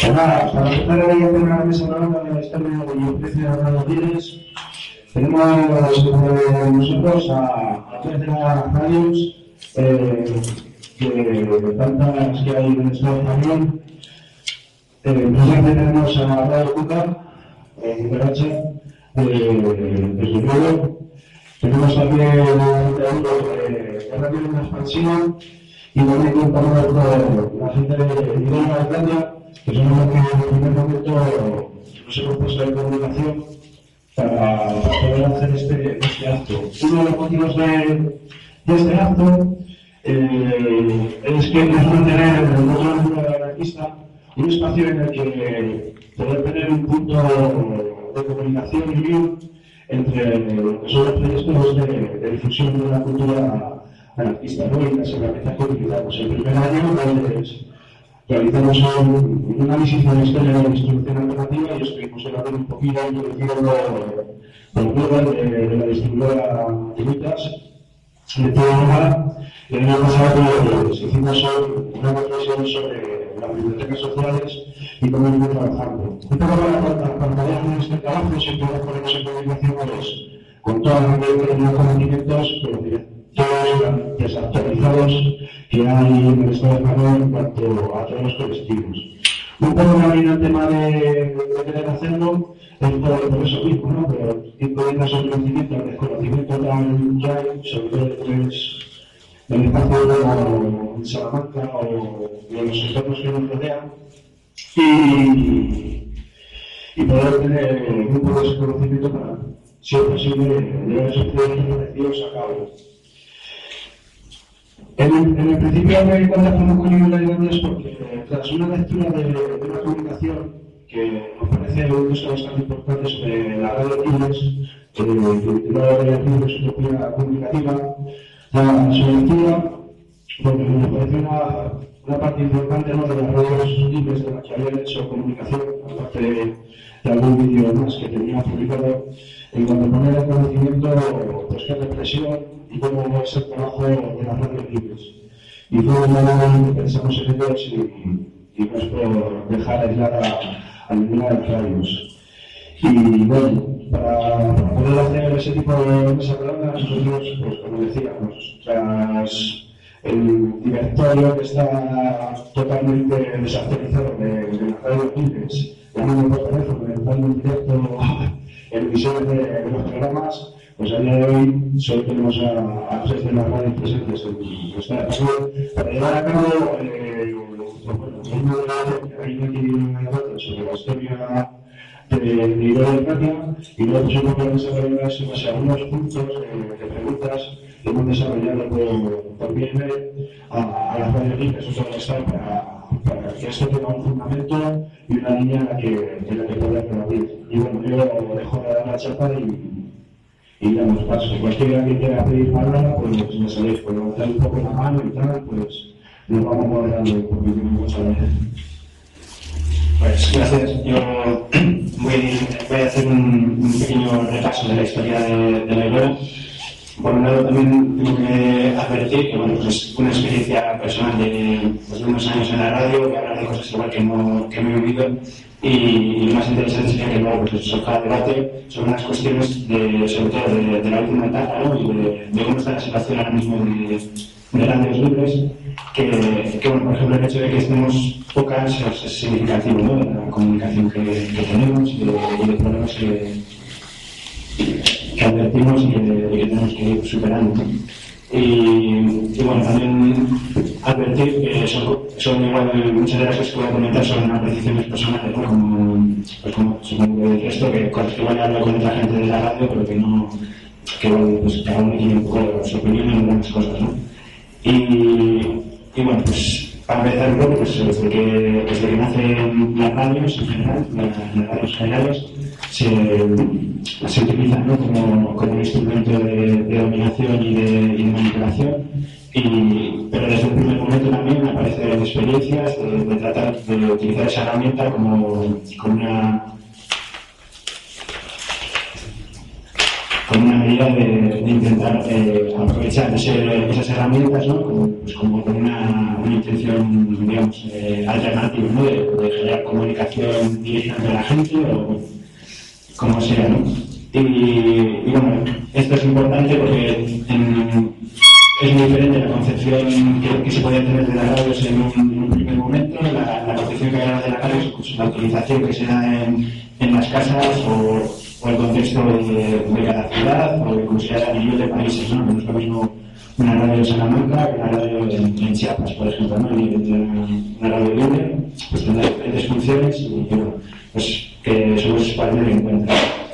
Nada, para empezar a tener una mesa hablando de la historia y el precio de las radios, tenemos nosotros a tres de las radios que tantas que hay en el Estado español. Presente tenemos a Radio Cuca, en Caracha, desde luego. Tenemos también de Radio de Expansión y también contamos con la gente de Idea de Playa, que son los que en el primer momento nos hemos puesto en comunicación para poder hacer este acto. Uno de los motivos de este acto es que queremos mantener en el mundo anarquista un espacio en el que poder tener un punto de comunicación y unión entre lo que son los proyectos de difusión de la cultura anarquista, ¿no? Y las herramientas que utilizamos. El primer año realizamos un análisis de la historia de la distribución alternativa y estuvimos hablando un poquito introduciendo el juego de la distribuidora Timitas de toda Málaga. Y el año pasado hicimos una reflexión sobre las bibliotecas sociales y cómo hemos ido trabajando. Un poco para poder hacer este trabajo, siempre nos ponemos en comunicación con toda la gente que tenía conocimientos, todos desactualizados que hay en el Estado español en cuanto a todos los colectivos. Un poco también el tema de querer hacerlo es por eso mismo, ¿no? Pero incluyendo ese conocimiento, el desconocimiento tan que hay sobre todo del espacio de Salamanca o de los entornos que nos rodean y poder tener un poco de ese conocimiento para, si es posible, llevar esos proyectos parecidos a cabo. En el principio me contactamos con Universidades porque tras una lectura de una publicación que nos parece un uso bastante importante sobre la radio libres, titulada de Libres Utopía Comunicativa, su lectura, porque nos pareció una parte importante, ¿no?, de las radios libres de las que habían hecho comunicación, aparte de algún vídeo más que tenía publicado, en cuanto a poner el conocimiento, pues qué represión y cómo es el trabajo de las radios libres. Y fue un momento que pensamos en ellos y no es por dejar aislada a ninguna de las radios. Y bueno, para poder hacer ese tipo de mesas redondas, nosotros, pues como decíamos, tras el directorio que está totalmente desactualizado de las radios libres, llamando por teléfono, dando en directo emisiones de los programas, pues a día de hoy solo tenemos a tres de las radios presentes en nuestra español para llevar a cabo hay un debate sobre la historia de Idea de Playa y luego pusimos para desarrollar algunos puntos de preguntas que hemos desarrollado por BNB a las radios libres, eso está para que esto tenga un fundamento y una línea en la que poder debatir. Y bueno, yo dejo de dar la chapa y damos paso. Cualquiera que quiera pedir palabra, pues ya sabéis, pues levantar un poco la mano y tal, pues nos vamos moderando porque tiene muchas gracias. Pues gracias. Yo voy a hacer un pequeño repaso de la historia de la Aurora. Por un lado, también tengo que advertir que, bueno, pues es una experiencia personal de unos años en la radio, que hablar de cosas igual que no he vivido. Y lo más interesante sería que luego pues, surja debate sobre unas cuestiones, sobre todo de la última etapa, ¿no? Y de cómo está la situación ahora mismo de radios libres, que bueno, por ejemplo, el hecho de que estemos pocas es significativo, ¿no?, de la comunicación que tenemos y de problemas que advertimos y que tenemos que ir superando, ¿no? Y bueno, también advertir que son igual muchas de las cosas que voy a comentar son apreciaciones personales, ¿no? Como supongo que decía esto, que igual hablo con otra gente de la radio, pero que pues cada uno tiene un poco su opinión en algunas cosas, ¿no? Y bueno, pues para empezar un poco, pues desde que nacen las radios en general, las radios generales, se utilizan, ¿no?, como un instrumento de dominación y de manipulación, pero desde un primer momento también aparecen experiencias de tratar de utilizar esa herramienta como una medida de intentar aprovechar esas herramientas, ¿no?, como con una intención, digamos, alternativa, ¿no?, de generar comunicación directa entre la gente o como sea, ¿no? Y bueno, esto es importante porque es muy diferente la concepción que se podía tener de las radios en un primer momento, la concepción que había de las radios, pues, la utilización que se da en las casas o el contexto de cada ciudad o incluso a nivel de países, ¿no? No es lo mismo una radio en Salamanca que una radio en Chiapas, por ejemplo, ¿no? Y una radio libre pues tendrá diferentes funciones y bueno, pues que eso es para tener en cuenta.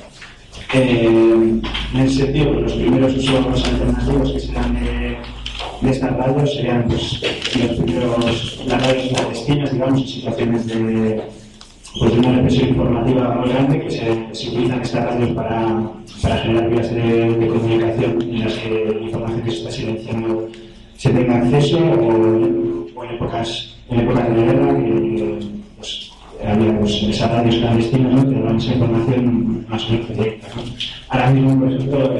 En ese sentido, los primeros usos alternativos que se dan de estas radios serían pues, las radios clandestinas, digamos, en situaciones de una represión informativa muy grande, que se utilizan estas radios para generar vías de comunicación en las que la información que se está silenciando se tenga acceso, o en épocas de guerra, que pues, había pues, esas radios clandestinas, ¿no? Que daban esa información más o menos directa, ¿no? Ahora mismo, por ejemplo,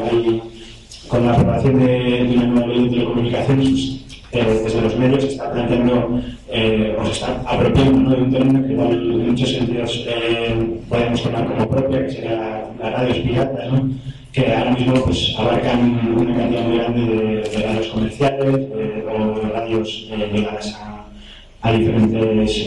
con la aprobación de una nueva ley de telecomunicaciones, pues, desde los medios se está planteando o se está apropiando, ¿no? De un término que igual en muchos sentidos podemos tomar como propia, que sería las radios piratas, ¿no? Que ahora mismo pues, abarcan una cantidad muy grande de radios comerciales o radios ligadas a diferentes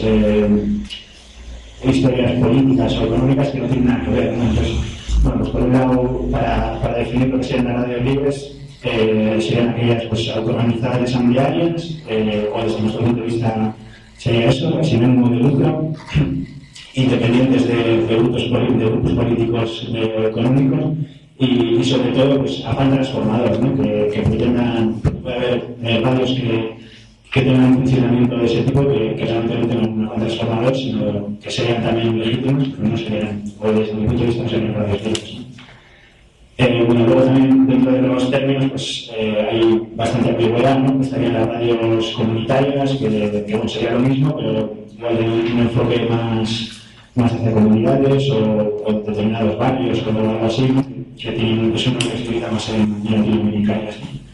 historias políticas o económicas que no tienen nada que ver, ¿no? Entonces, bueno, pues por un lado, para definir lo que serían las radios libres, serían aquellas pues, autoorganizadas y asamblearias, o desde nuestro punto de vista sería eso, sin ánimo de lucro, independientes de grupos políticos económicos y sobre todo pues, afán transformador, ¿no? Que pretendan, puede haber radios que tengan un funcionamiento de ese tipo, que realmente no tengan un afán transformador, sino que sean también legítimos, pero no serían, o desde mi punto de vista, no serían radios libres, ¿no? Bueno, luego también dentro de los términos pues, hay bastante ambigüedad, ¿no? Estarían las radios comunitarias, que bueno, sería lo mismo, pero igual de un enfoque más hacia comunidades o determinados barrios o algo así, ¿no? Que tienen pues, uno que se utiliza más en latinoamericanas, ¿no?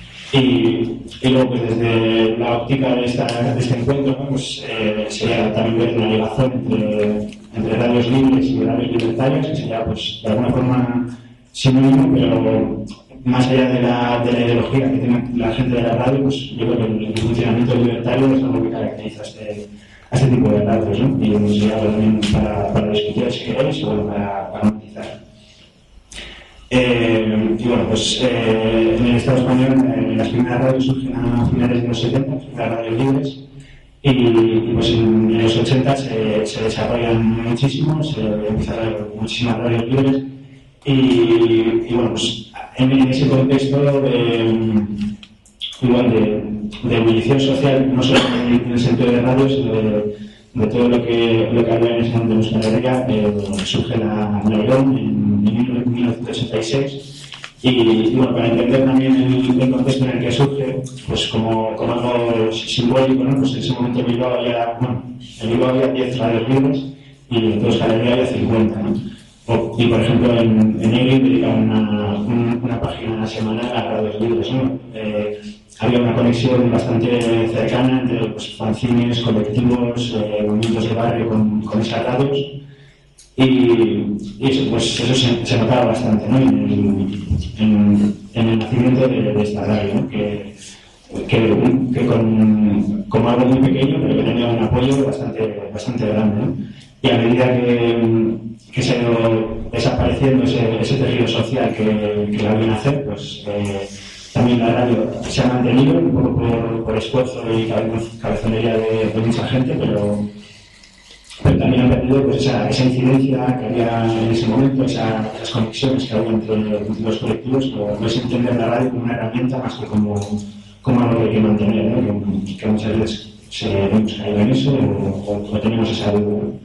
Y luego, pues desde la óptica de este encuentro, ¿no? Pues, sería también ver la ligación entre radios libres y radios libertarias, que sería pues, de alguna forma sinónimo, pero más allá de la ideología que tiene la gente de la radio, pues yo creo que el funcionamiento libertario es algo que caracteriza a este tipo de radios, ¿no? Y sería algo también para discutir si queréis y bueno, para matizar. Y bueno, pues en el Estado español las primeras radios surgen a finales de los 70, las primeras radios libres, y pues en los 80 se desarrollan muchísimo, se empiezan a haber muchísimas radios libres, y bueno, pues en ese contexto igual de ebullición social, no solo en el sentido de radios, sino de todo lo que había en ese momento de Euskal Herria, surge la IOM en 1986. Y bueno, para entender también el contexto en el que surge, pues como algo simbólico, ¿no? Pues en ese momento en Bilbao había 10 radios libres y en Euskal Herria había 50, ¿no? Y por ejemplo en Egin dedicaban una página semanal a radios libres, ¿no? Había una conexión bastante cercana entre pues, fanzines, colectivos, movimientos de barrio con esas radios. Y eso, pues, eso se notaba bastante, ¿no? En el nacimiento de esta radio, ¿no? Que como algo muy pequeño, pero que tenía un apoyo bastante grande, ¿no? Y a medida que se ha ido desapareciendo ese tejido social que la vio nacer, pues también la radio se ha mantenido un poco por esfuerzo y cabezonería de mucha gente, pero también ha perdido pues, esa incidencia que había en ese momento, esas conexiones que había entre los colectivos, no es entender la radio como una herramienta más que como algo que hay que mantener, ¿no? Que muchas veces hemos caído en eso o tenemos esa duda, ¿no?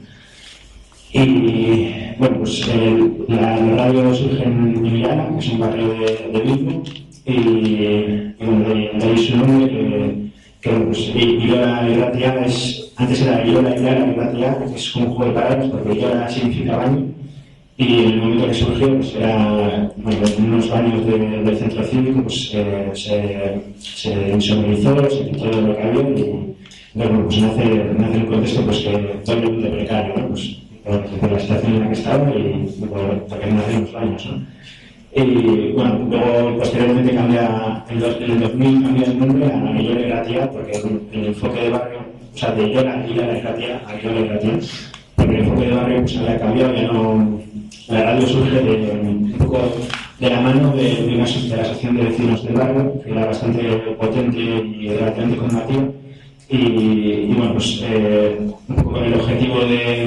Y bueno, pues la radio surge en Milana, que es un barrio de Bilbao, y bueno, de ahí su nombre, que pues, Irola Irratia antes era Irola Irratia, que es un juego de palabras, porque Irola significa baño, y en el momento que surgió, pues era, bueno, en unos baños del centro cívico, pues se insonorizó, se quitó lo que había, y bueno, pues nace en un contexto pues, que doblemente precario, ¿no? Pues, por la situación en la que estaba y porque no hace unos años, ¿no? Y bueno, luego posteriormente cambia, en el 2000 cambia el nombre a Yola y Ratia, porque el enfoque de barrio, o sea, de Yola y Ratia a Yola y Ratia, porque el enfoque de barrio pues había cambiado, ya no. La radio surge un poco de la mano de la Asociación de Vecinos del Barrio, que era bastante potente y relativamente combativa, y bueno, pues un poco con el objetivo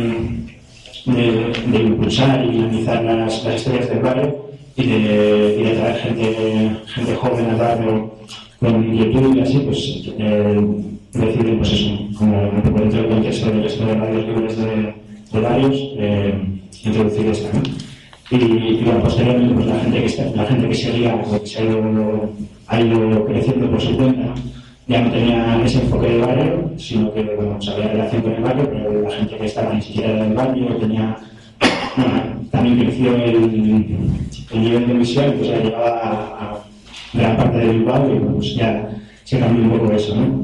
de impulsar y dinamizar las historias del barrio y de traer gente joven al barrio con inquietud y así, pues deciden, pues eso, como un poco dentro del contexto del resto de radios libres de barrios, introducir esta, ¿no? Y bueno, posteriormente, pues la gente que seguía, que se ha ido creciendo por su cuenta, ya no tenía ese enfoque de barrio, sino que bueno, pues había relación con el barrio, pero la gente que estaba ni siquiera en el barrio tenía. Bueno, también creció el nivel de emisión, pues ya llegaba a gran parte de Bilbao y bueno, pues ya se cambió un poco eso, ¿no?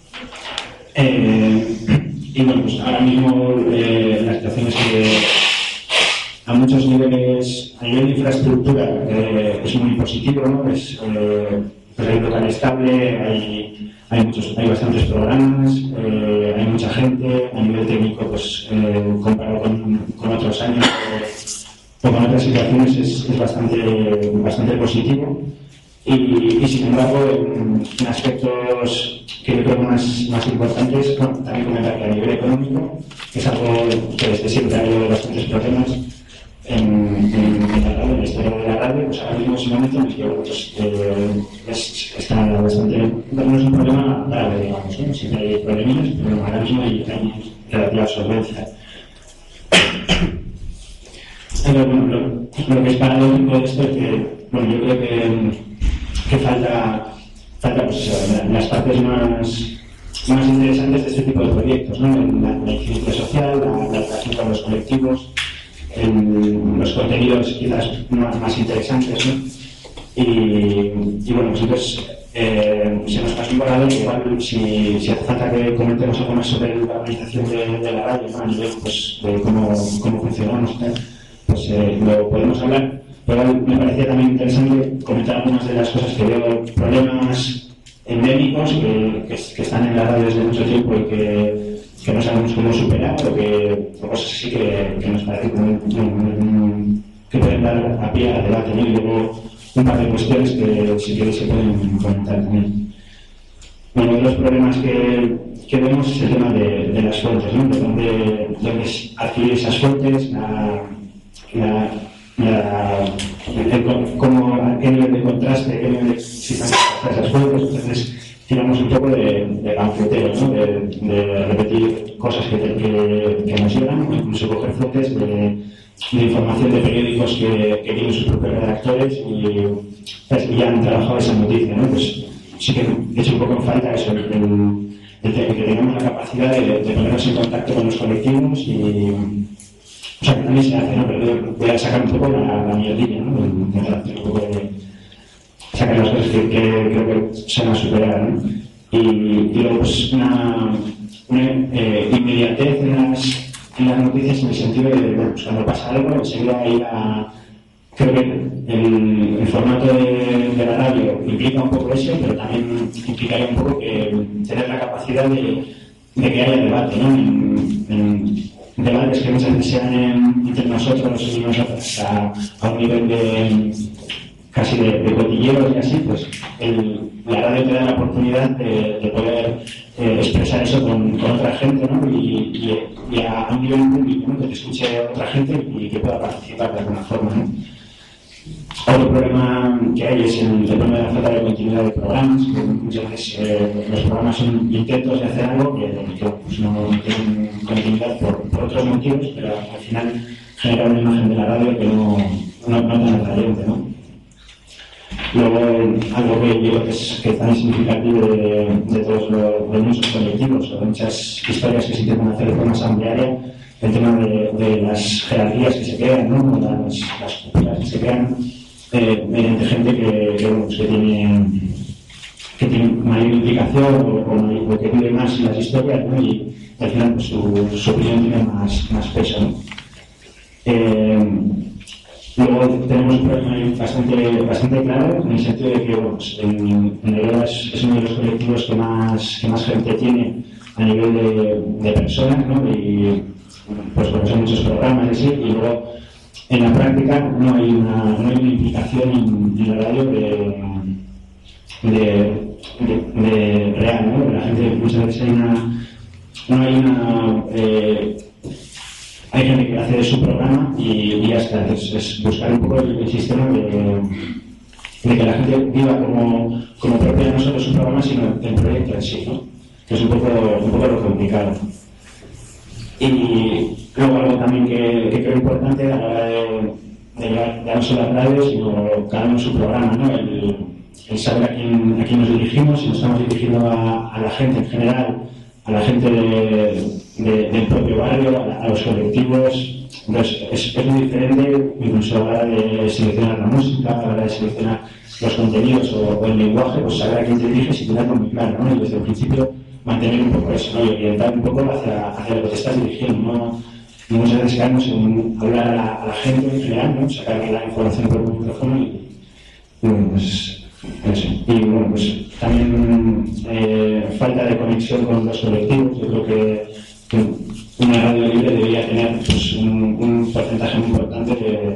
Y bueno, pues ahora mismo la situación es que a muchos niveles, a nivel de infraestructura, es muy positivo, ¿no? Pues hay local estable, hay bastantes programas, hay mucha gente, a nivel técnico, pues comparado con otros años o con otras situaciones es bastante positivo. Y sin embargo, en aspectos que yo creo más importantes, bueno, también comentar que a nivel económico, que es algo que desde siempre ha habido bastantes problemas en la radio, en la historia de la radio, pues ahora mismo es un momento en el que pues, está bastante, no es un problema grave, digamos, ¿no? Siempre hay problemas, pero ahora mismo hay relativa solvencia. Pero bueno, lo que es paradójico de esto es que, bueno, yo creo que falta pues, las partes más interesantes de este tipo de proyectos, ¿no? La incidencia social, la relación con los colectivos, los contenidos quizás más interesantes, ¿no? Y bueno, pues entonces se nos pasó un borrador que igual si hace falta que comentemos algo más sobre la organización de la radio, ¿no? A nivel pues, de cómo funcionamos, ¿no? Pues lo podemos hablar, pero me parecía también interesante comentar algunas de las cosas que veo, problemas endémicos que están en la radio desde mucho tiempo y que no sabemos cómo superar o cosas así que nos parece que pueden dar a pie al debate, ¿no? Y luego un par de cuestiones que si queréis se pueden comentar también. Bueno, uno de los problemas que vemos es el tema de las fuentes, ¿no? De dónde adquirir esas fuentes, a qué nivel de contraste, qué nivel de existan esas fuentes. Entonces tiramos un poco de panfletero, ¿no? De repetir cosas que nos llegan, o incluso coger fuentes de información de periódicos que tienen sus propios redactores y ya han trabajado esa noticia, ¿no? Pues sí que he hecho un poco en falta eso, que tengamos la capacidad de ponernos en contacto con los colectivos o sea, que también se hace, ¿no? Pero voy a sacar un poco la mierdilla, ¿no? Intentar hacer un poco de sacar las cosas que creo que se van a superar, ¿no? Y luego, pues, una inmediatez en las noticias en el sentido de, bueno, pues cuando pasa algo, enseguida ir a. Creo que el formato de la radio implica un poco eso, pero también implicaría un poco que tener la capacidad de que haya debate, ¿no? En debates que muchas veces sean entre nosotros y nosotras a un nivel casi de cotilleros y así, pues la radio te da la oportunidad de poder expresar eso con otra gente, ¿no? Y a un nivel público, ¿no? Que te escuche otra gente y que pueda participar de alguna forma, ¿no? Otro problema que hay es el problema de la falta de continuidad de programas, que muchas veces los programas son intentos de hacer algo que pues no tienen continuidad por otros motivos, pero al final genera una imagen de la radio que no tan atrayente, ¿no? Luego, algo que yo creo que es tan significativo de todos los muchos colectivos o de muchas historias que se intentan hacer de forma asamblearia, el tema de las jerarquías que se crean, ¿no? Las culturas que se crean mediante gente que que tienen mayor implicación o que vive más las historias, ¿no? Y al final pues, su opinión tiene más peso, ¿no? Luego tenemos un problema bastante claro, en el sentido de que bueno, pues, en realidad es uno de los colectivos que más gente tiene a nivel de personas, ¿no? Y pues bueno, son muchos programas así, y luego en la práctica no hay una implicación en la radio de real, ¿no? La gente muchas veces hay gente que hace de su programa y ya está. Entonces es buscar un poco el sistema de que la gente viva como propia no solo su programa, sino el proyecto en sí, ¿no? Que es un poco lo complicado. Y luego algo también que creo importante a la hora de llevar ya no solo a la radio, sino cada uno su programa, ¿no? El saber a quién nos dirigimos, si nos estamos dirigiendo a la gente en general, a la gente del propio barrio, a los colectivos. Entonces es muy diferente, incluso a la hora de seleccionar la música, a la hora de seleccionar los contenidos o el lenguaje, pues saber a quién te diriges y tenerlo muy claro, ¿no? Y desde el principio mantener un poco eso, ¿no? Y orientar un poco hacia lo que te estás dirigiendo, ¿no? Y muchas veces caemos en hablar a la gente en general, ¿no? Sacar la información por un micrófono y bueno, pues eso. Y bueno, pues también falta de conexión con los colectivos. Yo creo que una radio libre debería tener pues, un porcentaje muy importante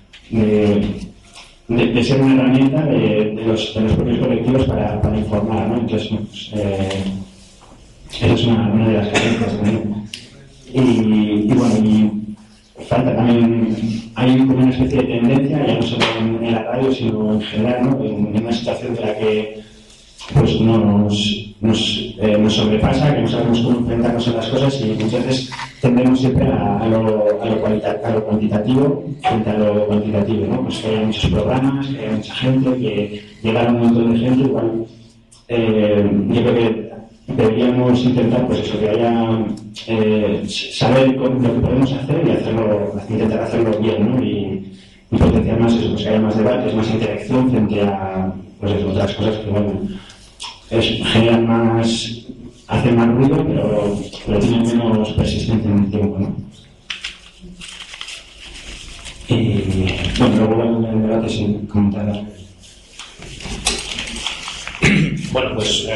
de ser una herramienta de los propios colectivos para informar, ¿no? Entonces, pues, esa es una de las carencias también. Y bueno, y falta también, hay como una especie de tendencia, ya no solo en la radio, sino en general, ¿no? En una situación de la que pues nos sobrepasa, que no sabemos cómo enfrentarnos a las cosas y muchas veces tendemos siempre a lo cuantitativo frente a lo cuantitativo, ¿no? Pues que haya muchos programas, que haya mucha gente, que llegara un montón de gente, igual yo creo que deberíamos intentar pues eso, que haya saber lo que podemos hacer y intentar hacerlo bien, ¿no? Y potenciar más eso, pues que haya más debates, más interacción frente a pues eso, otras cosas que bueno, hacen más ruido, pero tienen menos persistencia en el tiempo, ¿no? Y bueno, luego en el debate sin comentar. Bueno, pues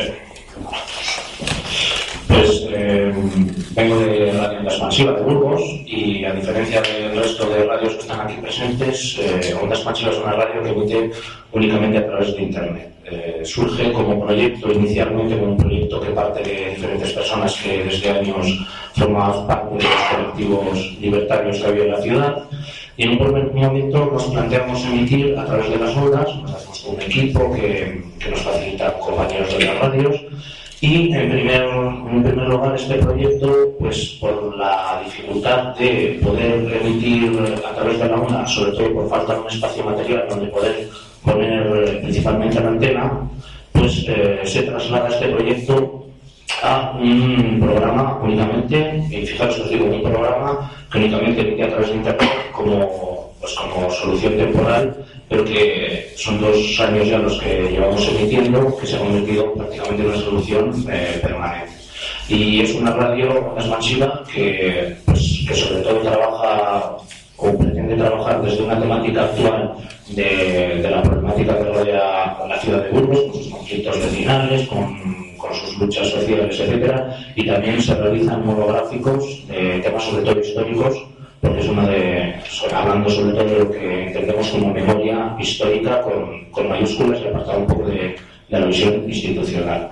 vengo de Radio Onda Expansiva de Burgos y a diferencia del resto de radios que están aquí presentes, Onda Expansiva es una radio que emite únicamente a través de Internet. Surge como proyecto, inicialmente como un proyecto que parte de diferentes personas que desde años formamos parte de los colectivos libertarios que había en la ciudad. Y en un primer momento nos planteamos emitir a través de las ondas, nos hacemos con un equipo que nos facilita compañeros de las radios. Y en primer lugar este proyecto, pues por la dificultad de poder emitir a través de la onda, sobre todo por falta de un espacio material donde poder poner principalmente la antena, pues se traslada este proyecto a un programa únicamente, y fijaros, os digo, un programa que únicamente emite a través de internet como solución temporal, pero que son 2 años ya los que llevamos emitiendo, que se ha convertido prácticamente en una solución permanente. Y es una radio expansiva que sobre todo trabaja o pretende trabajar desde una temática actual de la problemática que rodea a la ciudad de Burgos, con sus conflictos vecinales, con sus luchas sociales, etcétera, y también se realizan monográficos de temas sobre todo históricos, porque es hablando sobre todo de lo que entendemos como memoria histórica con mayúsculas y apartado un poco de la visión institucional.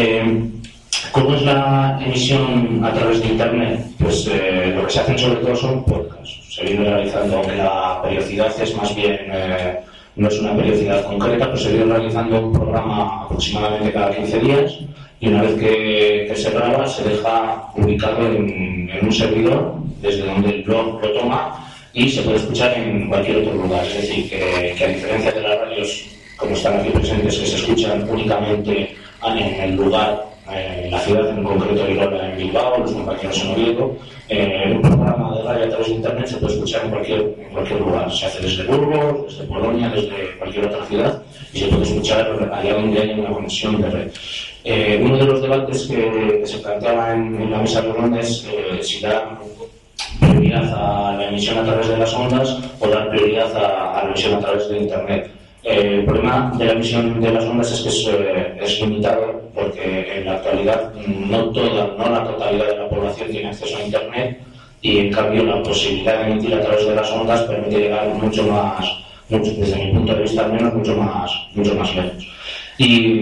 ¿Cómo es la emisión a través de Internet? Pues lo que se hacen sobre todo son podcasts. Se viene realizando, aunque la periodicidad es más bien, no es una periodicidad concreta, pero se viene realizando un programa aproximadamente cada 15 días y una vez que se graba se deja ubicado en un servidor desde donde el blog lo toma y se puede escuchar en cualquier otro lugar. Es decir, que a diferencia de las radios como están aquí presentes, que se escuchan únicamente en el lugar la ciudad, en concreto Irola en Bilbao, los compañeros en Oviedo. Un programa de radio a través de internet se puede escuchar en cualquier lugar. Se hace desde Burgos, desde Polonia, desde cualquier otra ciudad, y se puede escuchar allá donde haya una conexión de red. Uno de los debates que se planteaba en la mesa redonda es si dar prioridad a la emisión a través de las ondas o dar prioridad a la emisión a través de internet. El problema de la emisión de las ondas es que es limitado, porque en la actualidad no la totalidad de la población tiene acceso a internet, y en cambio la posibilidad de emitir a través de las ondas permite llegar desde mi punto de vista al menos, mucho más lejos. Y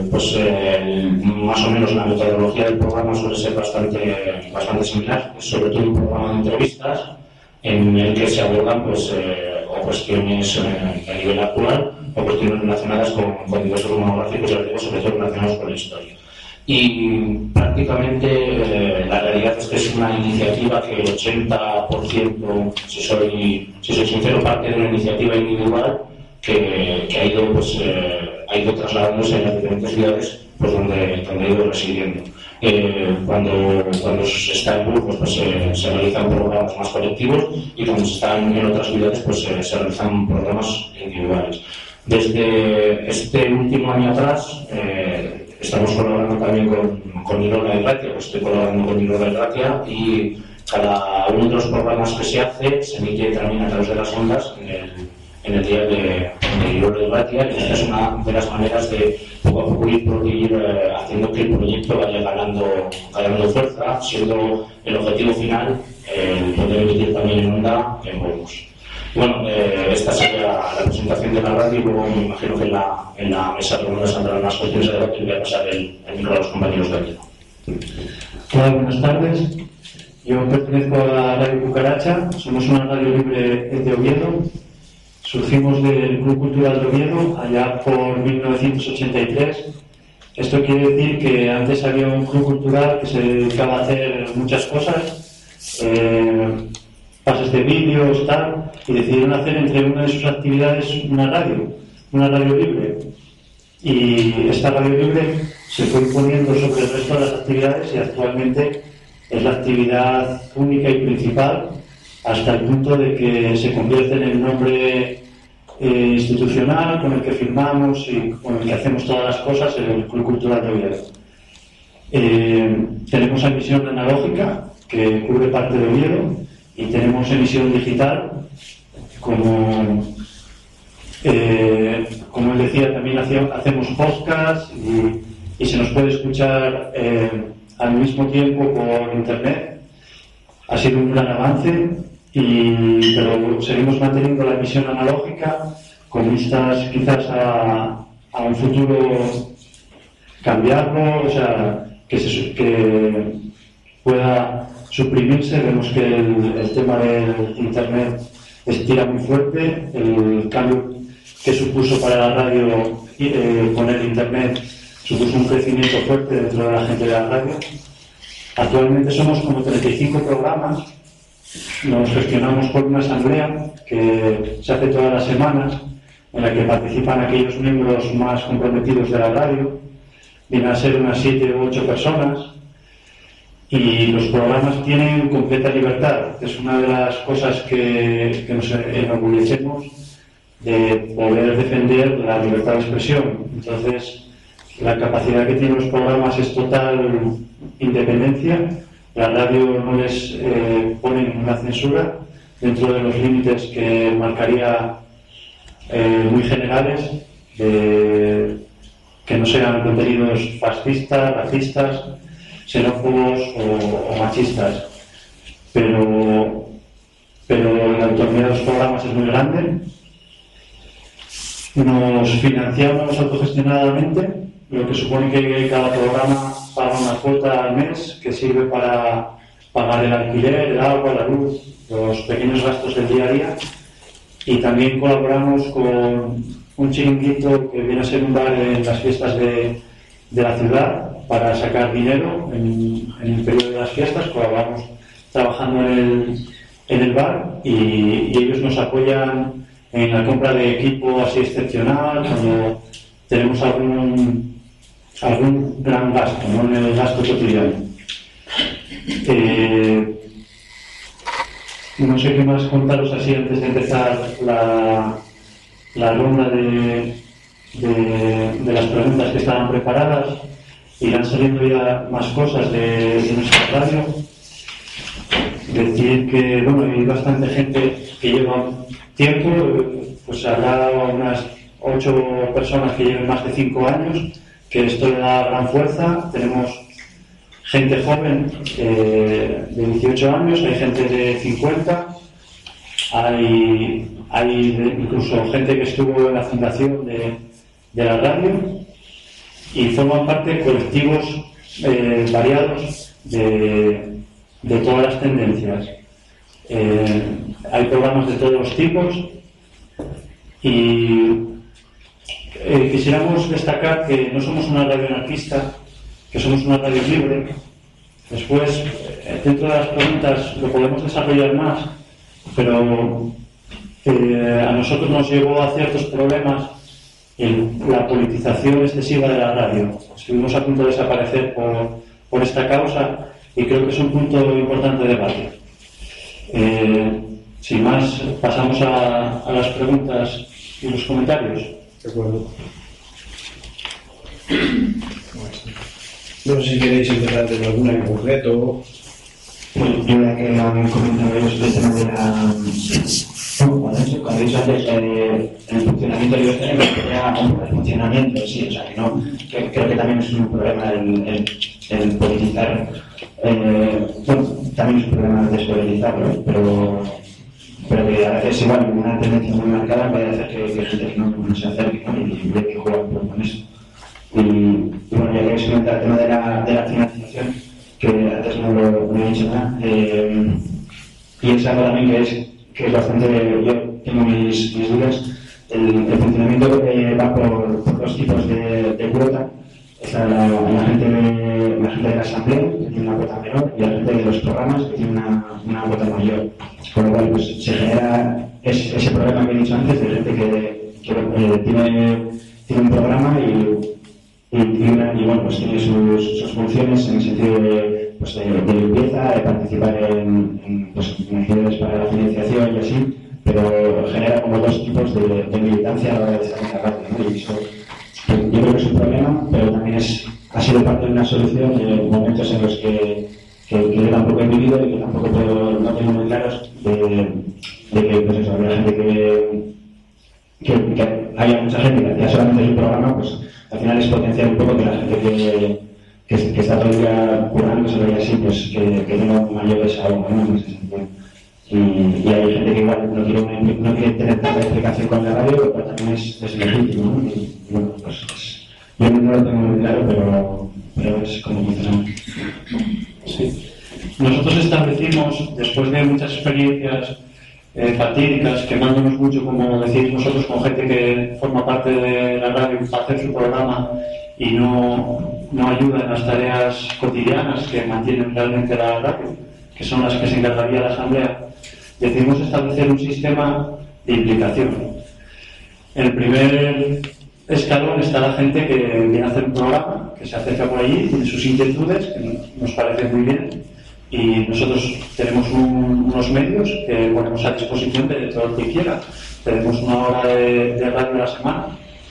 más o menos la metodología del programa suele ser bastante similar. Es sobre todo un programa de entrevistas en el que se abordan o cuestiones a nivel actual o cuestiones relacionadas con diversos monográficos y artículos, sobre todo relacionados con la historia. Y prácticamente la realidad es que es una iniciativa que el 80%, si soy sincero, parte de una iniciativa individual que ha ido trasladándose en las diferentes ciudades donde ha ido residiendo. Cuando se está en grupos se realizan programas más colectivos, y cuando se están en otras ciudades se realizan programas individuales. Desde este último año atrás estamos colaborando también con Irola y Ratia, estoy colaborando con Irola y Ratia, y cada uno de los programas que se hace se emite también a través de las ondas en el día de Irola y Ratia, y esta es una de las maneras de poco a poco ir haciendo que el proyecto vaya ganando fuerza, siendo el objetivo final el poder emitir también en onda en Burgos. Bueno, esta sería la presentación de la radio, y luego me imagino que en la mesa de saldrán más cuestiones de debate, y voy a pasar el micro a los compañeros de aquí. Hola, buenas tardes. Yo pertenezco a la Radio Cucaracha, somos una radio libre de Oviedo. Surgimos del Club Cultural de Oviedo allá por 1983. Esto quiere decir que antes había un club cultural que se dedicaba a hacer muchas cosas, pases de vídeos, tal, y decidieron hacer entre una de sus actividades una radio libre. Y esta radio libre se fue imponiendo sobre el resto de las actividades, y actualmente es la actividad única y principal, hasta el punto de que se convierte en el nombre institucional con el que firmamos y con el que hacemos todas las cosas en el Club Cultural de Oviedo. Tenemos emisión analógica, que cubre parte de Oviedo, y tenemos emisión digital, como él decía, también hacemos podcast, y se nos puede escuchar al mismo tiempo por internet. Ha sido un gran avance, pero seguimos manteniendo la emisión analógica con vistas quizás a un futuro cambiarlo, o sea, que pueda suprimirse. Vemos que el tema del internet estira muy fuerte. El cambio que supuso para la radio con el internet supuso un crecimiento fuerte dentro de la gente de la radio. Actualmente somos como 35 programas. Nos gestionamos por una asamblea que se hace todas las semanas, en la que participan aquellos miembros más comprometidos de la radio. Vienen a ser unas 7 u 8 personas, y los programas tienen completa libertad. Es una de las cosas que nos enorgullecemos, de poder defender la libertad de expresión. Entonces, la capacidad que tienen los programas es total independencia. La radio no les pone ninguna censura, dentro de los límites que marcaría muy generales, que no sean contenidos fascistas, racistas, xenófobos o machistas. Pero la autonomía de los programas es muy grande. Nos financiamos autogestionadamente, lo que supone que cada programa paga una cuota al mes que sirve para pagar el alquiler, el agua, la luz, los pequeños gastos del día a día. Y también colaboramos con un chiringuito que viene a ser un bar en las fiestas de la ciudad, para sacar dinero en el periodo de las fiestas. Colaboramos trabajando en el bar, y ellos nos apoyan en la compra de equipo así excepcional, cuando tenemos algún algún gran gasto, no en el gasto cotidiano. No sé qué más contaros así antes de empezar la ronda de las preguntas que estaban preparadas. Irán saliendo ya más cosas de nuestra radio. Decir que bueno, hay bastante gente que lleva tiempo, pues habrá unas 8 personas que lleven más de 5 años, que esto le da gran fuerza. Tenemos gente joven de 18 años, hay gente de 50, hay incluso gente que estuvo en la fundación de la radio, y forman parte de colectivos variados de todas las tendencias. Hay programas de todos los tipos y quisiéramos destacar que no somos una radio anarquista, que somos una radio libre. Después, dentro de las preguntas lo podemos desarrollar más, pero a nosotros nos llevó a ciertos problemas en la politización excesiva de la radio. Estuvimos a punto de desaparecer por esta causa y creo que es un punto importante de debate. Sin más, pasamos a las preguntas y los comentarios. De acuerdo. No sé si queréis empezar de alguna en concreto. Bueno, yo ya que han comentado ellos el tema de la... Cuando he dicho antes el funcionamiento de Ibertene, me refería a el funcionamiento, sí, o sea, que no, que creo que también es un problema el politizar, bueno, también es un problema despolitizarlo, pero que a veces igual una tendencia muy marcada puede hacer que gente que no se acerque, ¿no? Y ve que juega con eso. Y bueno, ya que habéis comentado el tema de la financiación, que antes no he dicho nada, y es algo también que es bastante, yo tengo mis dudas. El funcionamiento va por 2 tipos de cuota. Está la gente de la asamblea, que tiene una cuota menor, y la gente de los programas, que tiene una cuota mayor. Con lo cual pues, se genera ese problema que he dicho antes, de gente que tiene un programa y bueno, pues tiene sus funciones en el sentido de limpieza, de participar en actividades para la financiación y así, pero genera como 2 tipos de militancia a la hora de estar en la radio, ¿no? Y eso, yo creo que es un problema, pero también ha sido parte de una solución en momentos en los que yo tampoco he vivido y que tampoco no tengo muy claros de que pues eso, había gente que haya mucha gente que hacía solamente el programa, pues al final es potenciar un poco que la gente que está todo el día currando, se veía así, pues que tenga un mayor desahogo, ¿no? En ese sentido. Y hay gente que igual no quiere tener tanta explicación con la radio, pero también es legítimo, ¿no? Y bueno, pues yo no lo tengo muy claro, pero es como funciona. Sí. Nosotros establecimos, después de muchas experiencias fatídicas, quemándonos mucho, como decís vosotros, con gente que forma parte de la radio para hacer su programa y no ayuda en las tareas cotidianas que mantienen realmente la radio, que son las que se encargaría la asamblea, decidimos establecer un sistema de implicación. En el primer escalón está la gente que viene a hacer un programa, que se acerca por allí, tiene sus inquietudes, que nos parece muy bien, y nosotros tenemos unos medios que ponemos a disposición de todo el que quiera. Tenemos 1 hora de radio a la semana,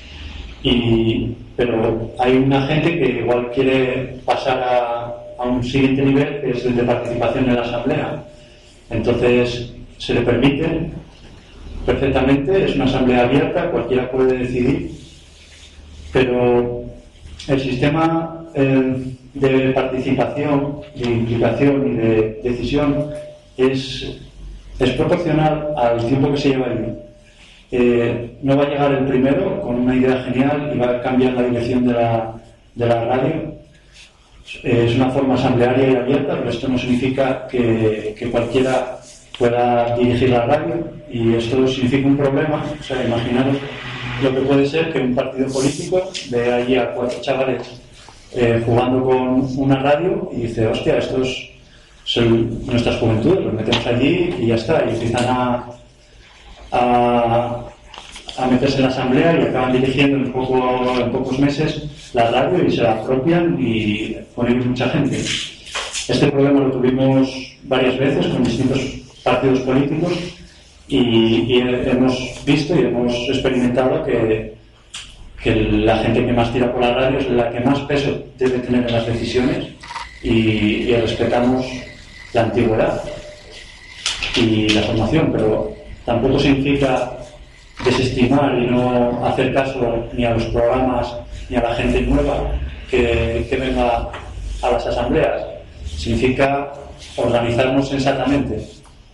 pero hay una gente que igual quiere pasar a un siguiente nivel, que es el de participación en la asamblea. Entonces se le permite perfectamente, es una asamblea abierta, cualquiera puede decidir, pero el sistema de participación, de implicación y de decisión es proporcional al tiempo que se lleva allí. No va a llegar el primero con una idea genial y va a cambiar la dirección de la radio. Es una forma asamblearia y abierta, pero esto no significa que cualquiera pueda dirigir la radio, y esto significa un problema. O sea, imaginaros lo que puede ser que un partido político ve allí a 4 chavales jugando con una radio y dice, hostia, estos son nuestras juventudes, los metemos allí y ya está, y empiezan a meterse en la asamblea y acaban dirigiendo en pocos meses la radio y se la apropian y ponen mucha gente. Este problema lo tuvimos varias veces con distintos partidos políticos y hemos visto y hemos experimentado que la gente que más tira por la radio es la que más peso debe tener en las decisiones y respetamos la antigüedad y la formación, pero tampoco significa desestimar y no hacer caso ni a los programas ni a la gente nueva que venga a las asambleas. Significa organizarnos sensatamente.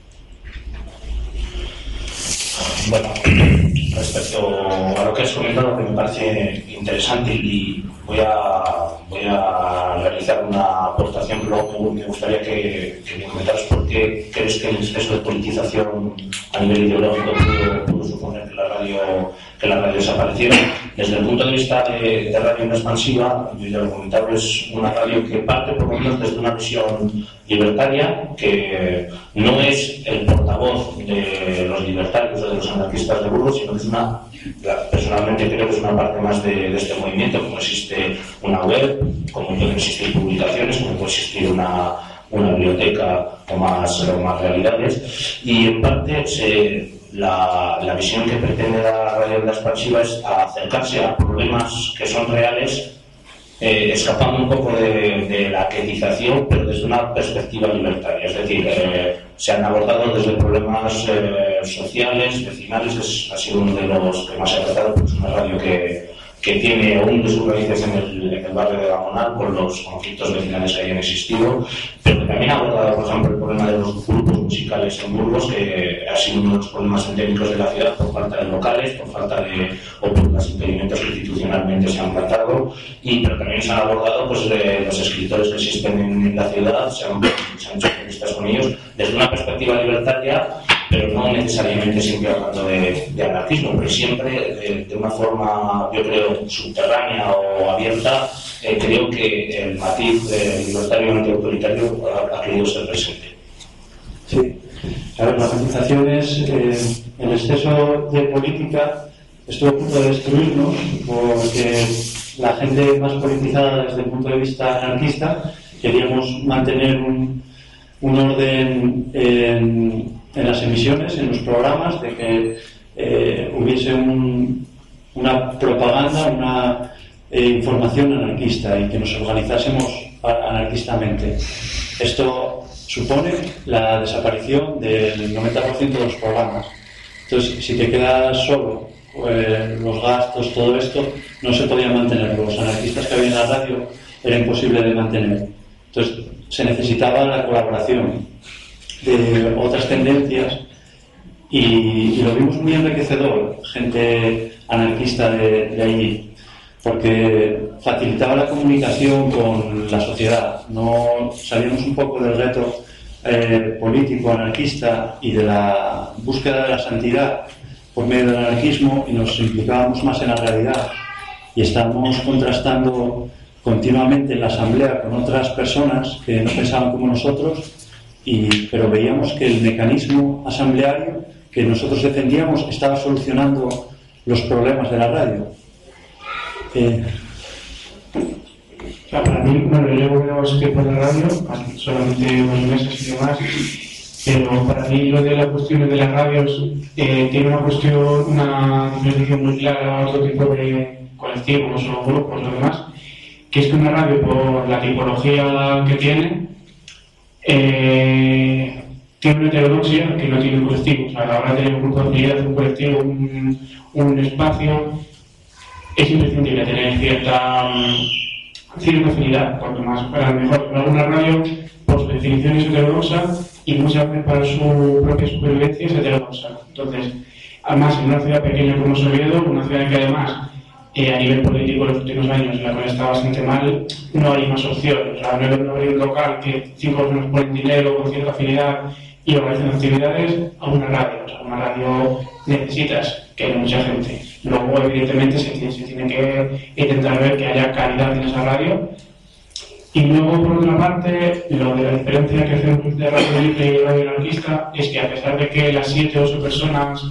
Bueno, respecto a lo que has comentado, que me parece interesante, y voy a realizar una aportación, pero luego me gustaría que me comentaras por qué crees que el exceso de politización a nivel ideológico pudo suponer que la radio desapareciera. Desde el punto de vista de Radio No Expansiva, yo ya lo he comentado, es una radio que parte por lo menos desde una visión libertaria, que no es el portavoz de los libertarios o de los anarquistas de Burgos, sino que es personalmente creo que es una parte más de este movimiento. Como existe una web, como pueden existir publicaciones, como puede existir una biblioteca o más realidades, y en parte la visión que pretende la Radio Onda Expansiva es acercarse a problemas que son reales, escapando un poco de la arquetización, pero desde una perspectiva libertaria. Es decir, se han abordado desde problemas sociales, vecinales. Ha sido uno de los que más se ha tratado, porque es una radio que tiene aún de sus raíces en el barrio de Gamonal, por los conflictos vecinales que hayan existido, pero que también ha abordado, por ejemplo, el problema de los grupos musicales en Burgos, que ha sido uno de los problemas endémicos de la ciudad, por falta de locales, por falta de o por los impedimentos que institucionalmente se han plantado, pero también se han abordado pues, los escritores que existen en la ciudad, se han hecho entrevistas con ellos desde una perspectiva libertaria, pero no necesariamente siempre hablando de anarquismo, pero siempre de una forma, yo creo, subterránea o abierta. Creo que el matiz libertario y antiautoritario ha querido ser presente. Sí, a ver, las organizaciones, el exceso de política estuvo a punto de destruirnos, porque la gente más politizada desde el punto de vista anarquista queríamos mantener un orden en las emisiones, en los programas, de que hubiese una propaganda, una información anarquista y que nos organizásemos anarquistamente. Esto supone la desaparición del 90% de los programas. Entonces, si te quedas solo, los gastos, todo esto, no se podía mantener. Los anarquistas que había en la radio era imposible de mantener. Entonces, se necesitaba la colaboración de otras tendencias y lo vimos muy enriquecedor, gente anarquista de allí, porque facilitaba la comunicación con la sociedad. No salíamos un poco del reto político anarquista y de la búsqueda de la santidad por medio del anarquismo, y nos implicábamos más en la realidad, y estábamos contrastando continuamente en la asamblea con otras personas que no pensaban como nosotros, pero veíamos que el mecanismo asambleario que nosotros defendíamos estaba solucionando los problemas de la radio. Para mí, bueno, yo llevo menos tiempo en la radio, solamente unos meses y demás, pero para mí lo de las cuestiones de las radios tiene una diferenciación muy clara a otro tipo de colectivos o grupos o demás, que es que una radio, por la tipología que tiene una heterodoxia que no tiene un colectivo. O sea, a la hora de tener un grupo de afinidad, un colectivo, un espacio, es imprescindible tener cierta afinidad, cuanto más para mejor. Pero alguna radio, por su definición, es heterodoxa y muchas veces para su propia supervivencia es heterodoxa. Entonces, además, en una ciudad pequeña como es Oviedo, una ciudad que además a nivel político en los últimos años la cosa está bastante mal, no hay más opciones. O sea, no hay un local que 5 personas ponen dinero con cierta afinidad y organizan actividades a una radio. O sea, una radio necesitas que haya mucha gente. Luego, evidentemente, se tiene que intentar ver que haya calidad en esa radio. Y luego, por otra parte, lo de la diferencia que hacemos de radio libre y radio anarquista es que, a pesar de que las 7 o 8 personas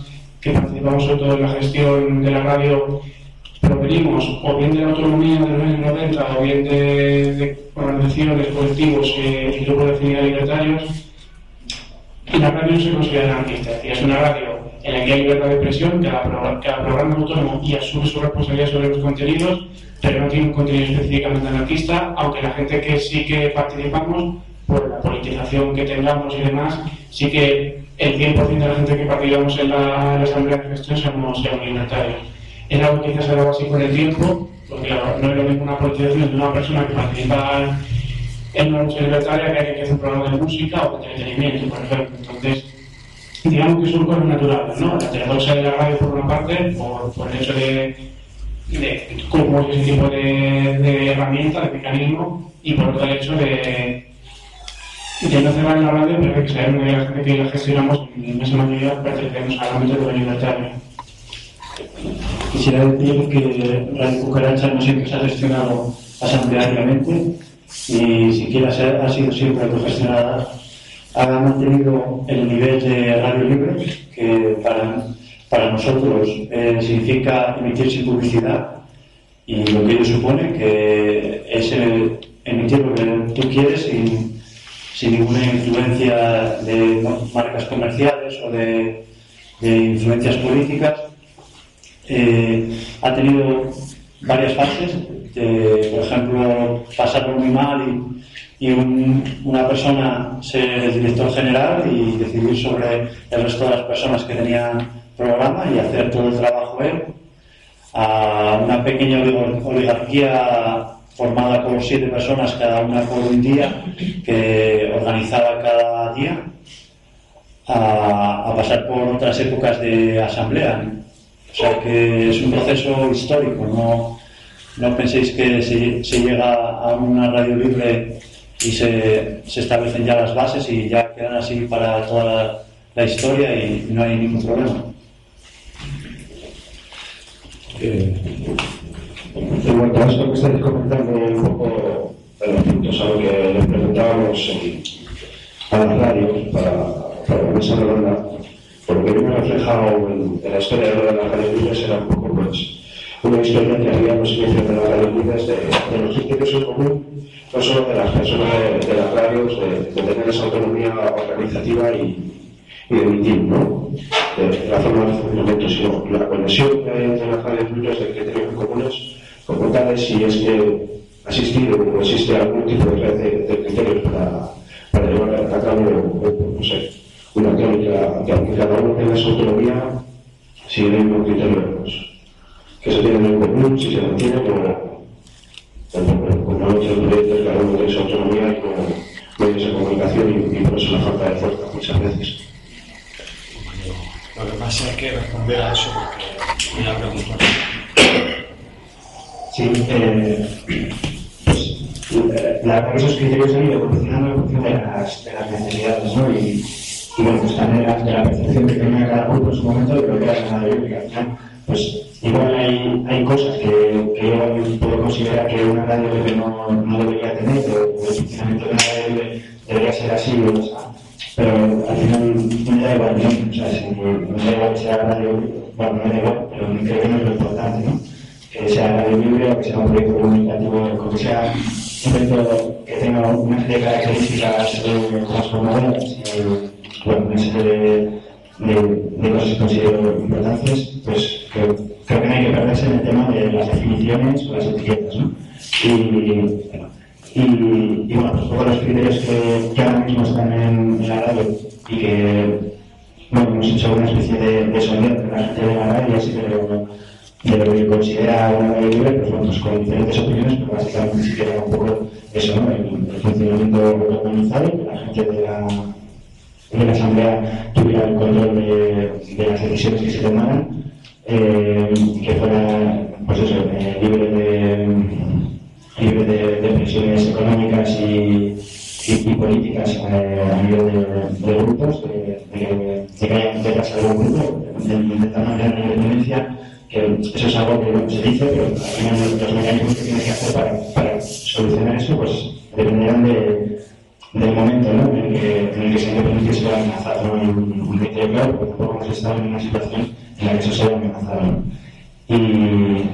que participamos sobre todo en la gestión de la radio, provenimos o bien de la autonomía de los años 90 o bien de organizaciones, colectivos y grupos de afinidad libertarios, y la radio no se considera anarquista. Es decir, es una radio en la que hay libertad de expresión, cada programa autónomo y asume su responsabilidad sobre los contenidos, pero no tiene un contenido específicamente anarquista, aunque la gente que sí que participamos, por la politización que tengamos y demás, sí que el 100% de la gente que participamos en la asamblea de gestión seamos libertarios. Es algo que quizás se ha dado así con el tiempo, porque no es lo mismo una politización de una persona que participa en una lucha libertaria que alguien que hace un programa de música o de entretenimiento, por ejemplo. Entonces, digamos que son cosas naturales, ¿no? La heterodoxia de la radio, por una parte, por el hecho de cómo es ese tipo de herramienta, de mecanismo, y por otro el hecho de no cerrar la radio, pero que saber que la gente que la gestionamos, en esa mayoría pertenecemos al ámbito de la libertaria. Quisiera decir que Radio Cucaracha no siempre se ha gestionado asambleariamente y siquiera ha sido siempre autogestionada. Ha mantenido el nivel de radio libre, que para nosotros significa emitir sin publicidad, y lo que ello supone que es emitir lo que tú quieres sin ninguna influencia de marcas comerciales o de influencias políticas. Ha tenido varias fases, por ejemplo, pasarlo muy mal y una persona ser el director general y decidir sobre el resto de las personas que tenían programa y hacer todo el trabajo él, a una pequeña oligarquía formada por 7 personas, cada una por un día, que organizaba cada día, a pasar por otras épocas de asamblea. O sea que es un proceso histórico, no penséis que se llega a una radio libre y se establecen ya las bases y ya quedan así para toda la historia y no hay ningún problema. En cuanto a esto que estáis comentando un poco de los puntos a lo que les preguntábamos a las radios para la mesa redonda, por lo que yo me he reflejado en la historia de las radios libres era un poco una historia que había los inicios de las radios libres de los principios en común, no solo de las personas de las radios, de tener esa autonomía organizativa y de emitir, ¿no? De la forma de funcionamiento, sino la conexión que hay entre las radios libres de criterios comunes como tales, si es que ha existido o existe algún tipo de red de criterios para llevar a cabo, no sé, una técnica que aunque cada uno tenga su autonomía, sigue el mismo criterio que se tienen en común, si se mantiene como no otros niveles, cada uno tiene su autonomía y como medios de comunicación y por eso la falta de fuerza muchas veces. Lo que pasa es que responder a eso porque me la pregunto. Sí, pues la verdad que esos criterios han ido evolucionando en función de las necesidades, ¿no? Y bueno, pues también de la percepción que tenía cada grupo en su momento de lo que era la radio libre. Al final, pues igual hay cosas que yo puedo considerar que una radio libre no debería tener, o el funcionamiento de una radio libre debería ser así, o sea, pero al final no me da igual, ¿no? O sea, si me da igual que sea radio libre, bueno, no me da igual, pero creo que no es lo importante, ¿no? Que sea radio libre o que sea un proyecto comunicativo, que sea un proyecto que tenga una serie de características transformadoras, bueno, una serie de cosas que considero importantes, pues creo que no hay que perderse en el tema de las definiciones o las etiquetas, ¿no? Y bueno, pues todos los criterios que ahora mismo están en la radio y que, bueno, hemos hecho una especie de sondeo entre la gente de la radio, así de lo que considera una radio libre, pues bueno, pues con diferentes opiniones, pero básicamente sí que era un poco eso, ¿no? El funcionamiento organizado, que la gente de la asamblea tuviera el control de las decisiones que se tomaran, que fuera, pues eso, libre de presiones económicas y políticas a nivel de grupos, de que haya detrás algún grupo, de intentar mantener la independencia, que eso es algo que se dice, pero al final los mecanismos que tiene que hacer para solucionar eso, pues dependerán de del momento, ¿no? en el que se independiente se ve amenazado, ¿no? Un criterio claro, porque tampoco hemos estado en una situación en la que eso se ve amenazado, ¿no? Y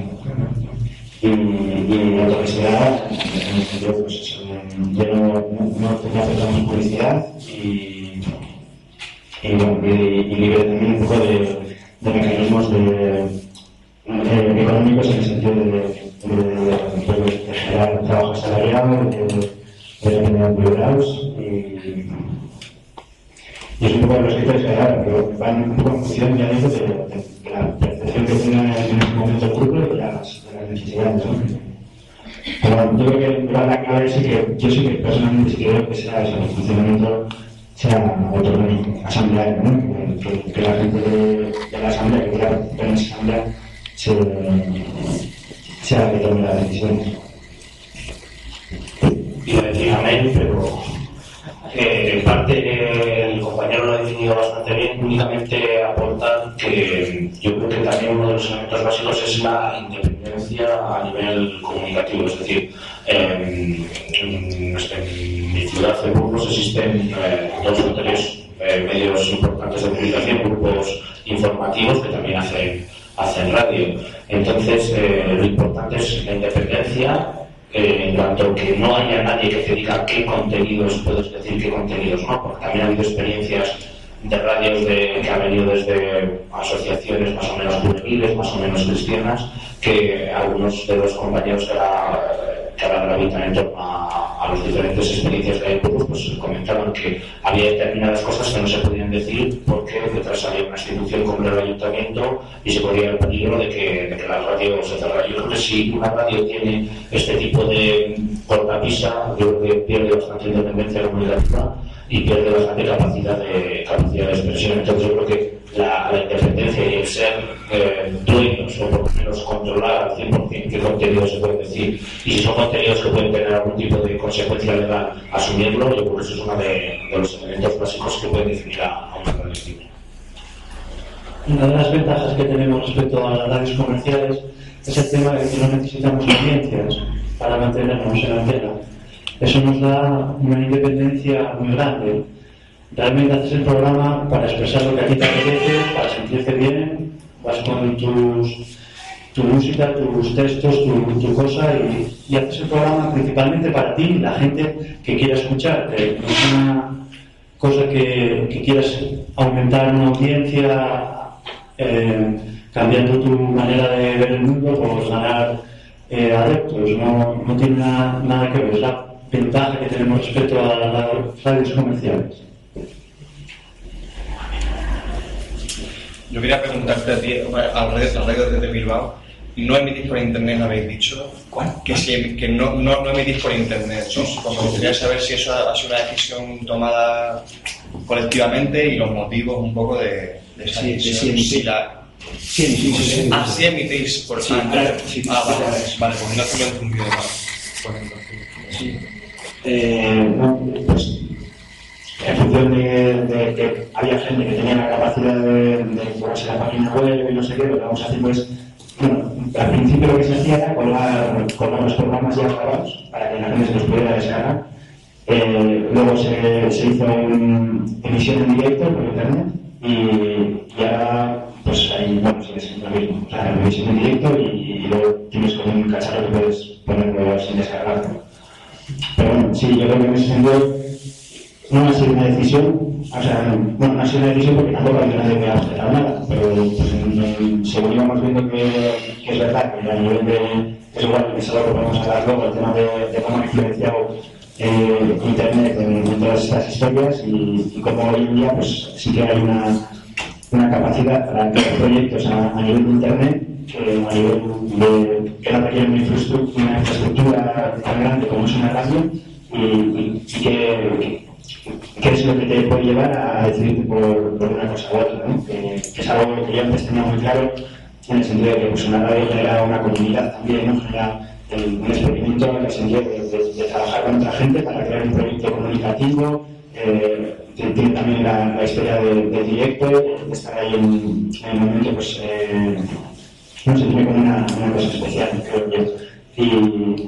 la autoridad, en el sentido, pues eso, ya no aceptamos publicidad y libre también un poco de mecanismos económicos en el sentido de generar trabajo asalariado, de determinados liberados y es un poco de los criterios que van un poco en función, ya digo, de la percepción que tenga en ese momento el grupo y de las necesidades, ¿no? Pero bueno, yo creo que la clave es que yo sí que personalmente sí creo que sea eso, el funcionamiento sea autonómico, asambleario, ¿no? Que la gente de la asamblea, que quiera participar en esa asamblea, sea la que tome las decisiones. Iba a decir amén, pero en parte el compañero lo ha definido bastante bien, únicamente aportar que yo creo que también uno de los elementos básicos es la independencia a nivel comunicativo, es decir, en mi ciudad de Burgos existen 2 o 3 medios importantes de comunicación, grupos informativos que también hacen radio. Entonces, lo importante es la independencia. En cuanto que no haya nadie que te diga qué contenidos puedes decir, qué contenidos no, porque también ha habido experiencias de radios que han venido desde asociaciones más o menos juveniles, más o menos cristianas, que algunos de los compañeros que ahora gravitan en torno a las diferentes experiencias que hay en Burgos, pues comentaban que había determinadas cosas que no se podían decir porque detrás había una institución como el ayuntamiento y se corría el peligro de que la radio se cerrara. Yo creo que si una radio tiene este tipo de cortapisa, yo creo que pierde bastante independencia comunicativa y pierde bastante capacidad de expresión. Entonces yo creo que la independencia y el ser dueños o por lo menos controlar al 100% qué contenidos se pueden decir y si son contenidos que pueden tener algún tipo de consecuencia legal, asumirlo. Yo creo que eso es uno de los elementos básicos que pueden definir a una radio libre. Una de las ventajas que tenemos respecto a las radios comerciales es el tema de que no necesitamos audiencias para mantenernos en la antena. Eso nos da una independencia muy grande. Realmente haces el programa para expresar lo que a ti te apetece, para sentirte bien, vas con tu música, tus textos, tu cosa y haces el programa principalmente para ti y la gente que quiera escucharte. No es una cosa que quieras aumentar una audiencia cambiando tu manera de ver el mundo por ganar adeptos. No tiene nada que ver. Es la ventaja que tenemos respecto a las radios comerciales. Yo quería preguntarte a ti, al radio de Bilbao, no emitís por internet, habéis dicho. ¿Cuál? Que no emitís por internet, ¿no? Pues me gustaría saber si eso ha sido una decisión tomada colectivamente y los motivos un poco de esa decisión. Sí, emitís por internet. Vale, pues no se lo he entendido mal. Sí. Pues en función de que había gente que tenía la capacidad de ponerse la página web y no sé qué, lo que vamos a hacer pues, bueno, al principio lo que se hacía era colgar los programas ya grabados para que la gente se los pudiera descargar. Luego se hizo una emisión en directo por internet y ahora pues ahí bueno, sigue lo mismo, o sea, emisión en directo y luego tienes como un cacharro que puedes ponerlo sin descargarlo. Pero bueno, sí, yo creo que en ese sentido no ha sido una decisión, o sea, bueno, no ha sido una decisión porque tampoco había nadie que haya generado nada, pero pues, según íbamos viendo que es verdad, que a nivel de, es igual, que es algo que podemos hablar luego, el tema de cómo ha influenciado Internet en todas estas historias y cómo hoy en día pues sí que hay una capacidad para crear proyectos a nivel de Internet a nivel que no requiere una infraestructura tan grande como es una radio y que es lo que te puede llevar a decidirte por una cosa u otra, ¿no? Que es algo que yo antes tenía muy claro en el sentido de que pues, una radio genera una comunidad también, ¿no? Genera un experimento en el sentido de trabajar con otra gente para crear un proyecto comunicativo. Tiene también la historia de directo, de estar ahí en el momento, pues, no sé, tiene como una cosa especial, creo yo.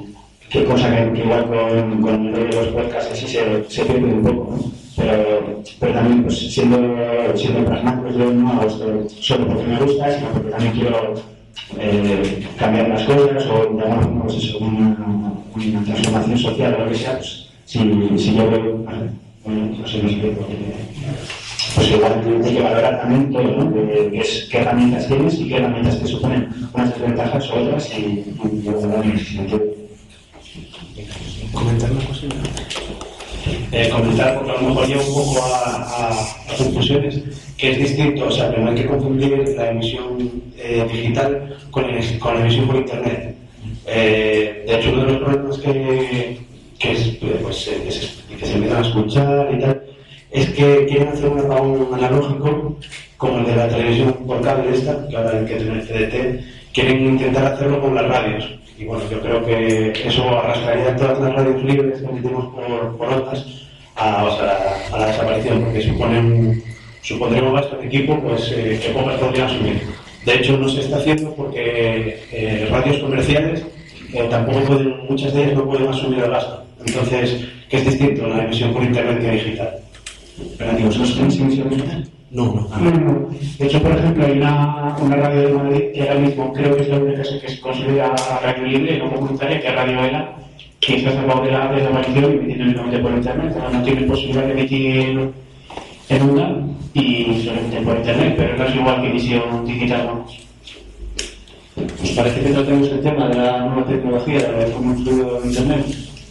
que cosa que igual con el rollo de los podcasts así se pierde un poco, ¿no? Pero también, pues, siendo pragmático, yo no hago esto solo porque me gusta, sino porque también quiero cambiar las cosas o llamar, pues eso, una transformación social o lo que sea. Pues, si yo veo, no sé, pues igual hay que valorar también todo, ¿no? Qué herramientas tienes y qué herramientas te suponen unas desventajas o otras y valorar en ese sentido. ¿Comentar una cosa? Comentar, porque a lo mejor lleva un poco a conclusiones, que es distinto, o sea, que no hay que confundir la emisión digital con la emisión por internet. De hecho, uno de los problemas que se empiezan a escuchar y tal, es que quieren hacer un apagón analógico, como el de la televisión por cable esta, que ahora hay que tener CDT, quieren intentar hacerlo con las radios. Y bueno, yo creo que eso arrastraría todas las radios libres que emitimos por ondas a la desaparición, porque supondría un gasto de equipo pues, que pocas podrían asumir. De hecho, no se está haciendo porque radios comerciales tampoco pueden, muchas de ellas no pueden asumir el gasto. Entonces, ¿qué es distinto la emisión por internet que digital? Pero digo, ¿vosotros tenéis emisión digital? No. No. De hecho, por ejemplo, hay una radio de Madrid que ahora mismo creo que es la única que se considera radio libre, no comunitaria, que es Radio Vela, que se ha sacado de la desaparición y emitiendo únicamente por internet. Ahora no tiene posibilidad de emitir en onda y solo emiten por internet, pero no es igual que emisión digital, vamos. ¿Os parece que tratemos el tema de la nueva tecnología, de cómo influye en internet?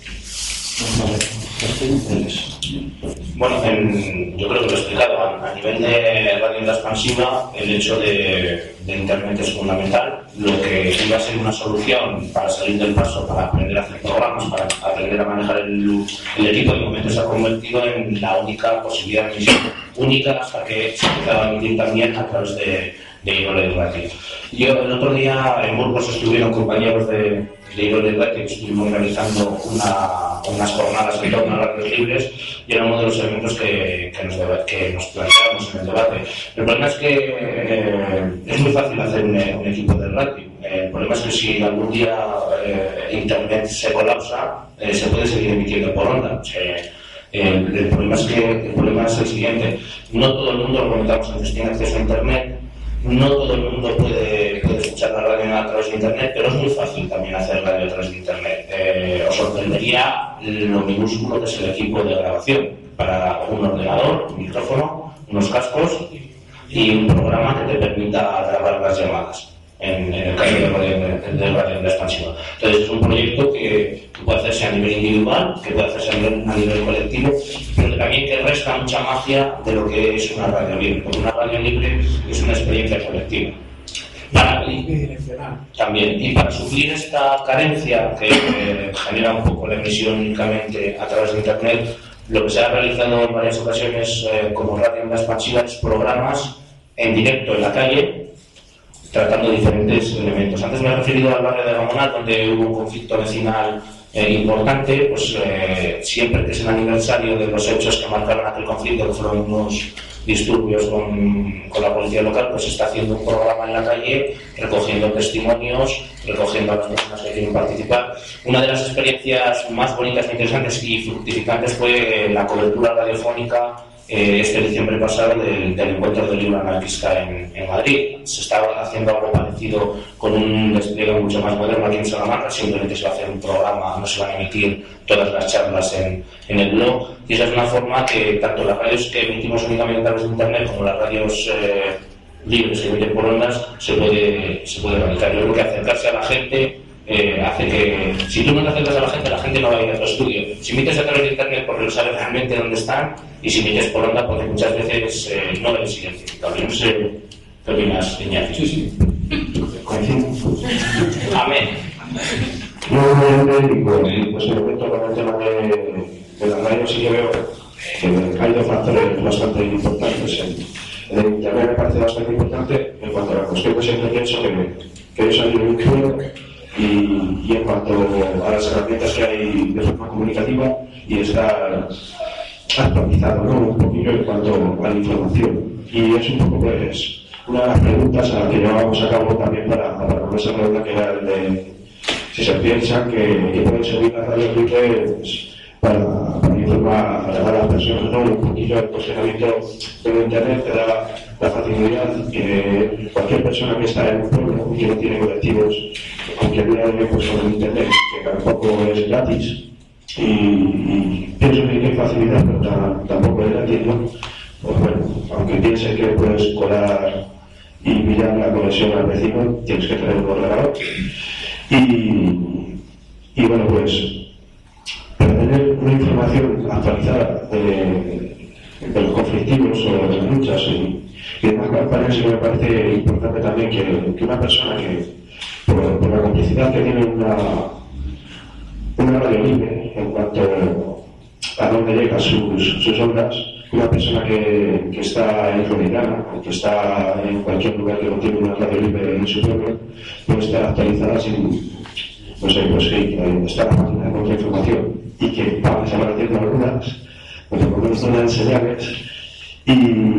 Bueno, yo creo que lo he explicado. A nivel de radio onda expansiva, el hecho de Internet es fundamental. Lo que iba a ser una solución para salir del paso, para aprender a hacer programas, para aprender a manejar el equipo, de momento se ha convertido en la única posibilidad de emisión única hasta que se empezaba a emitir también a través de Irole Radio. Yo el otro día en Burgos estuvieron compañeros de Irole Radio, estuvimos realizando unas jornadas en torno a radios libres y era uno de los elementos que nos planteamos en el debate. El problema es que es muy fácil hacer un equipo de radio. El problema es que si algún día Internet se colapsa, se puede seguir emitiendo por onda. El problema es el siguiente: no todo el mundo, lo comentamos antes, tiene acceso a Internet. No todo el mundo puede escuchar la radio a través de Internet, pero es muy fácil también hacer radio a través de Internet. Os sorprendería lo minúsculo que es el equipo de grabación para un ordenador, un micrófono, unos cascos y un programa que te permita grabar las llamadas, en el caso de radio onda expansiva. Entonces es un proyecto que puede hacerse a nivel individual, que puede hacerse a nivel colectivo, pero también que resta mucha magia de lo que es una radio libre, porque una radio libre es una experiencia colectiva. También, y para suplir esta carencia que genera un poco la emisión únicamente a través de Internet, lo que se ha realizado en varias ocasiones como radio onda expansiva es programas en directo en la calle, tratando diferentes elementos. Antes me he referido al barrio de Gamonal, donde hubo un conflicto vecinal importante. Pues siempre que es el aniversario de los hechos que marcaron aquel conflicto, que fueron unos disturbios con la policía local, pues se está haciendo un programa en la calle, recogiendo testimonios, recogiendo a las personas que quieren participar. Una de las experiencias más bonitas, interesantes y fructificantes fue la cobertura radiofónica este diciembre pasado del encuentro del libro anarquista en Madrid. Se estaba haciendo algo parecido con un despliegue mucho más moderno aquí en Salamanca. Simplemente se va a hacer un programa, no se van a emitir todas las charlas en el blog, y esa es una forma que tanto las radios que emitimos únicamente a través de Internet como las radios libres que emiten por ondas se puede realizar. Yo creo que acercarse a la gente hace que, si tú no te acercas a la gente no va a ir a tu estudio. Si emites a través de Internet porque no sabes realmente dónde están, y si emites por onda porque muchas veces no eres identificable. No sé qué opinas, Iñaki. Sí. Amén. Yo pues respecto con el tema de la radio, sí que veo que hay dos factores bastante importantes. El Internet me parece bastante importante. En cuanto a la cuestión, siempre pienso que es algo muy crudo, y en cuanto a las herramientas que hay de forma comunicativa y estar actualizado, ¿no? Un poquillo en cuanto a la información. Y es un poco pues una de las preguntas a las que llevábamos a cabo también para esa pregunta, que era el si se piensa que pueden servir las radios libres para informar a las personas, ¿no? Un poquillo el posicionamiento de Internet te da la facilidad que cualquier persona que está en un pueblo y que no tiene colectivos, aunque día de hoy pues con Internet, que tampoco es gratis, y pienso que hay facilidad, pero tampoco es gratis, ¿no? Pues bueno, aunque pienses que puedes colar y mirar la conexión al vecino, tienes que tener un ordenador. Y bueno, pues para tener una información actualizada de los conflictivos o de las luchas y demás campañas, sí que me parece importante también que una persona que, por la complicidad que tiene una radio libre en cuanto a dónde llegan sus ondas, una persona que está en Florida o que está en cualquier lugar que no tiene una radio libre en su pueblo, puede estar actualizada sin, no sé, pues que está la máquina de contrainformación y que van desapareciendo algunas, pues por lo menos no dan señales y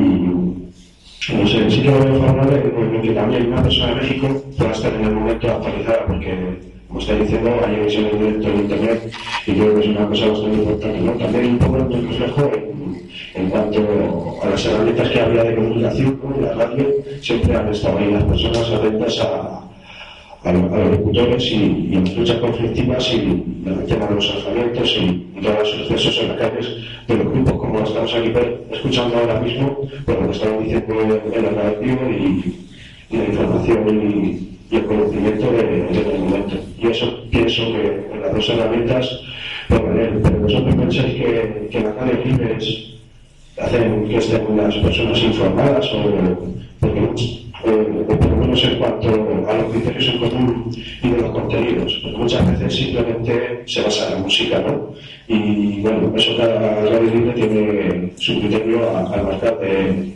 no sé, sí que lo veo favorable en que también una persona de México pueda estar en el momento actualizada, porque como está diciendo, hay emisiones directo en Internet y creo que es una cosa bastante importante, ¿no? También un poco el reflejo en cuanto a las herramientas que había de comunicación, ¿no? La radio, siempre han estado ahí las personas atentas a los locutores y en las luchas conflictivas y el tema de los alzamientos y todos los sucesos en las calles de los grupos, como estamos aquí escuchando ahora mismo, pues lo que estamos diciendo en la radio y la información y el conocimiento del momento. Y eso pienso que en las dos herramientas puede valer, pero vosotros pensáis que las radios libres hacen que estén las personas informadas porque por lo menos en cuanto a los criterios en común y de los contenidos, pues muchas veces simplemente se basa en la música, ¿no? Y bueno, eso cada radio libre tiene su criterio al marcar de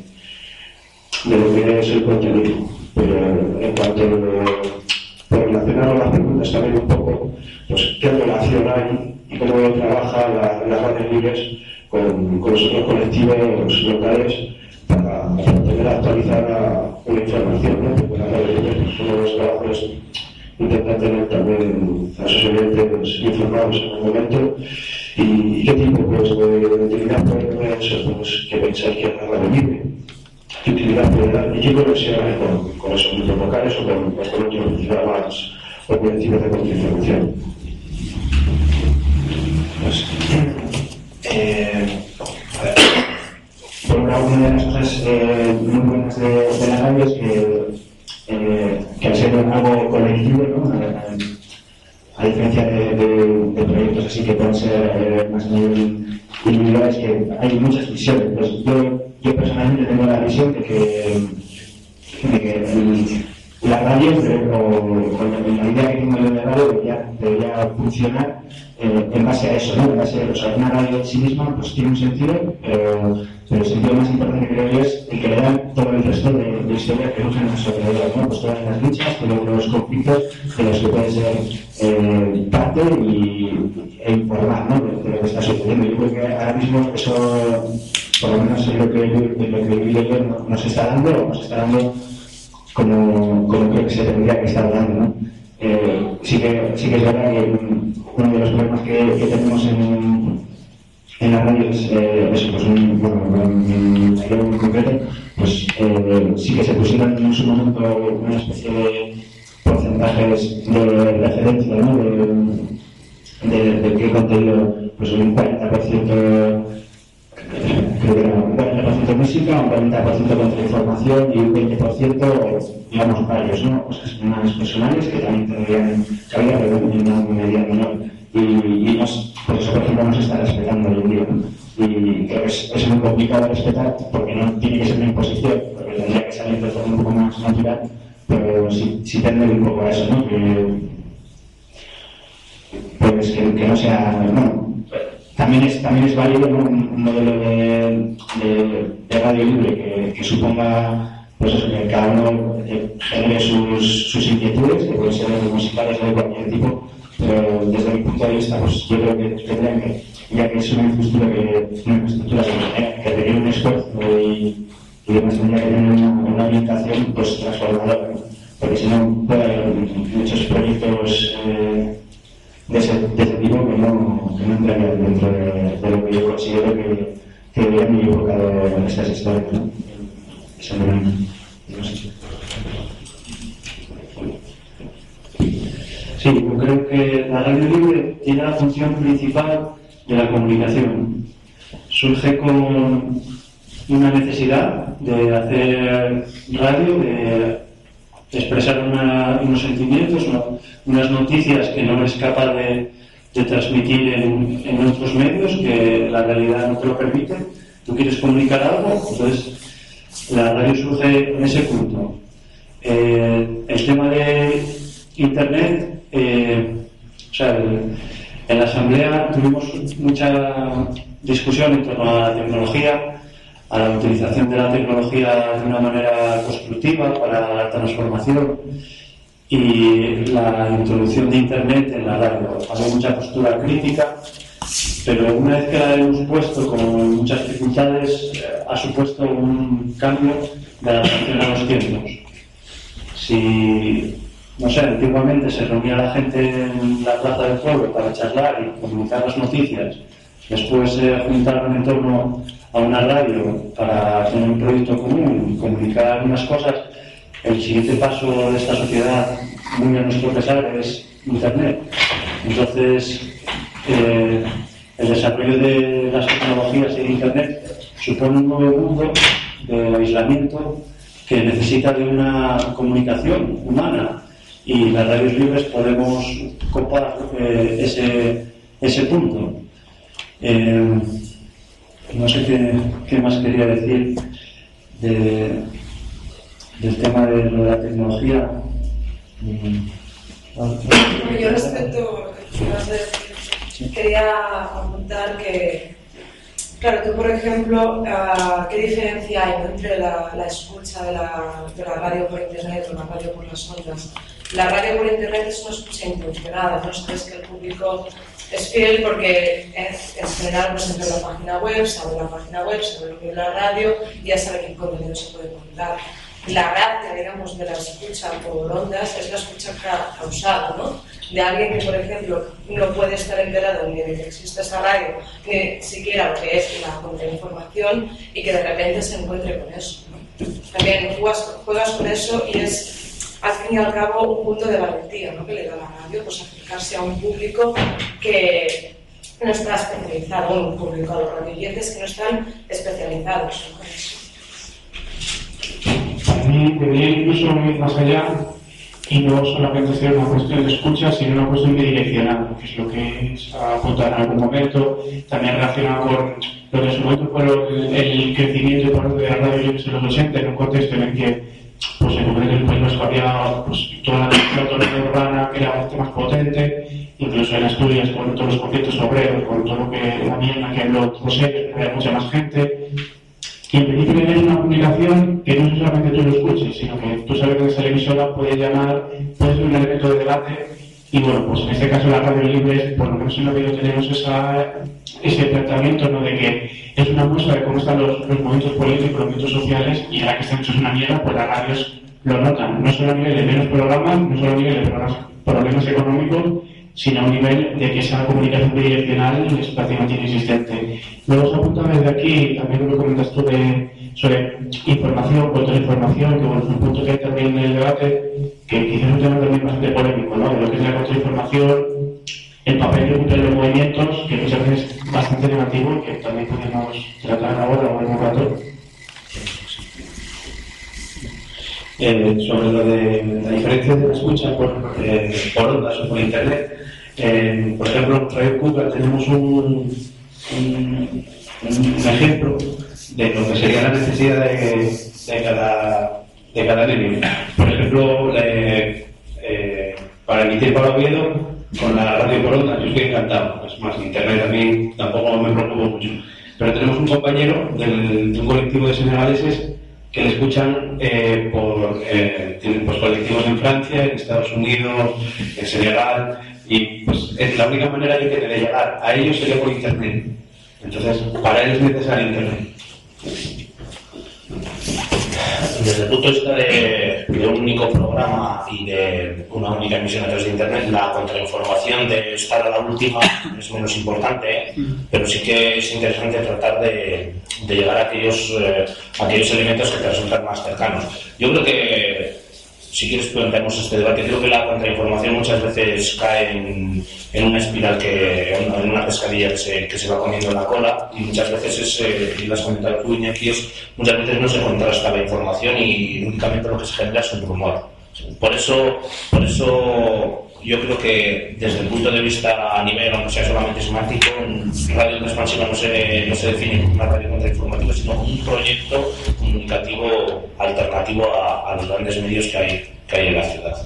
lo que es el contenido, pero en cuanto por relacionar a las preguntas también un poco, pues qué relación hay y cómo trabaja las radios libres con los otros colectivos locales para tener actualizada una información, ¿no? Porque las radios libres, pues, uno de los trabajos intentan tener también a sus oyentes informados en el momento. ¿Y qué tipo pues, de utilidad puede tener eso? Pues, que pensáis que es la radio libre? ¿Qué utilidad puede dar? ¿Y qué conexión hay con esos grupos locales o con los programas o colectivos de contrainformación? Pues, por una de las cosas muy buenas de la radio es que al ser algo colectivo, ¿no? A diferencia de proyectos así que pueden ser más individuales, que hay muchas visiones. Pues yo personalmente tengo la visión de que la radio, o la idea que tengo de la radio, debería funcionar en base a eso, ¿no? En base a, o sea, una radio en sí misma pues tiene un sentido, pero el sentido más importante creo yo es el que le da todo el resto de historia que usan a su alrededor, ¿no? Pues todas las luchas, todos los conflictos de los que puede ser parte e informar, ¿no? De lo que está sucediendo. Yo creo que ahora mismo eso, por lo menos en lo que he vivido yo, nos está dando como creo que se tendría que estar dando, ¿no? Sí que es verdad que uno de los problemas que tenemos en la radio es eso, pues en concreto, pues sí que se pusieron en su momento una especie de porcentajes de referencia, ¿no? De qué contenido, pues un 40%, creo que era un 40% música, un 40% contrainformación y un 20%, digamos, varios, ¿no? Cosas más personales que también tendrían cabida, pero en una medida menor. Y por eso, por ejemplo, no se está respetando hoy en día, ¿no? Y creo que es muy complicado de respetar porque no tiene que ser una imposición, porque tendría que salir de forma un poco más natural, pero sí tender un poco a eso, ¿no? Pues que no sea, bueno, también es válido, ¿no? Un modelo de radio libre que suponga, pues eso, que cada uno genere sus inquietudes, que pueden ser musicales o de cualquier tipo, pero desde mi punto de vista, pues yo creo que tendrían que, ya que es una infraestructura que requiere un esfuerzo y además tendría que tener una orientación pues transformadora, ¿no? porque si no puede haber muchos proyectos de ese tipo que no entrarían dentro de lo que yo considero que deberían ir enfocado en estas historias, ¿no? Eso no sé. Sí, yo creo que la radio libre tiene la función principal de la comunicación. Surge con una necesidad de hacer radio, de expresar unos sentimientos, unas noticias que no eres capaz de transmitir en otros medios, que la realidad no te lo permite. Tú quieres comunicar algo, entonces la radio surge en ese punto. El tema de Internet, en la asamblea tuvimos mucha discusión en torno a la tecnología, a la utilización de la tecnología de una manera constructiva para la transformación y la introducción de Internet en la radio. Había mucha postura crítica, pero una vez que la hemos puesto con muchas dificultades, ha supuesto un cambio de adaptación a los tiempos. Si, no sé, antiguamente se reunía la gente en la plaza del pueblo para charlar y comunicar las noticias, después se juntaron en torno a una radio para tener un proyecto común, comunicar unas cosas, el siguiente paso de esta sociedad, muy a nuestro pesar, es Internet. Entonces, el desarrollo de las tecnologías y de Internet supone un nuevo mundo de aislamiento que necesita de una comunicación humana, y las radios libres podemos copar ese punto. No sé qué más quería decir del tema de la tecnología. Yo respecto a lo que acabas de decir, quería apuntar que, claro, tú por ejemplo, ¿qué diferencia hay entre la escucha de la radio por internet o la radio por las ondas? La radio por internet es una escucha intencionada, no es que el público es fiel porque en general pues entra en la página web, sabe la página web, sabe lo que es la radio y ya sabe qué contenido se puede contar. La gracia, digamos, de la escucha por ondas es la escucha causada, ¿no? De alguien que, por ejemplo, no puede estar enterado ni de que existe esa radio, ni siquiera lo que es la contrainformación, y que de repente se encuentre con eso, ¿no? También juegas con eso y es, al fin y al cabo, un punto de valentía, ¿no?, que le da la radio, pues acercarse a un público que no está especializado, un público a los radioyentes que no están especializados, ¿no?, en eso. Para mí debería incluso ir más allá y no solamente ser una cuestión de escucha, sino una cuestión bidireccional, que es lo que es apuntar en algún momento, también relacionado con lo que en su momento fue el crecimiento y por de la radio libres en los 80, en un contexto en el que pues en el País Vasco había pues, toda la autonomía urbana que era bastante más potente, incluso en Asturias con todos los conflictos obreros, con todo lo que la mierda que habló todos ellos, había mucha más gente. Y en principio tener una comunicación que no solamente tú lo escuches, sino que tú sabes que esa emisora puede llamar, puede ser un elemento de debate, y bueno, pues en este caso la radio libre, por lo menos en la video tenemos ese planteamiento, ¿no?, de que es una muestra de cómo están los movimientos políticos, los movimientos sociales, y ahora que están hechos una mierda, pues las radios lo notan, no solo a nivel de menos programas, no solo a nivel de problemas económicos, sino a un nivel de que esa comunicación bidireccional es prácticamente inexistente. Luego se apunta desde aquí, también lo que comentas tú sobre información, contrainformación, que bueno, es un punto que hay también en el debate, que quizás es un tema también bastante polémico, ¿no?, de lo que es la contrainformación, el papel que cumplen los movimientos, que muchas veces es bastante negativo y que también podemos tratar ahora o en un rato. Sobre lo de la diferencia de la escucha por ondas o por internet, por ejemplo, en Radio Cuca tenemos un ejemplo de lo que sería la necesidad de cada medio. Por ejemplo, para emitir para Oviedo, con la radio por ondas, yo estoy encantado. Es más, internet a mí tampoco me preocupa mucho. Pero tenemos un compañero de un colectivo de senegaleses que le escuchan tienen pues, colectivos en Francia, en Estados Unidos, en Senegal, y pues la única manera que tiene de llegar a ellos sería por internet. Entonces, para él es necesario internet. Desde el punto de vista de un único programa y de una única emisión a través de Internet, la contrainformación de estar a la última es menos importante, pero sí que es interesante tratar de llegar a aquellos elementos que te resultan más cercanos. Yo creo que, si quieres planteamos este debate, creo que la contrainformación muchas veces cae en una espiral, en una pescadilla que se va comiendo la cola, y muchas veces y lo has comentado tú, Iñaki, muchas veces no se contrasta la información y únicamente lo que se genera es un rumor. Por eso yo creo que desde el punto de vista a nivel, aunque sea solamente semántico, Radio Expansiva no se define como una radio contrainformativa, sino un proyecto comunicativo alternativo a los grandes medios que hay en la ciudad.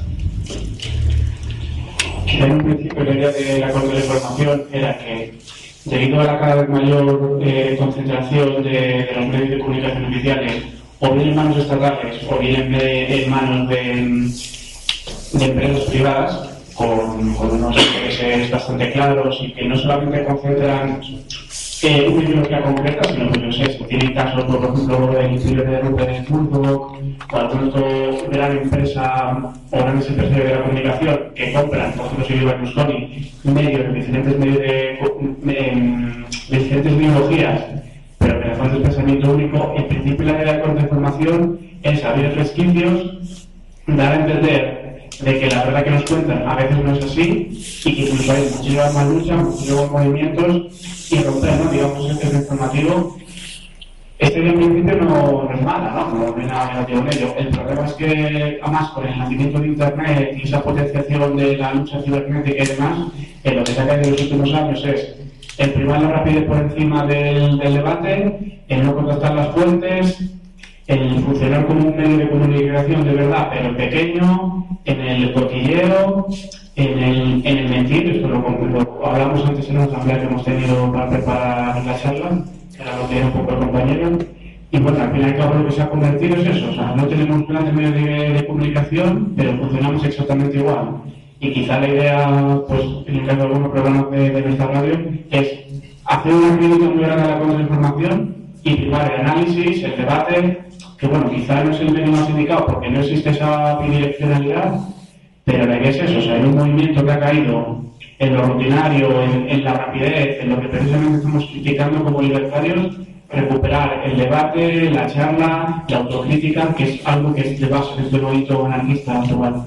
En un principio la idea de la contrainformación era que, debido a la cada vez mayor concentración de los medios de comunicación oficiales, o bien en manos estatales o bien en manos de empresas privadas, con unos intereses bastante claros y que no solamente concentran una ideología concreta, sino que, no sé, si tienen casos, por ejemplo, el Instituto de Rupert Murdoch o alguna otra gran empresa o grandes empresarios de la comunicación que compran, por ejemplo, Silvio Berlusconi, medios de diferentes medios de diferentes ideologías, pero que en el fondo es pensamiento único. En principio, la idea de la contrainformación es abrir resquicios, dar a entender de que la verdad que nos cuentan a veces no es así y que incluso hay muchísimas más luchas, muchísimos movimientos y romper, ¿no? Digamos, este informativo. Este en principio no es mala, ¿no? No hay nada negativo en ello. El problema es que, además, con el nacimiento de Internet y esa potenciación de la lucha cibernética y demás, lo que se ha caído en los últimos años es el primar la rapidez por encima del debate, el no contactar las fuentes, el funcionar como un medio de comunicación de verdad, pero pequeño, en el cotilleo, en el mentir. Esto lo hablamos antes en una asamblea que hemos tenido para preparar la charla, que ahora lo tiene un poco el compañero. Y bueno, al fin y al cabo lo que se ha convertido es eso, o sea, no tenemos grandes medios de comunicación, pero funcionamos exactamente igual. Y quizá la idea, pues, en el caso de algunos programas de nuestra radio, es hacer una crítica muy grande a la contrainformación y primar el análisis, el debate, que bueno, quizá no es el medio más indicado porque no existe esa bidireccionalidad, pero la idea es eso, o sea, hay un movimiento que ha caído en lo rutinario, en la rapidez, en lo que precisamente estamos criticando como libertarios, recuperar el debate, la charla, la autocrítica, que es algo que es de base de este movimiento anarquista actual.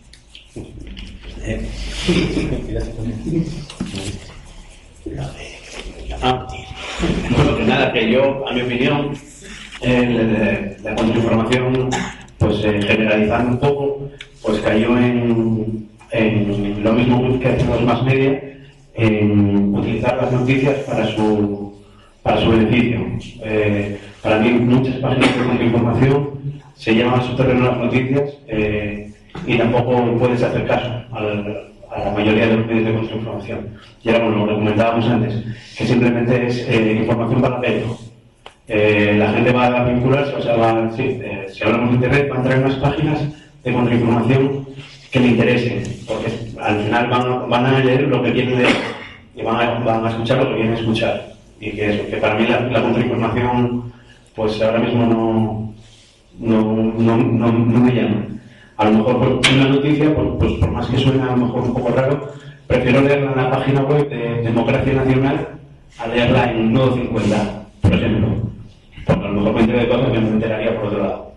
Bueno, que nada, que yo, a mi opinión, la contrainformación, pues generalizando un poco, pues cayó en lo mismo que hacen los más media, en utilizar las noticias para su beneficio. Para mí, muchas páginas de contrainformación se llaman a su terreno las noticias y tampoco puedes hacer caso a la mayoría de los medios de contrainformación. Y ahora, bueno, lo comentábamos antes, que simplemente es información para pelo. La gente va a vincularse, o sea, si hablamos de Internet, va a entrar en unas páginas de contrainformación que le interesen, porque al final van a leer lo que quieren leer y van a escuchar lo que quieren escuchar. Y que para mí la contrainformación, pues ahora mismo no me llama. A lo mejor por una noticia, pues por más que suene a lo mejor un poco raro, prefiero leerla en la página web de Democracia Nacional a leerla en Nodo 50, por ejemplo. Porque a lo mejor me entero de cosas que me enteraría por otro lado.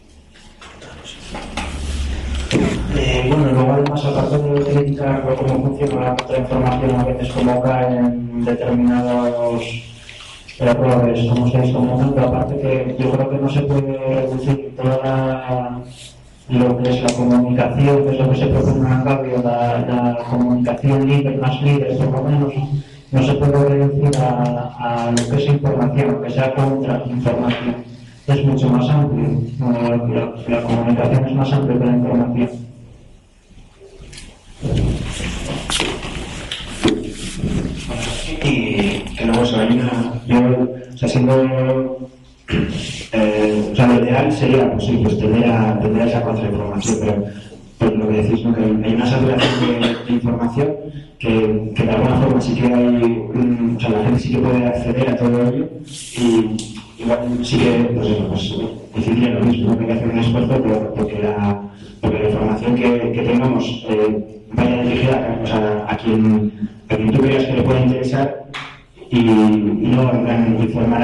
Bueno, luego además, aparte de criticar cómo funciona la contrainformación, a veces como caen determinados errores, como se comentan, pero aparte que yo creo que no se puede reducir toda lo que es la comunicación, que es lo que se propone en la radio, la comunicación libre, más libre, por lo menos, no se puede reducir a lo que es información, lo que sea contrainformación. Es mucho más amplio. La comunicación es más amplia que la información. Y que luego se lo ideal sería, pues sí, pues tener esa contrainformación, pero pues lo que decís, ¿no? Que hay una saturación de información que de alguna forma sí que hay, la gente sí que puede acceder a todo ello igual sí que, pues eso, pues decidir lo mismo, ¿no? Hay que hacer un esfuerzo porque la información que tengamos vaya dirigida a quien tú creas que le pueda interesar y no en plan informar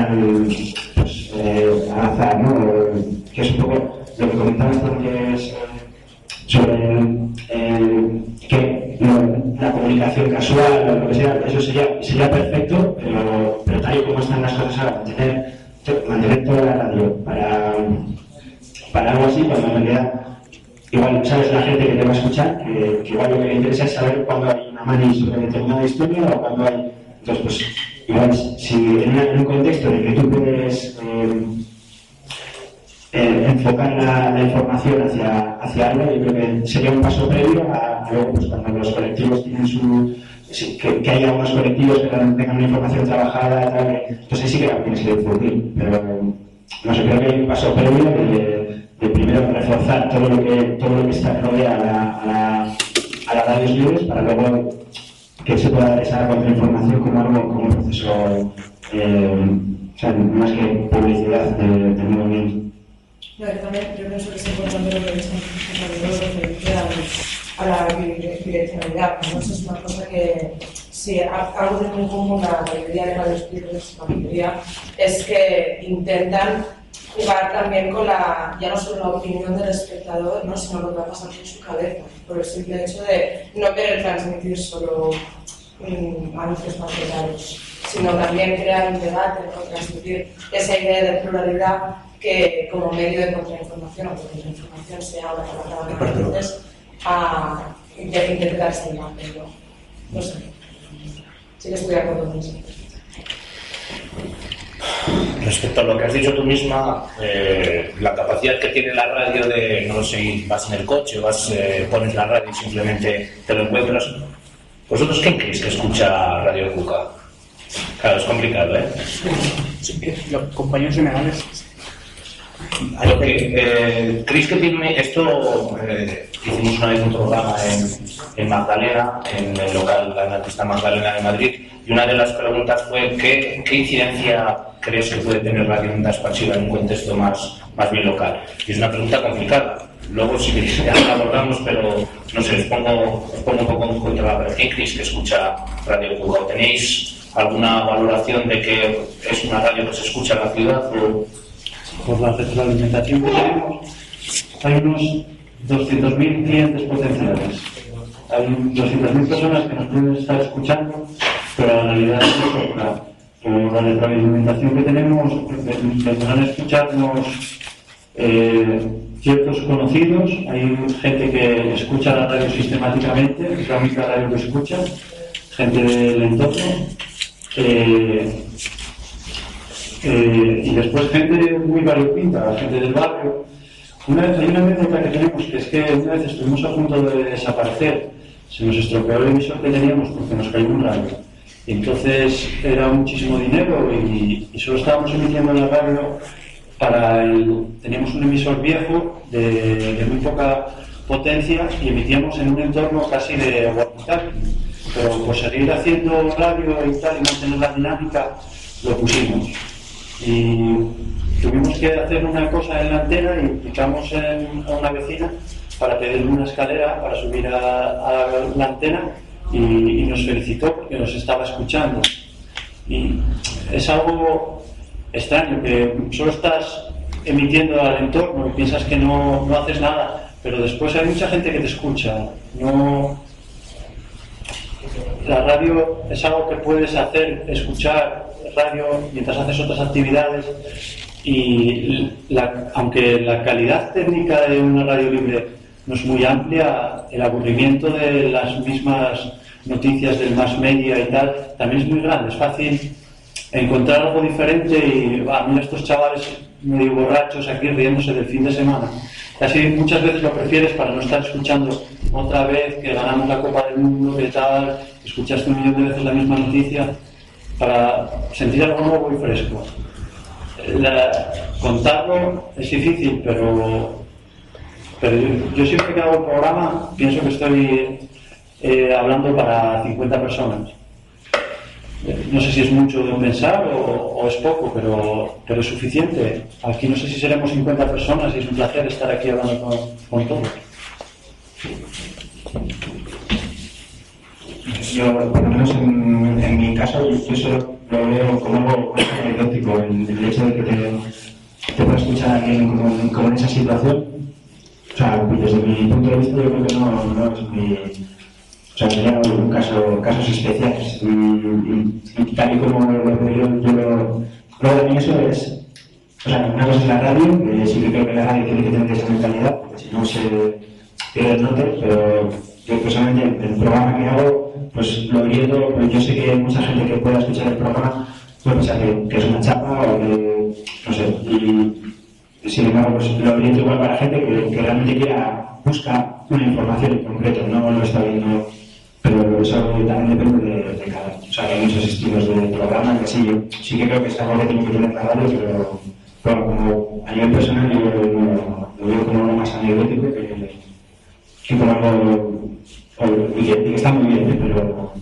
al azar, ¿no? Que es un poco lo que comentabas antes sobre que la comunicación casual o lo que sea, eso sería perfecto, pero tal y como están las cosas ahora, mantener toda la radio para algo así, cuando en realidad igual sabes la gente que te va a escuchar, que igual lo que le interesa es saber cuándo hay una mani sobre determinada historia o cuándo hay. Entonces, pues igual si en un contexto en el que tú puedes enfocar la información hacia algo, yo creo que sería un paso previo a luego, pues cuando los colectivos tienen que haya unos colectivos que tengan una información trabajada, tal, entonces sí que la tienes que difundir, pero no sé, creo que hay un paso previo de primero reforzar todo lo que está rodea a las radios libres para luego que se pueda dar esa contrainformación como un proceso, o sea, más que publicidad del movimiento. No, yo pienso que es importante lo que dice a la direccionalidad, ¿no? Eso es una cosa que, si algo tiene en común la mayoría de radios libres, la mayoría, es que intentan jugar también con ya no solo la opinión del espectador, ¿no? Sino lo que va a pasar por su cabeza, por el simple hecho de no querer transmitir solo anuncios particulares, sino también crear un debate, ¿no? Transmitir esa idea de pluralidad que como medio de contrainformación, aunque la contrainformación sea ahora para entonces a interpretar esa imagen, ¿no? No sé. Sí que estoy de acuerdo con eso. Respecto a lo que has dicho tú misma, la capacidad que tiene la radio de, no sé, vas en el coche, pones la radio y simplemente te lo encuentras. ¿Vosotros quién creéis que escucha Radio Cuca? Claro, es complicado, ¿eh? Sí, los compañeros generales. ¿Creéis que tiene esto? Hicimos una vez un programa en Magdalena, en el local La Artista Magdalena de Madrid, y una de las preguntas fue ¿qué incidencia crees que puede tener Radio Onda Expansiva en un contexto más bien local? Y es una pregunta complicada. Luego sí que ya la abordamos, pero no sé, os pongo un poco en contra. ¿Pero quién creéis que escucha Radio Cuca? ¿O tenéis alguna valoración de que es una radio que se escucha en la ciudad? Por la retroalimentación que tenemos, hay unos 200.000 clientes potenciales. Hay 200.000 personas que nos pueden estar escuchando, pero la realidad es que por la retroalimentación que tenemos, vendrán a escucharnos ciertos conocidos. Hay gente que escucha la radio sistemáticamente, es la única radio que escucha, gente del entorno. Y después gente muy variopinta, gente del barrio. Hay una anécdota que tenemos, que es que una vez estuvimos a punto de desaparecer, se nos estropeó el emisor que teníamos porque nos cayó un rayo. Y entonces era muchísimo dinero y solo estábamos emitiendo en la radio teníamos un emisor viejo de muy poca potencia y emitíamos en un entorno casi de walkie-talkie. Pero por seguir haciendo radio y tal y mantener la dinámica, lo pusimos. Y tuvimos que hacer una cosa en la antena y picamos a una vecina para pedirle una escalera para subir a la antena y nos felicitó porque nos estaba escuchando. Y es algo extraño, que solo estás emitiendo al entorno y piensas que no haces nada, pero después hay mucha gente que te escucha. La radio es algo que puedes hacer, escuchar radio mientras haces otras actividades, y aunque la calidad técnica de una radio libre no es muy amplia, el aburrimiento de las mismas noticias del mass media y tal también es muy grande. Es fácil encontrar algo diferente y mira estos chavales medio borrachos aquí riéndose del fin de semana. Casi muchas veces lo prefieres para no estar escuchando otra vez que ganamos la Copa del Mundo, que tal, escuchaste 1.000.000 de veces la misma noticia, para sentir algo nuevo y fresco. Contarlo es difícil, pero yo siempre que hago el programa pienso que estoy hablando para 50 personas. No sé si es mucho de pensar o es poco, pero es suficiente. Aquí no sé si seremos 50 personas y es un placer estar aquí hablando con todos. Yo, por lo menos en mi caso, yo solo lo veo como algo anecdótico, el hecho de que te pueda escuchar a alguien como en esa situación. O sea, desde mi punto de vista, yo creo que no es mi. O sea, sería un casos especiales. Y tal y como lo veo yo, luego también eso es. O sea, una cosa es la radio, que sí que creo que la radio tiene que tener esa mentalidad, porque si no se pierde el norte, pero yo personalmente el programa que hago, pues lo oriento, pero yo sé que hay mucha gente que pueda escuchar el programa puede pensar que es una chapa o que, no sé, y sin embargo, pues lo oriento igual para la gente que realmente busca una información en concreto, no lo está viendo, pero eso también depende de cada. O sea, hay muchos estilos de programa que sí que creo que es algo que tiene que tener la radio, pero como a nivel personal yo lo veo como algo más anecdótico que como algo y que está muy bien, pero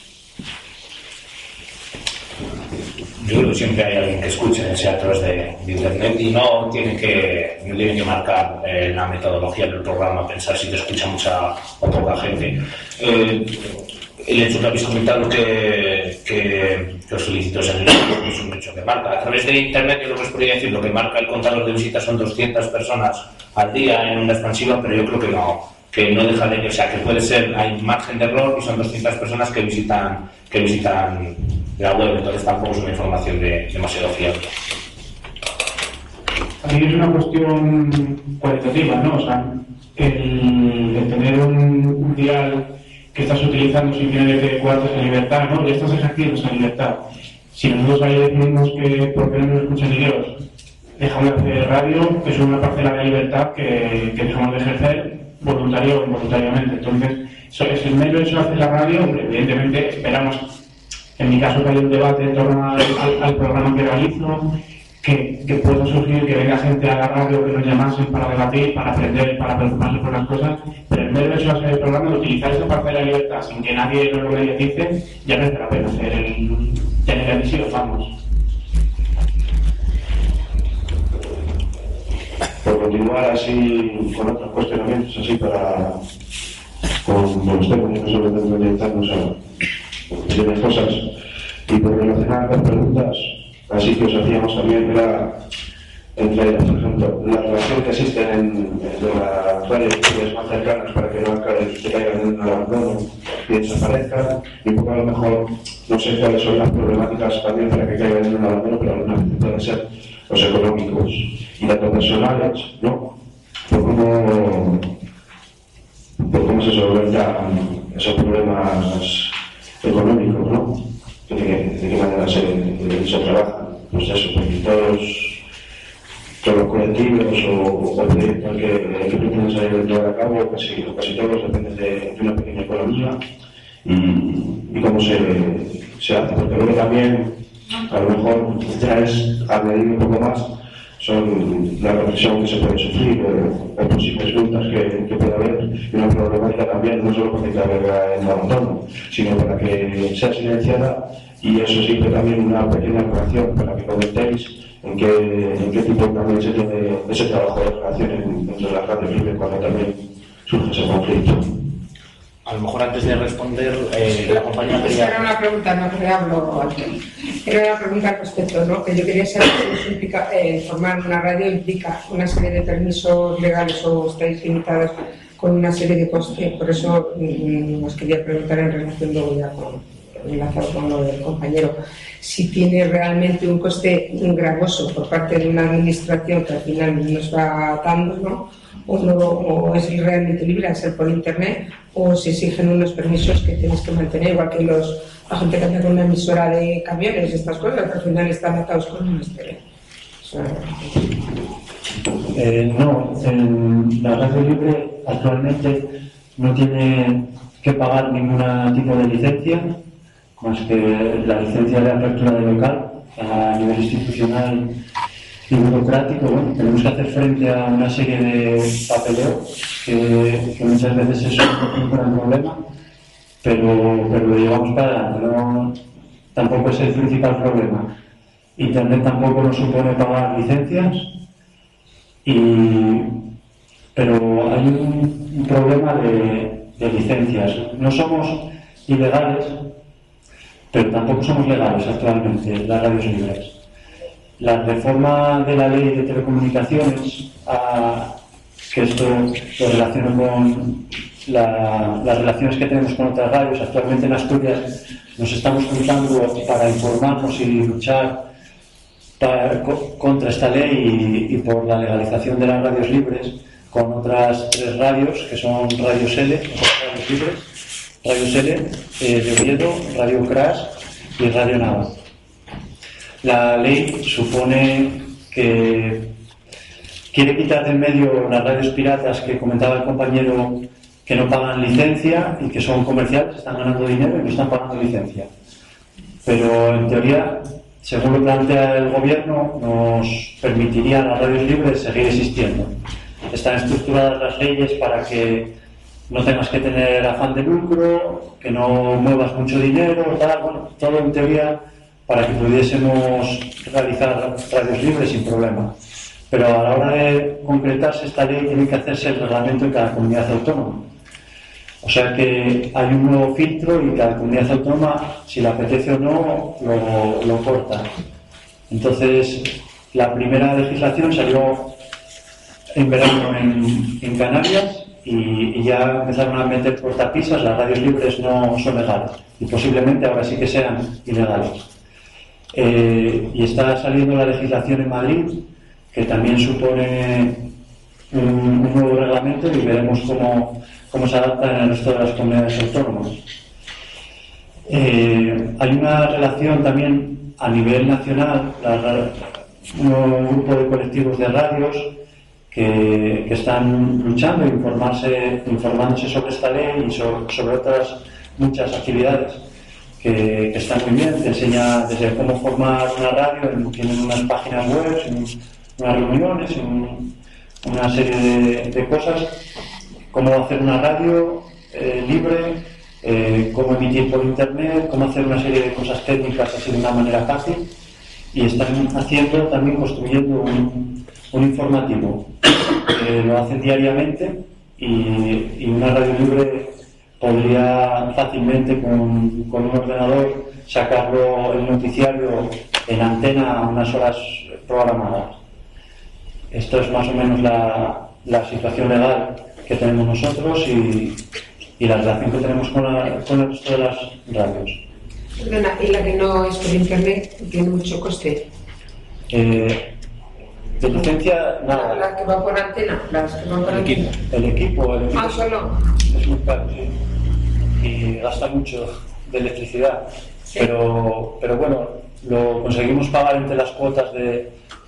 yo creo que siempre hay alguien que escuche, sea a través de internet, y no tiene que marcar la metodología del programa, pensar si te escucha mucha o poca gente. El hecho que habéis comentado que os felicito es un hecho que marca. A través de internet yo lo que os podría decir, lo que marca el contador de visitas son 200 personas al día en una expansiva, pero yo creo que no deja de, o sea, que puede ser, hay margen de error y son 200 personas que visitan la web, entonces tampoco es una información demasiado fiable. También es una cuestión cualitativa, ¿no? O sea, el tener un dial que estás utilizando sin tener que cuartos en libertad, ¿no? Ya estás ejerciendo esa libertad. Si nosotros ahí decimos que por qué no nos escuchan ni Dios, dejamos de hacer radio, es una parcela de libertad que dejamos de ejercer voluntario o involuntariamente. Entonces, es el mero hecho de hacer la radio, evidentemente esperamos, en mi caso, que haya un debate en torno al programa que realizo, que pueda surgir, que venga gente a la radio, que nos llamasen para debatir, para aprender, para preocuparse por las cosas, pero en vez de hecho de hacer el programa, de utilizar esa parte de la libertad sin que nadie nos lo mediatice, ya merece la pena hacer tener emisión, vamos. Por continuar así con otros cuestionamientos, así con usted, poniendo sobre todo orientarnos a varias cosas, y por relacionar las preguntas, así que os hacíamos también era entre, por ejemplo, la relación que existe entre las radios más cercanas para que no caigan en el abandono y desaparezcan, y un poco a lo mejor no sé cuáles son las problemáticas también para que caigan en el abandono, pero algunas veces pueden ser los económicos y tanto personales, ¿no? Por cómo se solventan esos problemas económicos, ¿no? De qué manera se trabaja, pues eso, porque todos los colectivos o proyectos que pretenden llevar a cabo, casi todos dependen de una pequeña economía y cómo se hace, porque luego también a lo mejor ya es añadir un poco más son la represión que se puede sufrir o posibles multas que puede haber, y una problemática también no solo porque haber en abandono, sino para que sea silenciada, y eso siempre también una pequeña relación para que comentéis en qué tipo también se tiene ese trabajo de relación entre la radio libre cuando también surge ese conflicto. A lo mejor antes de responder, la compañía quería... Era una pregunta, no que hablo aquí. Era una pregunta al respecto, ¿no? Que yo quería saber si eso implica, formar una radio implica una serie de permisos legales o estáis limitados con una serie de costes. Por eso os quería preguntar en relación luego ya enlazado con lo del compañero, si tiene realmente un coste gravoso por parte de una administración que al final nos va atando, ¿no? O es realmente libre al ser por internet, o se exigen unos permisos que tienes que mantener, igual que la gente que anda con una emisora de camiones y estas cosas, que al final están atados con un ministerio. No, la radio libre actualmente no tiene que pagar ningún tipo de licencia, más que la licencia de apertura de local a nivel institucional y burocrático. Bueno, tenemos que hacer frente a una serie de papeleo que muchas veces es un problema, pero lo llevamos para adelante. tampoco es el principal problema. Internet tampoco nos supone pagar licencias, pero hay un problema de licencias. No somos ilegales, pero tampoco somos legales actualmente, las radios libres. La reforma de la ley de telecomunicaciones, que esto lo relaciona con las relaciones que tenemos con otras radios. Actualmente en Asturias nos estamos juntando para informarnos y luchar contra esta ley y por la legalización de las radios libres con otras 3 radios, que son Radios L, radios libres, Radios L, de Oviedo, Radio Crash y Radio Nava. La ley supone que quiere quitar del medio las radios piratas que comentaba el compañero, que no pagan licencia y que son comerciales, están ganando dinero y no están pagando licencia. Pero en teoría, según lo plantea el gobierno, nos permitiría a las radios libres seguir existiendo. Están estructuradas las leyes para que no tengas que tener afán de lucro, que no muevas mucho dinero, tal, bueno, todo en teoría para que pudiésemos realizar radios libres sin problema. Pero a la hora de concretarse esta ley tiene que hacerse el reglamento en cada comunidad autónoma. O sea que hay un nuevo filtro y cada comunidad autónoma, si le apetece o no, lo corta. Entonces, la primera legislación salió en verano en Canarias y ya empezaron a meter cortapisas. Las radios libres no son legales y posiblemente ahora sí que sean ilegales. Y está saliendo la legislación en Madrid, que también supone un nuevo reglamento, y veremos cómo se adapta en el resto de las comunidades autónomas. Hay una relación también a nivel nacional, un grupo de colectivos de radios que están luchando e informándose sobre esta ley y sobre otras muchas actividades que están muy bien. Te enseña desde cómo formar una radio, tienen unas páginas web, unas reuniones, una serie de cosas, cómo hacer una radio libre, cómo emitir por internet, cómo hacer una serie de cosas técnicas así de una manera fácil, y están haciendo también, construyendo un informativo. Lo hacen diariamente y una radio libre podría fácilmente con un ordenador sacarlo el noticiario en antena a unas horas programadas. Esto es más o menos la situación legal que tenemos nosotros y la relación que tenemos con el resto de las radios. Perdona, ¿y la que no es por internet tiene mucho coste? De licencia, nada. ¿La que va por antena? ¿Las que van por antena? El equipo solo. Es muy caro, sí. Y gasta mucho de electricidad. ¿Sí? Pero bueno, lo conseguimos pagar entre las cuotas de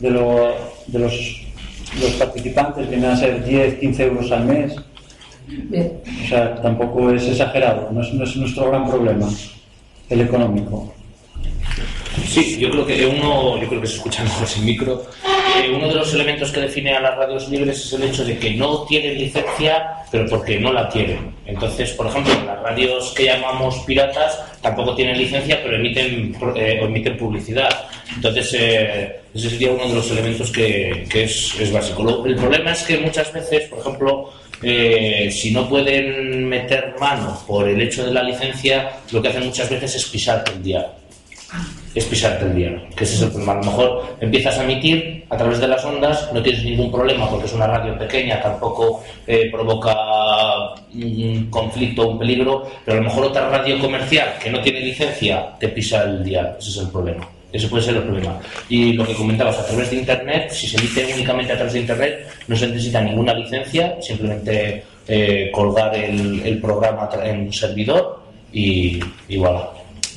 los participantes, vienen a ser 10-15 euros al mes. Bien. O sea, tampoco es exagerado, no es nuestro gran problema, el económico. Sí, yo creo que se escucha mejor sin micro. Uno de los elementos que define a las radios libres es el hecho de que no tienen licencia, pero porque no la tienen. Entonces, por ejemplo, las radios que llamamos piratas tampoco tienen licencia, pero emiten publicidad. Entonces, ese sería uno de los elementos que es básico. El problema es que muchas veces, por ejemplo, si no pueden meter mano por el hecho de la licencia, lo que hacen muchas veces es pisarte el dial. Que ese es el problema. A lo mejor empiezas a emitir a través de las ondas, no tienes ningún problema porque es una radio pequeña, tampoco provoca un conflicto o un peligro, pero a lo mejor otra radio comercial que no tiene licencia te pisa el dial. Ese es el problema. Ese puede ser el problema. Y lo que comentabas, a través de internet, si se emite únicamente a través de internet, no se necesita ninguna licencia, simplemente colgar el programa en un servidor y voilà.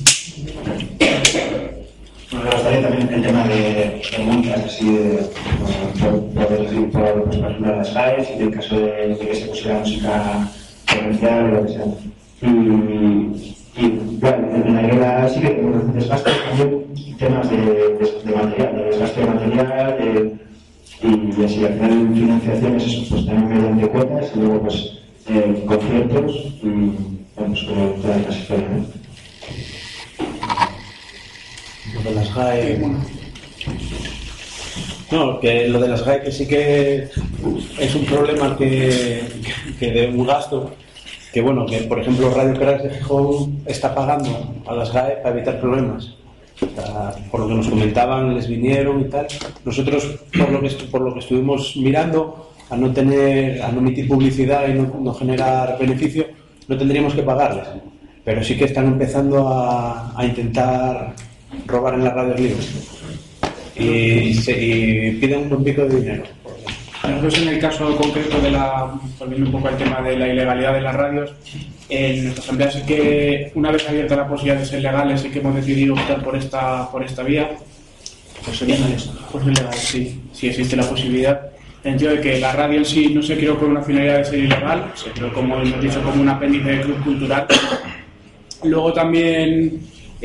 Me gustaría también el tema de multas, así de poder recibir por las GAES y en caso de que se pusiera música comercial o lo que sea. Y bueno, en la guerra sí que tenemos desgaste también temas de material, de desgaste de material y así al final financiaciones, eso, pues también mediante cuotas y luego pues conciertos y bueno, pues como toda la historia, ¿no? SGAE. No, que lo de las SGAE que sí que es un problema que de un gasto, que bueno, que por ejemplo Radio Peras de Gijón está pagando a las SGAE para evitar problemas. O sea, por lo que nos comentaban, les vinieron y tal. Nosotros, por lo que estuvimos mirando, a no emitir publicidad y no generar beneficio, no tendríamos que pagarles. Pero sí que están empezando a intentar robar en las radios libres. Y piden un buen pico de dinero. Nosotros en el caso concreto volviendo un poco al tema de la ilegalidad de las radios, en nuestra asamblea sí que, una vez abierta la posibilidad de ser legales, sí que hemos decidido optar por esta vía. Por ser legales. Por ser legales, sí existe la posibilidad. En el sentido de que la radio en sí no se creó con una finalidad de ser ilegal, se creó, como hemos dicho, como un apéndice de club cultural. Luego también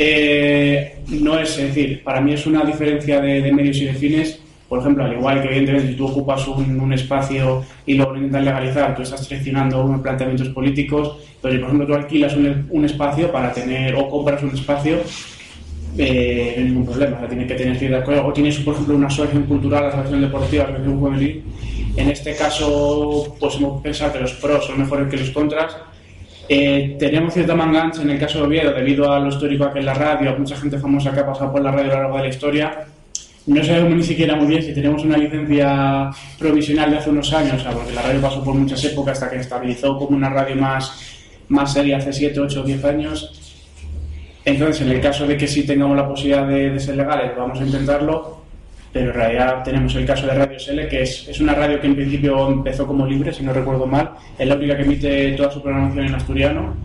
no es decir, para mí es una diferencia de medios y de fines. Por ejemplo, al igual que evidentemente si tú ocupas un espacio y luego lo intentas legalizar, tú estás traicionando unos planteamientos políticos, pero si por ejemplo tú alquilas un espacio para tener, o compras un espacio, no hay ningún problema, o sea, tienes que tener ciertas cosas, o tienes por ejemplo una asociación cultural, la asociación deportiva, la asociación juvenil. En este caso, pues hemos pensado que los pros son mejores que los contras. Teníamos cierta mangancha en el caso de Oviedo debido a lo histórico que es la radio, a mucha gente famosa que ha pasado por la radio a lo largo de la historia. No sabemos ni siquiera muy bien si tenemos una licencia provisional de hace unos años, o sea, porque la radio pasó por muchas épocas hasta que estabilizó como una radio más seria hace 7, 8 o 10 años. Entonces, en el caso de que sí tengamos la posibilidad de ser legales, vamos a intentarlo, pero en realidad tenemos el caso de Radio SL, que es una radio que en principio empezó como libre, si no recuerdo mal, es la única que emite toda su programación en asturiano.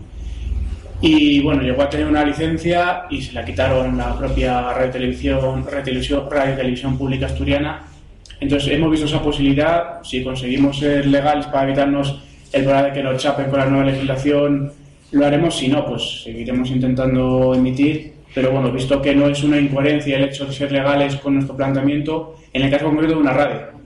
Y bueno, llegó a tener una licencia y se la quitaron la propia Radio Televisión Pública Asturiana. Entonces hemos visto esa posibilidad, si conseguimos ser legales para evitarnos el problema de que nos chapen con la nueva legislación, lo haremos. Si no, pues seguiremos intentando emitir. Pero bueno, visto que no es una incoherencia el hecho de ser legales con nuestro planteamiento, en el caso concreto de una radio,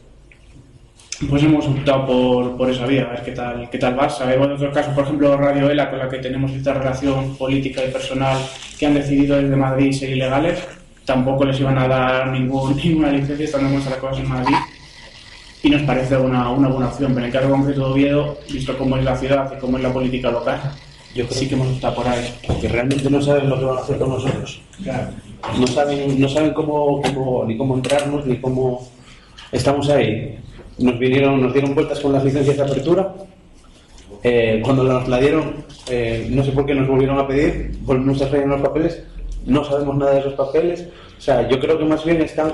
pues hemos optado por esa vía, a ver qué tal va. Sabemos de otros casos, por ejemplo, Radio ELA, con la que tenemos esta relación política y personal, que han decidido desde Madrid ser ilegales. Tampoco les iban a dar ninguna licencia, estando en las cosas en Madrid. Y nos parece una buena opción. Pero en el caso concreto de Oviedo, visto cómo es la ciudad y cómo es la política local, yo creo sí que hemos optado por ahí. Que realmente no saben lo que van a hacer con nosotros. Claro. No saben cómo ni cómo entrarnos, ni cómo estamos ahí. Nos dieron vueltas con las licencias de apertura. Cuando nos la dieron, no sé por qué nos volvieron a pedir, volvimos a traer los papeles, no sabemos nada de esos papeles. O sea, yo creo que más bien están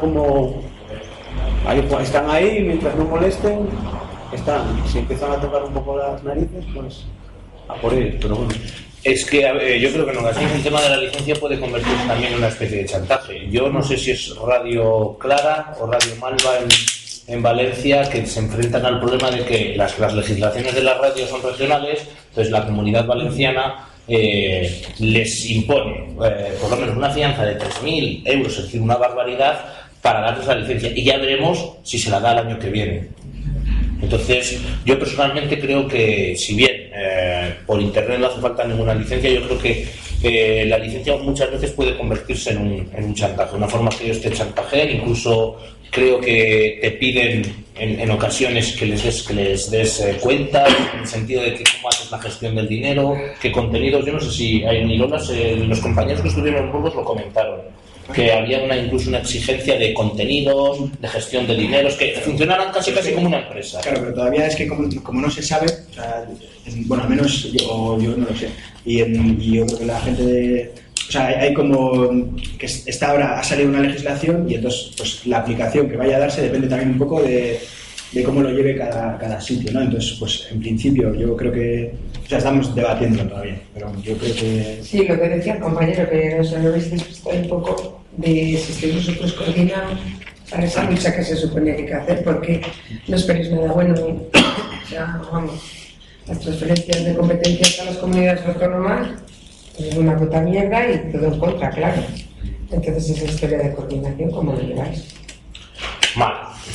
ahí mientras no molesten, si empiezan a tocar un poco las narices, pues a por ellos, pero bueno. Es que yo creo que en ocasiones el tema de la licencia puede convertirse también en una especie de chantaje. Yo no sé si es Radio Clara o Radio Malva en Valencia, que se enfrentan al problema de que las legislaciones de las radios son regionales, entonces la Comunidad Valenciana les impone por lo menos una fianza de 3.000 euros, es decir, una barbaridad, para darles la licencia. Y ya veremos si se la da el año que viene. Entonces, yo personalmente creo que, si bien por internet no hace falta ninguna licencia, yo creo que la licencia muchas veces puede convertirse en un chantaje, una forma que ellos te chantajeen. Incluso creo que te piden en ocasiones que les des cuentas, en el sentido de que cómo haces la gestión del dinero, qué contenidos. Yo no sé si hay Nirolas, los compañeros que estuvieron en Burgos lo comentaron, que había incluso una exigencia de contenidos, de gestión de dineros, que funcionaran casi como una empresa. Claro, pero todavía es que como no se sabe, o sea, bueno, al menos yo no lo sé, y yo creo que la gente o sea, hay como que está ahora ha salido una legislación y entonces pues la aplicación que vaya a darse depende también un poco de cómo lo lleve cada sitio, ¿no? Entonces, pues en principio yo creo que, o sea, estamos debatiendo todavía, pero yo creo que... Sí, lo que decía el compañero, que no sé, lo habéis visto un poco de si vosotros coordinan para esa lucha que se suponía que hay que hacer, porque no esperéis nada bueno. O sea, vamos, las transferencias de competencias a las comunidades autónomas es una puta mierda y todo en contra, claro. Entonces esa historia de coordinación, ¿cómo lo lleváis? Mal.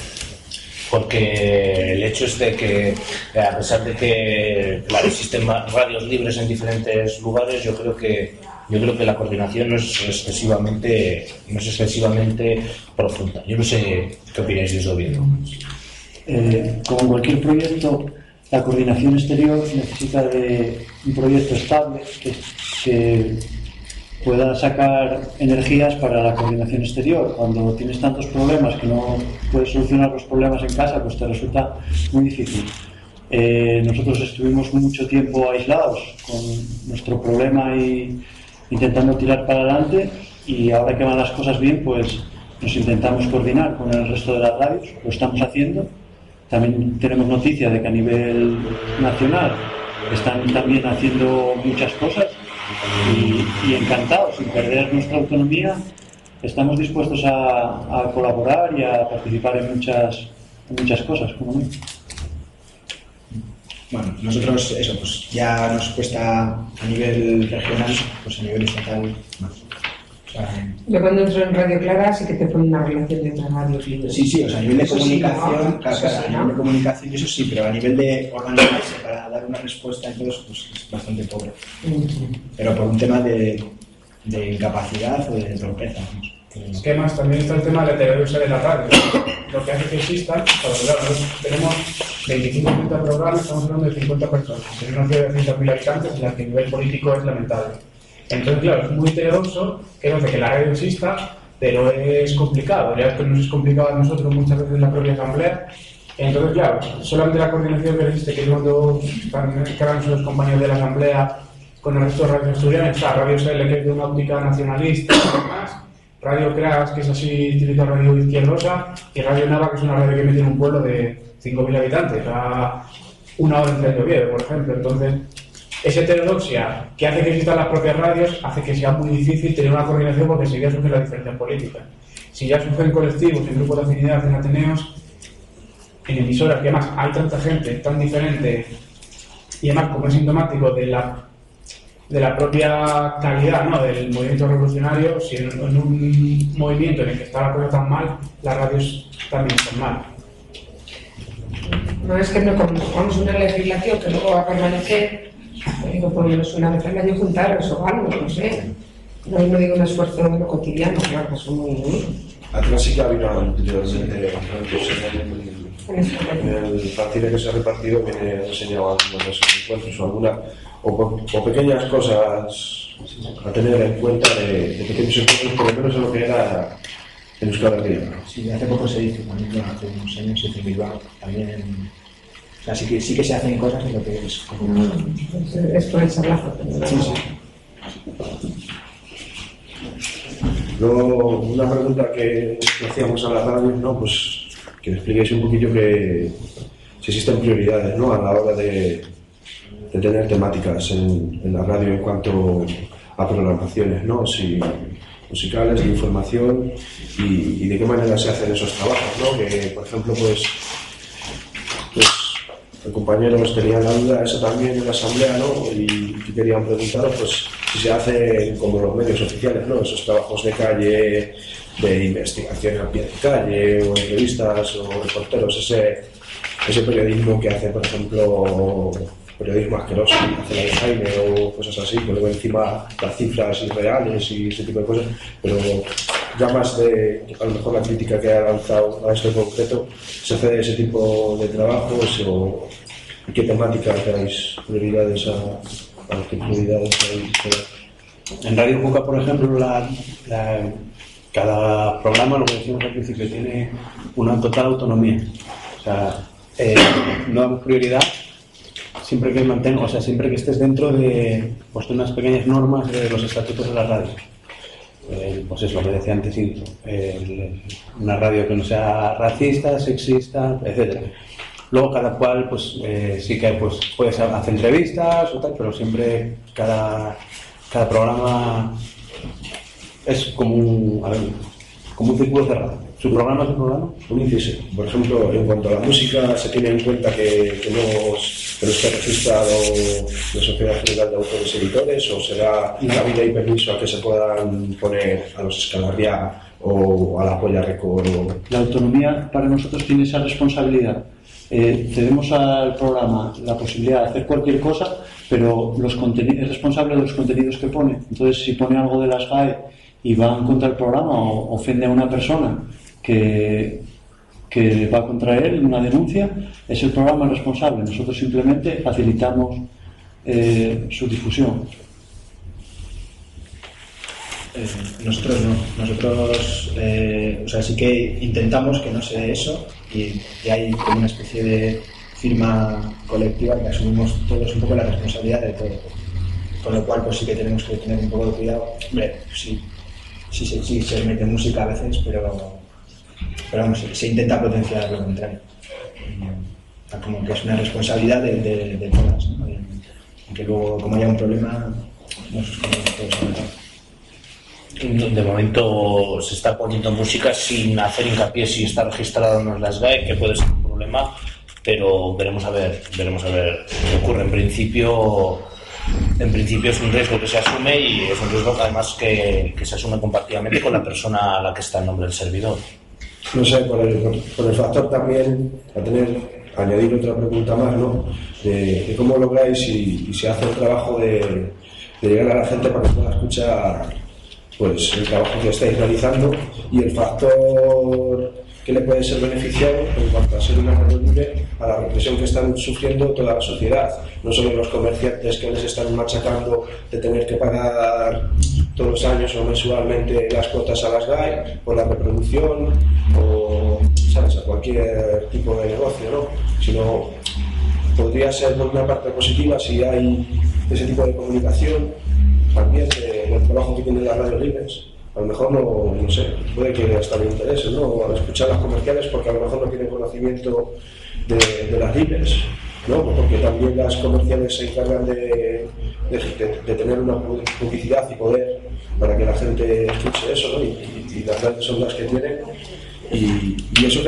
Porque el hecho es de que, a pesar de que claro, existen radios libres en diferentes lugares, yo creo que yo creo que la coordinación no es excesivamente profunda. Yo no sé qué opináis de eso, bien. Como en cualquier proyecto, la coordinación exterior necesita de un proyecto estable que pueda sacar energías para la coordinación exterior. Cuando tienes tantos problemas que no puedes solucionar los problemas en casa, pues te resulta muy difícil. Nosotros estuvimos mucho tiempo aislados con nuestro problema y intentando tirar para adelante, y ahora que van las cosas bien, pues nos intentamos coordinar con el resto de las radios, lo estamos haciendo. También tenemos noticia de que a nivel nacional están también haciendo muchas cosas y encantados, sin perder nuestra autonomía, estamos dispuestos a colaborar y a participar en muchas cosas, como no. Bueno, nosotros eso, pues ya nos cuesta a nivel regional, pues a nivel estatal más. Yo cuando entro en Radio Clara sí que te ponen una relación de otras radios libres. Sí, o sea, a nivel de Eso comunicación, sí, ¿no? claro, a nivel de comunicación eso sí, pero a nivel de organizarse para dar una respuesta y todo eso, pues es bastante pobre. Pero por un tema de incapacidad o de torpeza. Es que además también está el tema de la heterodoxia de la radio, lo que hace que existan, claro, nosotros tenemos 25-30 programas, estamos hablando de 50 personas, en una ciudad de 100.000 habitantes en la que el nivel político es lamentable. Entonces, claro, es muy heterodoxo que hace que la radio exista, pero es complicado, ya es que nos es complicado a nosotros muchas veces en la propia asamblea. Entonces, claro, solamente la coordinación que existe, que es cuando están los compañeros de la asamblea con el resto de radios asturianas, está Radio SL, que es de una óptica nacionalista y demás, Radio Crash, que es así, utiliza radio izquierdosa, y Radio Nava, que es una radio que mete en un pueblo de 5.000 habitantes, a una hora entre el Oviedo, por ejemplo. Entonces, esa heterodoxia que hace que existan las propias radios hace que sea muy difícil tener una coordinación, porque enseguida surge la diferencia política. Si ya surgen colectivos, en grupos de afinidad, en ateneos, en emisoras, que además hay tanta gente tan diferente, y además como es sintomático de la propia calidad, ¿no?, del movimiento revolucionario, si en un movimiento en el que está la cosa tan mal, las radios también están mal. No es que no conozcamos una legislación que luego va a permanecer, digo, por lo menos una vez al año juntaros o algo, no sé. No digo un esfuerzo de lo cotidiano, claro, que son muy... Atrás sí que ha habido anteriormente en el partido que se ha repartido viene enseñado algunos de esos encuentros o pequeñas cosas a tener en cuenta de pequeños encuentros, por lo menos en lo que era en Euskal Herria. Sí, hace poco se hizo, también hace unos años se hizo en Bilbao, también. O sea, sí que se hacen cosas en lo que es como... Es por el sablazo. Sí. Luego, una pregunta que hacíamos a la radio, ¿no? Pues que me expliquéis un poquillo que si existen prioridades, ¿no?, a la hora de tener temáticas en la radio en cuanto a programaciones, ¿no?, si musicales, de información y de qué manera se hacen esos trabajos, ¿no? Que, por ejemplo, pues el compañero nos tenía la duda, eso también en la asamblea, ¿no? Y querían preguntaros, pues, si se hace como los medios oficiales, ¿no? Esos trabajos de calle, de investigación a pie de calle, o entrevistas, o reporteros, ese periodismo que hace, por ejemplo, periodismo asqueroso, que hace la de Jaime, o cosas así, que luego encima las cifras irreales y ese tipo de cosas, pero ya más de, a lo mejor la crítica que ha lanzado a esto en concreto, ¿se hace ese tipo de trabajos o qué temáticas dais prioridades a qué prioridades dais? En Radio Cuca, por ejemplo, cada programa, lo que decimos al principio, tiene una total autonomía. O sea, no damos prioridad siempre que estés dentro de unas pequeñas normas de los estatutos de la radio. Pues es lo que decía antes, una radio que no sea racista, sexista, etcétera. Luego cada cual, pues sí que pues puedes hacer entrevistas o tal, pero siempre cada programa es como un círculo cerrado. ¿Su programa es un programa? Un inciso. Por ejemplo, en cuanto a la música, ¿se tiene en cuenta que no esté registrado la Sociedad General de Autores y Editores, o será cabida y permiso a que se puedan poner a los Escalarriaga o a la Polla Record? La autonomía para nosotros tiene esa responsabilidad. cedemos al programa la posibilidad de hacer cualquier cosa, pero es responsable de los contenidos que pone. Entonces, si pone algo de las GAE y va en contra del programa o ofende a una persona que va contra él, una denuncia, es el programa el responsable. Nosotros simplemente facilitamos su difusión. Nosotros no. Nosotros, o sea, sí que intentamos que no se dé eso y hay como una especie de firma colectiva que asumimos todos un poco la responsabilidad de todo. Con lo cual, pues sí que tenemos que tener un poco de cuidado. Hombre, sí se mete música a veces, pero vamos, se intenta potenciar lo contrario. Como que es una responsabilidad de todas, ¿no? Y que luego, como haya un problema, nos todos a matar. De momento se está poniendo música sin hacer hincapié si está registrado o no en las GAE, que puede ser un problema, pero veremos a ver qué ocurre. En principio es un riesgo que se asume y es un riesgo que además que se asume compartidamente con la persona a la que está en nombre del servidor. No sé, por el factor también, añadir otra pregunta más, ¿no? De cómo lográis y se hace el trabajo de llegar a la gente para que pueda escuchar pues el trabajo que estáis realizando y el factor que le puede ser beneficiado en cuanto a ser una radio libre a la represión que están sufriendo toda la sociedad, no solo los comerciantes que les están machacando de tener que pagar todos los años o mensualmente las cuotas a las GAE por la reproducción o, ¿sabes?, a cualquier tipo de negocio, ¿no? Sino podría ser por una parte positiva si hay ese tipo de comunicación también del trabajo que tienen las radios libres. A lo mejor no sé, puede que hasta le interese, ¿no?, escuchar las comerciales porque a lo mejor no tienen conocimiento de las libres, ¿no? Porque también las comerciales se encargan de tener una publicidad y poder para que la gente escuche eso, ¿no? Y las radios son las que tienen y eso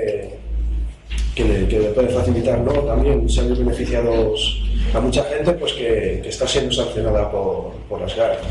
que le puede facilitar, ¿no?, también salir beneficiados a mucha gente pues que está siendo sancionada por las GAE.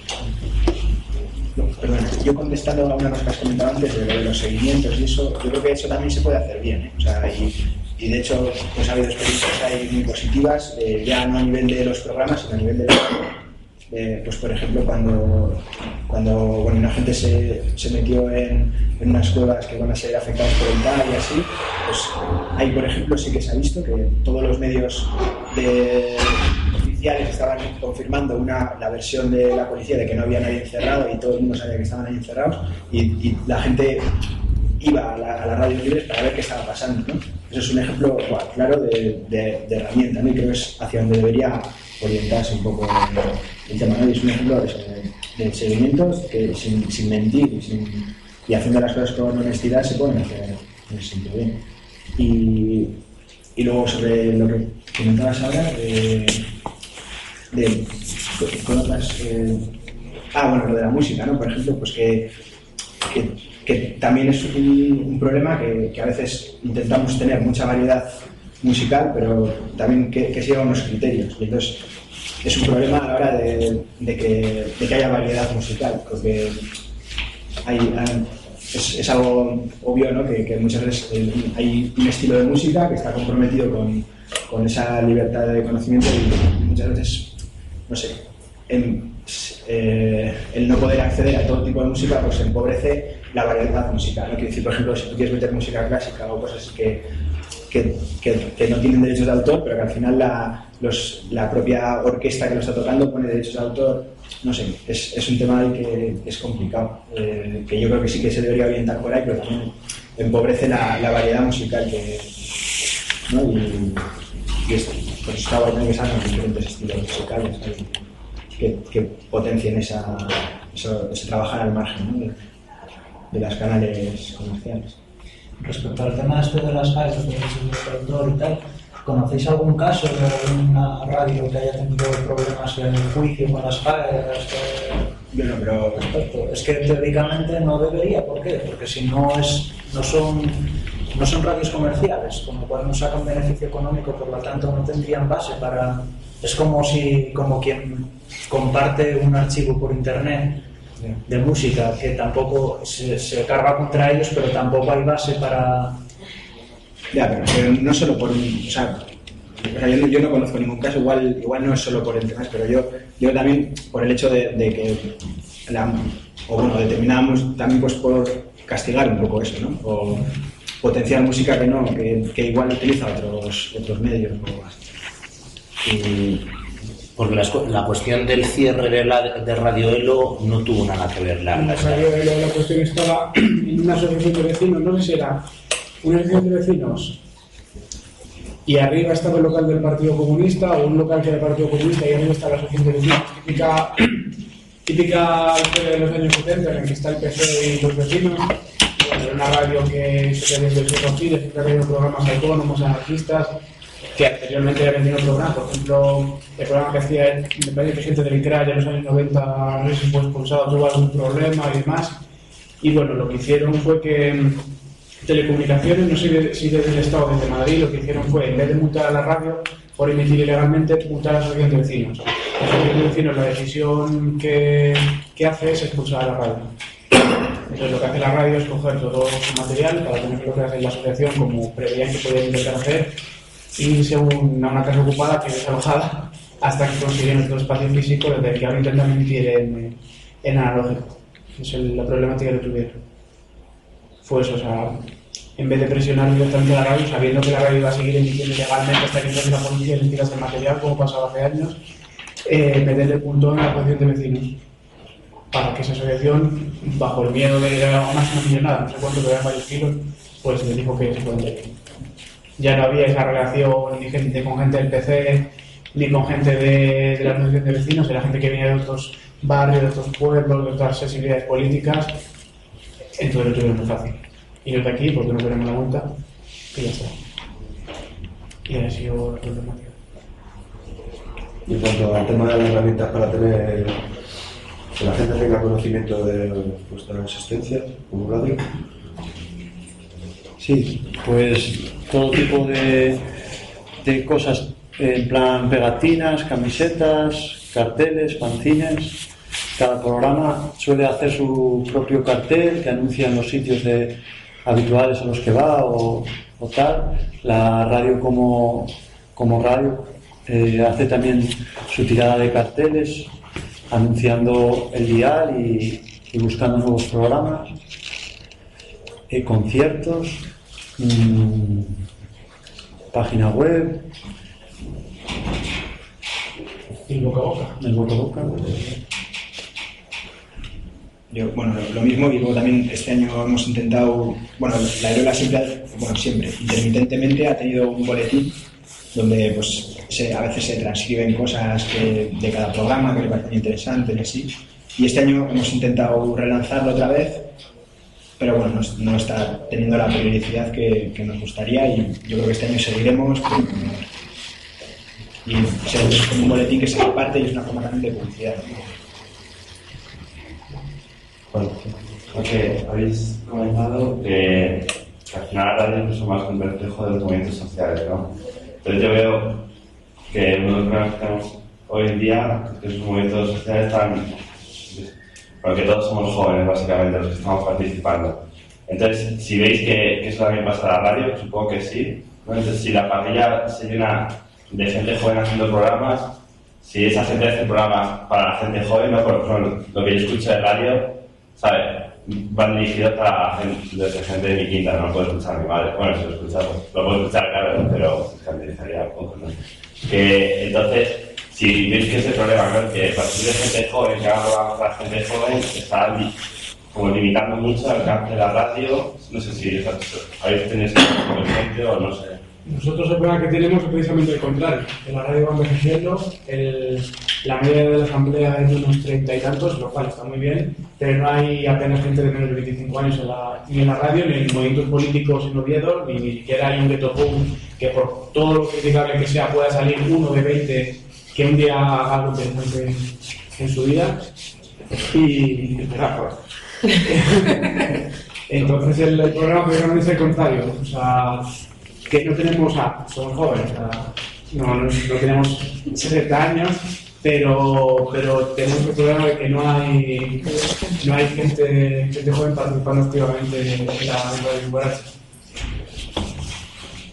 Perdón, yo contestando a una cosa que has comentado antes de los seguimientos y eso, yo creo que eso también se puede hacer bien, ¿eh? O sea, y de hecho pues ha habido experiencias ahí muy positivas, ya no a nivel de los programas, sino a nivel de pues por ejemplo cuando una gente se metió en unas cuevas que van a ser afectadas por el TAR y así, pues ahí por ejemplo sí que se ha visto que todos los medios oficiales estaban confirmando la versión de la policía de que no había nadie encerrado y todo el mundo sabía que estaban ahí encerrados y la gente iba a las radios libres para ver qué estaba pasando, ¿no? Eso es un ejemplo claro de herramienta, ¿no? Y creo que es hacia donde debería orientarse un poco el tema, ¿no? Y es un ejemplo de seguimientos que sin mentir y haciendo las cosas con honestidad se pueden hacer en ese sentido bien. Y luego sobre lo que comentabas ahora con otras bueno, lo de la música, ¿no? Por ejemplo, pues que también es un problema que a veces intentamos tener mucha variedad musical, pero también que siga unos criterios. Y entonces es un problema a la hora de que haya variedad musical, porque es algo obvio, ¿no? Que muchas veces hay un estilo de música que está comprometido con esa libertad de conocimiento y muchas veces, no sé, el no poder acceder a todo tipo de música pues empobrece la variedad musical, ¿no? Quiero decir, por ejemplo, si tú quieres meter música clásica o cosas que no tienen derechos de autor, pero que al final la propia orquesta que lo está tocando pone derechos de autor, no sé, es un tema ahí que es complicado, que yo creo que sí que se debería orientar por ahí, pero también empobrece la variedad musical ¿no? Y esto, pues está bueno que salgan diferentes estilos musicales, ¿no? que potencien ese trabajar al margen, ¿no? de las canales comerciales. Respecto al tema de las GAE, de autor y tal, ¿conocéis algún caso de alguna radio que haya tenido problemas en el juicio con las GAE? Bueno, pero es que teóricamente no debería, ¿por qué? Porque si no son radios comerciales, con lo cual no sacan beneficio económico, por lo tanto no tendrían base para... Es como quien comparte un archivo por internet de música que tampoco se carga contra ellos, pero tampoco hay base para Ya, pero no solo por... O sea, yo no conozco ningún caso, igual no es solo por el tema, pero yo también por el hecho de que determinamos también pues por castigar un poco eso, ¿no? O potenciar música que igual utiliza otros medios o así. Porque la cuestión del cierre de Radio Elo no tuvo nada que ver. Radio Elo, la cuestión estaba en una asociación de vecinos, no sé si era una asociación de vecinos, y arriba estaba el local del Partido Comunista, o un local que era del Partido Comunista, y arriba está la asociación de vecinos, típica historia de los años 70, en el que está el PSOE y los vecinos. Bueno, era una radio que se ve desde el Rocío, siempre ha tenido programas autónomos, anarquistas, que anteriormente había tenido programas, por ejemplo, el programa que hacía el presidente del ICRA ya en los años 90, no sé si fue expulsado, tuvo algún problema y demás. Y bueno, lo que hicieron fue que Telecomunicaciones, no sé si desde el Estado o desde Madrid, lo que hicieron fue, en vez de multar a la radio por emitir ilegalmente, multar a la asociación de vecinos. La asociación de vecinos, la decisión que hace es expulsar a la radio. Entonces lo que hace la radio es coger todo su material para tener lo que hace la asociación, como preveían que podían intentar hacer, irse a una casa ocupada que es desalojada hasta que consiguen otro espacio físico desde el que ahora intentan emitir en analógico. Esa es la problemática que tuvieron. Fue eso, o sea, en vez de presionar directamente a la radio, sabiendo que la radio iba a seguir emitiendo legalmente hasta que entonces la policía les tirase el material, como pasaba hace años, meterle punto en la asociación de vecinos, para que esa asociación, bajo el miedo de más una millonada, no sé cuánto, pero eran varios kilos, pues le dijo que se pueden ir. Ya no había esa relación ni con gente del PC, ni con gente de la asociación de vecinos, era gente que venía de otros barrios, de otros pueblos, de otras sensibilidades políticas, entonces lo tuvieron muy fácil. Y los de aquí, porque no queremos la multa, y ya está. Y ha sido la problemática. Y en cuanto al tema de las herramientas para tener que la gente tenga conocimiento de vuestra existencia como radio. Sí, pues todo tipo de cosas, en plan pegatinas, camisetas, carteles, fanzines. Cada programa suele hacer su propio cartel que anuncia en los sitios habituales a los que va o tal. La radio como radio hace también su tirada de carteles anunciando el dial y buscando nuevos programas, conciertos, página web, y boca a boca. El boca a boca. Bueno, lo mismo, y luego también este año hemos intentado, bueno, la Elola siempre, intermitentemente ha tenido un boletín donde pues a veces se transcriben cosas de cada programa que le parecen interesantes y así. Y este año hemos intentado relanzarlo otra vez, pero bueno, no está teniendo la periodicidad que nos gustaría, y yo creo que este año seguiremos. Y es como un boletín que se reparte y es una forma también de publicidad. Bueno, porque habéis comentado que al final la radio es más un reflejo de los movimientos sociales, ¿no? Entonces yo veo que uno de los problemas que tenemos hoy en día es que esos movimientos sociales están... Porque todos somos jóvenes, básicamente, los que estamos participando. Entonces, si veis que eso también pasa a la radio, supongo que sí, ¿no? Entonces, si la parrilla se llena de gente joven haciendo programas, si esa gente hace programas para la gente joven, ¿no? Por ejemplo, lo que yo escucho de radio, ¿sabes? Van dirigidos para gente de mi quinta, no lo puedo escuchar a mi madre. Bueno, si lo escuchas, lo puedo escuchar, claro, pero se candelizaría un poco, ¿no? Que entonces, si veis que ese problema, ¿no? Que para de gente joven, que haga programas para gente joven, está como limitando mucho el alcance de la radio. No sé si habéis tenido ese ejemplo o no sé. Nosotros el problema que tenemos es precisamente el contrario, que la radio va envejeciendo, la media de la asamblea es de unos 30 y tantos, lo cual está muy bien, pero no hay apenas gente de menos de 25 años ni en la radio, ni en movimientos políticos en Oviedo, ni siquiera hay un ghetto punk que por todo lo criticable que sea pueda salir uno de 20 que un día haga algo interesante en su vida. Y entonces el programa precisamente es el contrario, o sea, que no tenemos, somos jóvenes, no tenemos 60 años, pero tenemos el problema de que no hay gente joven participando activamente en la radio Guaracha.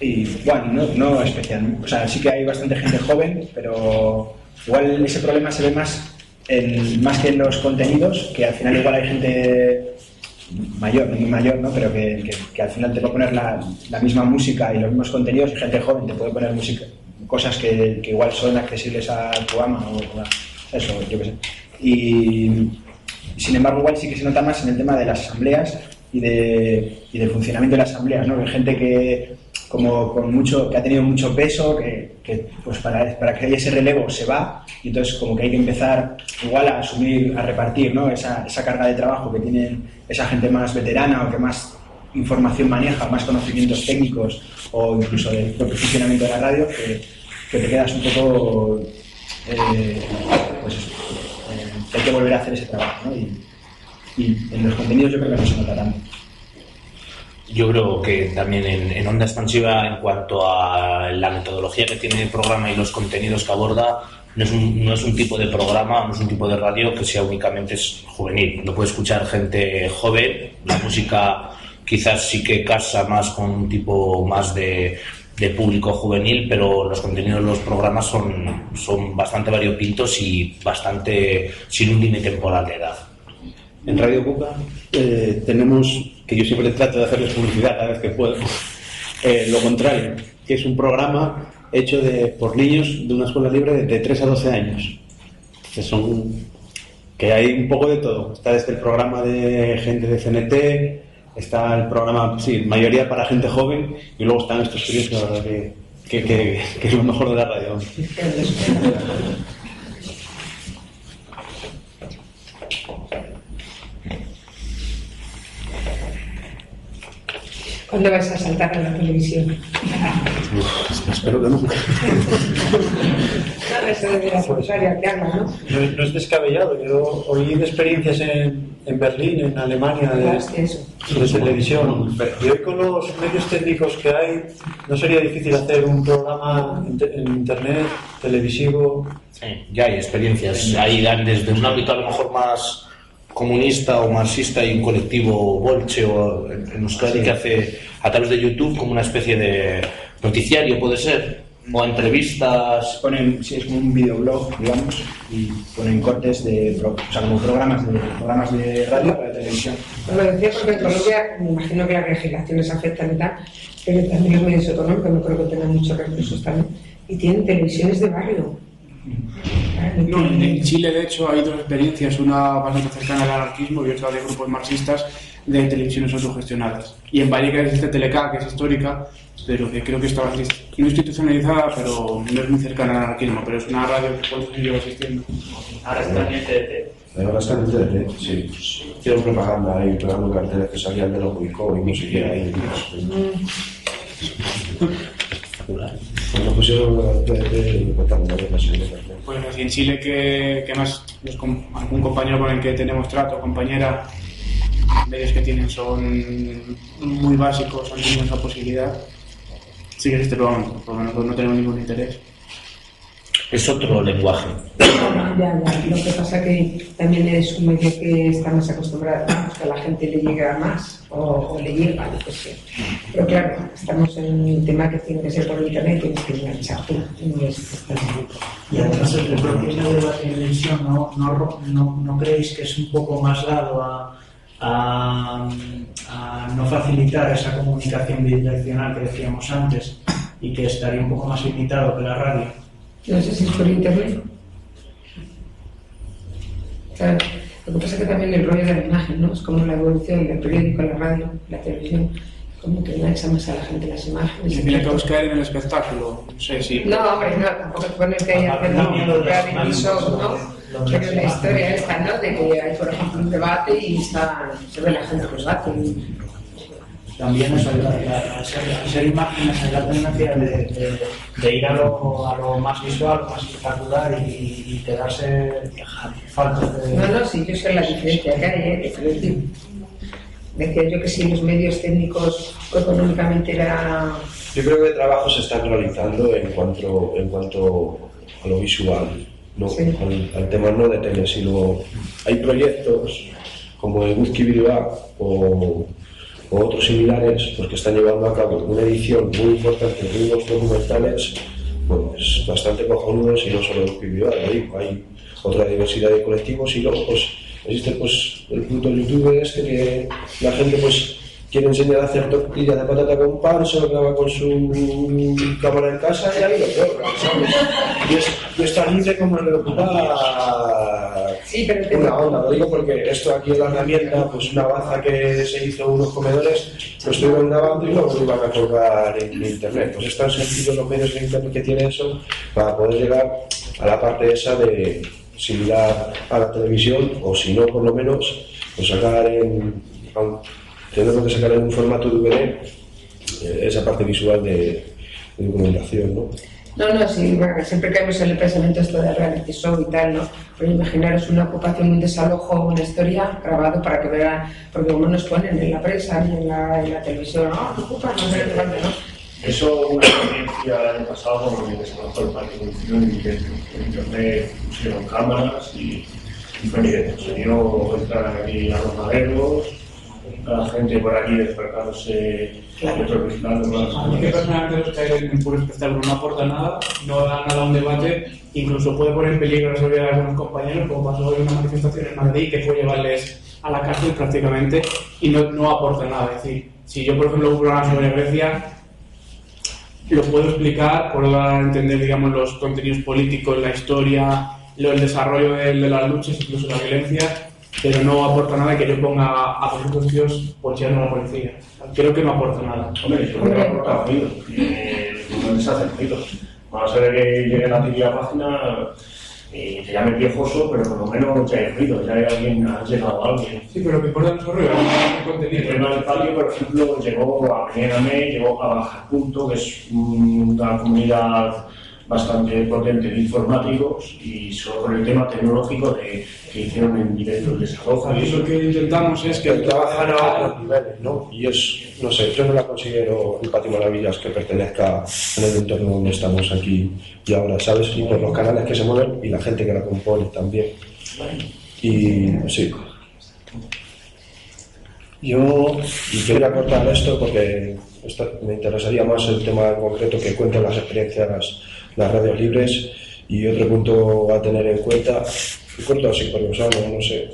Y bueno, no especial. O sea, sí que hay bastante gente joven, pero igual ese problema se ve más que en los contenidos, que al final igual hay gente mayor, no muy mayor, ¿no? Pero que al final te va a poner la misma música y los mismos contenidos, y gente joven te puede poner música, cosas que igual son accesibles a tu ama o eso, yo qué sé. Y sin embargo igual sí que se nota más en el tema de las asambleas y del funcionamiento de las asambleas, ¿no? Hay gente que ha tenido mucho peso, que pues para que haya ese relevo se va, y entonces como que hay que empezar igual a asumir, a repartir, ¿no? esa carga de trabajo que tienen esa gente más veterana o que más información maneja, más conocimientos técnicos o incluso del propio funcionamiento de la radio, que te quedas un poco pues eso, hay que volver a hacer ese trabajo, ¿no? Y en los contenidos yo creo que no se nota tanto. Yo creo que también en Onda Expansiva, en cuanto a la metodología que tiene el programa y los contenidos que aborda, no es un tipo de programa, no es un tipo de radio que sea únicamente juvenil. Lo puede escuchar gente joven, la música quizás sí que casa más con un tipo más de público juvenil, pero los contenidos de los programas son bastante variopintos y bastante sin un límite temporal de edad. En Radio Cuca tenemos, que yo siempre trato de hacerles publicidad cada vez que puedo, lo contrario, que es un programa hecho por niños de una escuela libre de 3 a 12 años. Que hay un poco de todo. Está desde el programa de gente de CNT, está el programa, sí, mayoría para gente joven, y luego están estos críos, la verdad que es lo mejor de la radio. ¿Cuándo vas a saltar a la televisión? Espero que nunca. Eso debería ser que habla, ¿no? No es descabellado. Yo oí de experiencias en Berlín, en Alemania, de televisión. Y hoy con los medios técnicos que hay, ¿no sería difícil hacer un programa en internet, televisivo? Sí, ya hay experiencias. Ahí dan desde un ámbito a lo mejor más comunista o marxista y un colectivo Bolche o en Euskadi que hace a través de YouTube como una especie de noticiario, puede ser, o entrevistas. Sí, es como un videoblog, digamos, y ponen cortes como programas de radio para televisión. Lo decía porque en Colombia me imagino que las legislaciones afectan y tal, pero también los medios económicos no creo que tengan muchos recursos también, y tienen televisiones de barrio. No, en Chile, de hecho, hay dos experiencias, una bastante cercana al anarquismo y otra de grupos marxistas de televisiones autogestionadas. Y en Vallecas existe Teleca, que es histórica, pero que creo que está no institucionalizada, pero no es muy cercana al anarquismo, pero es una radio que cuántos años lleva existiendo. Ahora está en el TDT. Ahora está en el TDT, sí. Hicieron propaganda ahí, pegando carteles que salían de los Ubicó y no sé qué ahí. Cuando pusieron el TDT, me contaron varias ocasiones. Pues así en Chile, que más algún compañero con el que tenemos trato, compañera, medios que tienen son muy básicos, no tienen esa posibilidad. Sí que existe, pero por lo menos no tenemos ningún interés. Es otro lenguaje. Ya. Lo que pasa que también es un medio que está más acostumbrado, que a la gente le llega más o le llega, lo que sea. Pero claro, estamos en un tema que tiene que ser por internet, tienes que engancharte. Y además el propio medio de la televisión, ¿no creéis que es un poco más dado a no facilitar esa comunicación bidireccional que decíamos antes y que estaría un poco más limitado que la radio? No sé si es por internet. Claro, lo que pasa es que también el rollo de la imagen, ¿no? Es como la evolución del periódico, la radio, la televisión, como que engancha más a la gente las imágenes. Y tiene que buscar en el espectáculo, no sé si... No, hombre, no, tampoco te pones que hay hacer un reality show, ¿no? Pero la historia esta, ¿no? De que hay, por ejemplo, un debate y se ve la gente que debate. También eso, al ser imágenes, hay la tendencia de ir a lo más visual, más espectacular y quedarse faltos de... No, sí, yo sé la diferencia que hay, decía yo que si los medios técnicos económicamente era... Yo creo que el trabajo se está actualizando en cuanto a lo visual, ¿no? Sí. Al tema no de tele, sino hay proyectos como el Whisky Bilbao o otros similares, pues que están llevando a cabo una edición muy importante de unos documentales pues bastante cojonudos, y no solo individual, hay otra diversidad de colectivos, y luego pues existe pues el punto YouTube que la gente pues quiere enseñar a hacer tortillas de patata con pan, se lo graba con su cámara en casa y ahí lo prueba, ¿sabes? Y está libre como el de ocupar una onda. Lo digo porque esto aquí en la herramienta, pues una baza que se hizo unos comedores, lo estuvieron grabando y luego lo iban a colgar en internet. Pues es tan sencillo los medios de internet que tiene eso para poder llegar a la parte esa de similar a la televisión, o si no, por lo menos, pues sacar tenemos que sacar en un formato DVD esa parte visual de documentación, ¿no? No, sí, bueno, siempre caemos en el pensamiento esto de reality show y tal, ¿no? Pero imaginaros una ocupación, un desalojo, una historia grabado para que vean, porque como nos ponen en la prensa ni en la televisión, ocupan, no sé qué, ¿no? Eso una experiencia el año pasado con el desalojo del parque conocido en internet, pusieron cámaras y fue bien, se dio entrar aquí a los maderos, a la gente por aquí despertándose y otros vigilando más. A mí que personalmente los caer en puro espectáculo no aporta nada, no da nada a un debate, incluso puede poner en peligro la seguridad de algunos compañeros, como pasó en una manifestación en Madrid que fue llevarles a la cárcel prácticamente, y no aporta nada. Es decir, si yo por ejemplo un programa sobre Grecia lo puedo explicar, puedo dar a entender, digamos, los contenidos políticos, la historia, el desarrollo de las luchas, incluso la violencia, pero no aporta nada que yo ponga a dos tíos pocheando a la policía. Creo que no aporta nada. Hombre, yo creo que aporta ruido, no les hace ruido. Vamos a ver que llegue a la típica página y te llame viejoso, pero por lo menos ya hay ruido, ya hay alguien, ha llegado alguien. Sí, pero lo que importa no es el ruido, es el contenido. El tema del patio, por ejemplo, llegó a Mañana, llegó a Baja Punto, que es una comunidad bastante potente de informáticos, y solo por el tema tecnológico que hicieron en nivel de desalojo. Y lo que intentamos es que trabajan a otros niveles, ¿no? Y es, no sé, yo no la considero el Patio Maravillas que pertenezca en el entorno donde estamos aquí y ahora, ¿sabes? Y por los canales que se mueven y la gente que la compone también. Y sí. Y quería cortar esto porque me interesaría más el tema en concreto que cuenten las experiencias las radios libres, y otro punto a tener en cuenta, cuento así por usarlo, no sé,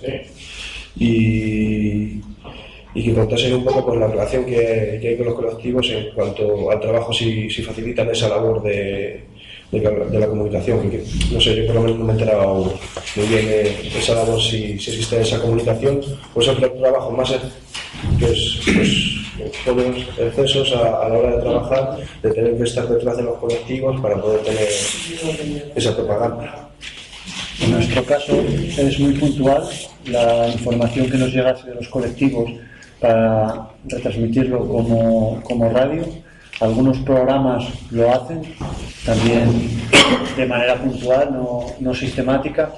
y que contasen un poco con la relación que hay con los colectivos en cuanto al trabajo, si facilitan esa labor de la comunicación, que no sé, yo por lo menos no me he enterado muy bien de esa labor, si existe esa comunicación, pues otro trabajo más que es todos los excesos a la hora de trabajar, de tener que estar detrás de los colectivos para poder tener esa propaganda. En nuestro caso es muy puntual la información que nos llega de los colectivos para retransmitirlo como radio. Algunos programas lo hacen también de manera puntual, no sistemática,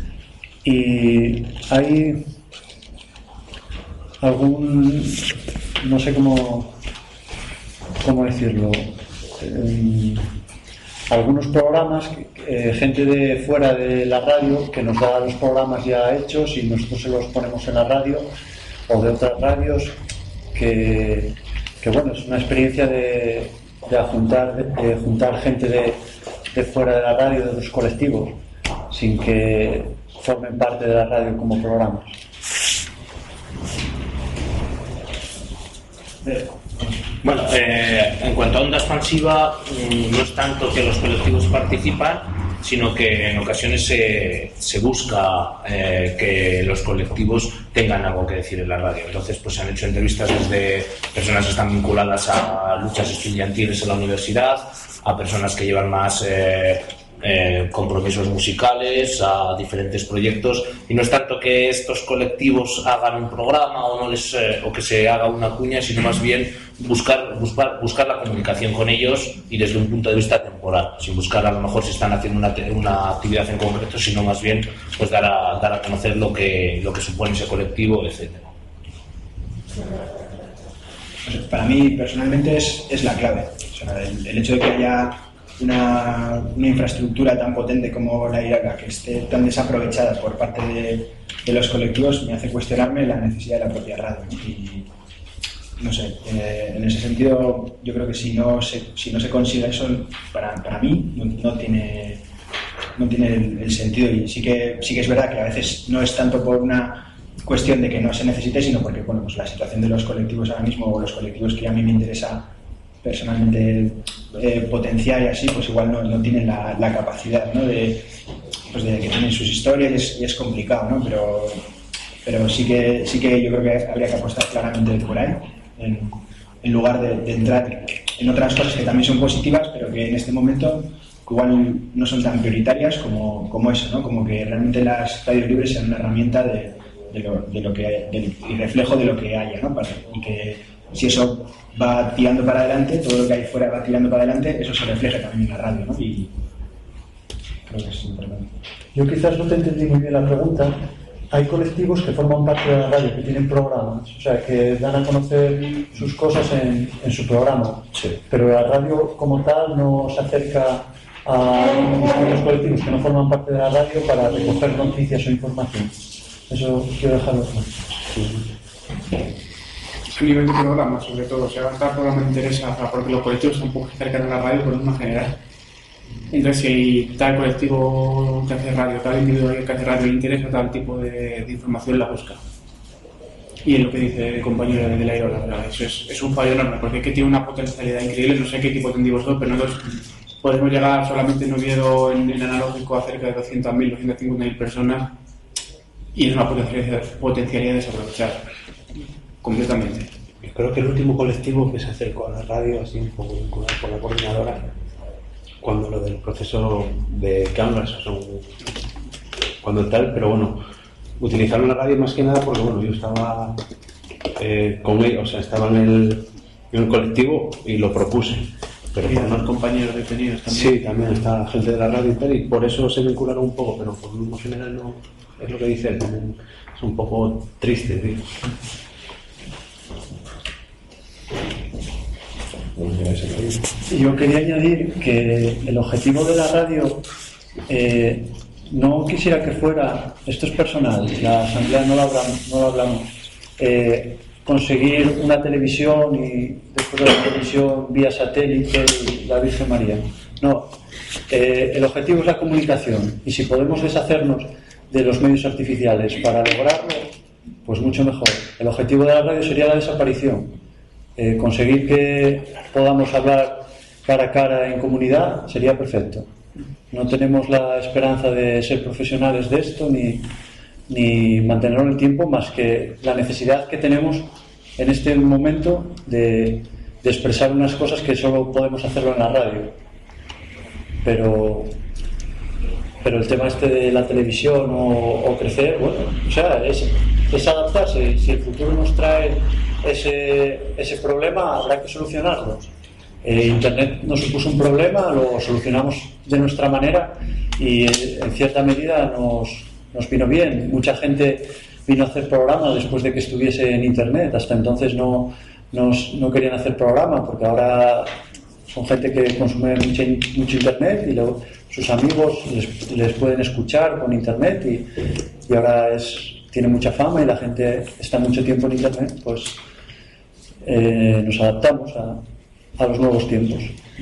y hay no sé cómo decirlo, algunos programas, gente de fuera de la radio que nos da los programas ya hechos y nosotros se los ponemos en la radio, o de otras radios que bueno, es una experiencia de juntar gente de fuera de la radio, de los colectivos, sin que formen parte de la radio como programas. Bueno, en cuanto a onda expansiva, no es tanto que los colectivos participan, sino que en ocasiones se busca que los colectivos tengan algo que decir en la radio. Entonces, pues se han hecho entrevistas desde personas que están vinculadas a luchas estudiantiles en la universidad, a personas que llevan más compromisos musicales, a diferentes proyectos, y no es tanto que estos colectivos hagan un programa o que se haga una cuña, sino más bien buscar la comunicación con ellos, y desde un punto de vista temporal, sin buscar a lo mejor si están haciendo una actividad en concreto, sino más bien pues dar a conocer lo que supone ese colectivo, etcétera. Para mí personalmente es la clave, o sea, el hecho de que haya una infraestructura tan potente como la IRACA, que esté tan desaprovechada por parte de los colectivos, me hace cuestionarme la necesidad de la propia radio. no sé, en ese sentido yo creo que si no se consigue eso, para mí no tiene el sentido, y sí que es verdad que a veces no es tanto por una cuestión de que no se necesite, sino porque bueno, pues la situación de los colectivos ahora mismo, o los colectivos que a mí me interesa personalmente potenciar y así, pues igual no tienen la capacidad, ¿no? de que tienen sus historias, y es complicado, ¿no? Pero sí que yo creo que habría que apostar claramente por ahí, en lugar de entrar en otras cosas que también son positivas, pero que en este momento igual no son tan prioritarias como eso, ¿no? Como que realmente las radios libres sean una herramienta y reflejo de lo que haya, ¿no? Y que si eso va tirando para adelante, todo lo que hay fuera va tirando para adelante, eso se refleje también en la radio, ¿no? Y creo que es importante. Yo quizás no te entendí muy bien la pregunta. Hay colectivos que forman parte de la radio, que tienen programas, o sea, que dan a conocer sus cosas en su programa, sí. Pero la radio como tal no se acerca a los colectivos que no forman parte de la radio para recoger noticias o información. Eso quiero dejarlo claro. A nivel de programa, sobre todo, o sea, cada programa me interesa, porque los colectivos están un poco cerca de la radio, por norma general. Entonces, si tal colectivo que hace radio, tal individuo que hace radio le interesa tal tipo de información, la busca. Y es lo que dice el compañero de la Aerola, eso es un fallo enorme, porque es que tiene una potencialidad increíble. No sé qué equipo tendréis vosotros, pero nosotros podemos llegar solamente en Oviedo, en analógico, a cerca de 200.000, 250.000 personas, y es una potencialidad desaprovechada completamente. Yo creo que el último colectivo que se acercó a la radio, así un poco vinculado con la coordinadora, cuando lo del proceso de Canvas, cuando tal, pero bueno, utilizaron la radio más que nada porque bueno, yo estaba con ellos, o sea, estaba en el colectivo y lo propuse. Pero y además compañeros detenidos también. Sí, también está gente de la radio y tal, y por eso se vincularon un poco, pero por lo general no, es lo que dice él, es un poco triste, tío. Yo quería añadir que el objetivo de la radio no quisiera que fuera, esto es personal, la asamblea no lo hablamos, conseguir una televisión y después de la televisión vía satélite y la Virgen María. No, el objetivo es la comunicación, y si podemos deshacernos de los medios artificiales para lograrlo, pues mucho mejor. El objetivo de la radio sería la desaparición. Conseguir que podamos hablar cara a cara en comunidad sería perfecto. No tenemos la esperanza de ser profesionales de esto ni mantenerlo en el tiempo, más que la necesidad que tenemos en este momento de expresar unas cosas que solo podemos hacerlo en la radio. Pero el tema este de la televisión o crecer, bueno, o sea, es adaptarse. Si el futuro nos trae ese problema, habrá que solucionarlo. Internet nos supuso un problema, lo solucionamos de nuestra manera y en cierta medida nos vino bien. Mucha gente vino a hacer programa después de que estuviese en Internet. Hasta entonces no querían hacer programa, porque ahora son gente que consume mucho Internet y sus amigos les pueden escuchar con Internet y ahora tiene mucha fama y la gente está mucho tiempo en Internet, pues nos adaptamos a los nuevos tiempos.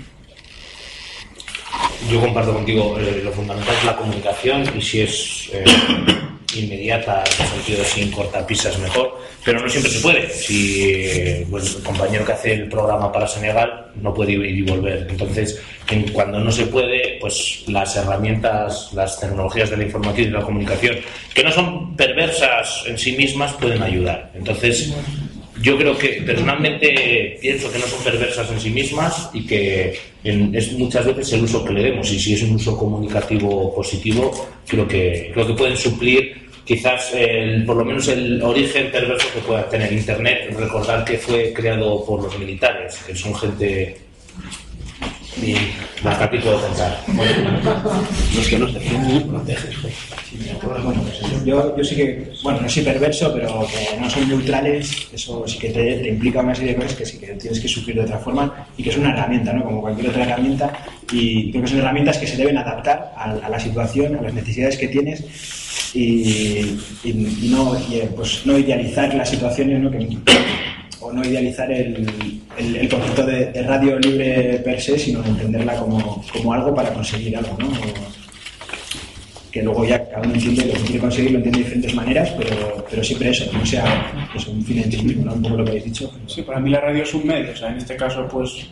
Yo comparto contigo, lo fundamental es la comunicación, y si es inmediata, en el sentido de sin cortapisas, mejor, pero no siempre se puede. Si el compañero que hace el programa para Senegal no puede ir y volver, entonces cuando no se puede, pues las herramientas, las tecnologías de la información y la comunicación, que no son perversas en sí mismas, pueden ayudar. Entonces yo creo que personalmente pienso que no son perversas en sí mismas y que es muchas veces el uso que le demos, y si es un uso comunicativo positivo, creo que pueden suplir quizás por lo menos el origen perverso que pueda tener Internet. Recordar que fue creado por los militares, que son gente bastante puedo pensar. Los que nos defienden proteges. Yo sí que, bueno, no soy perverso, pero que no son neutrales, eso sí que te implica una serie de cosas que sí que tienes que sufrir de otra forma, y que es una herramienta, ¿no? Como cualquier otra herramienta, y creo que son herramientas que se deben adaptar a la situación, a las necesidades que tienes, y no idealizar las situaciones, ¿no? o no idealizar el concepto de radio libre per se, sino entenderla como algo para conseguir algo, ¿no? Que luego ya cada uno entiende lo que quiere conseguir, lo entiende de diferentes maneras, pero siempre eso, que no sea pues, un fin en sí mismo, ¿no? Un poco lo que habéis dicho. Sí, para mí la radio es un medio, o sea, en este caso, pues,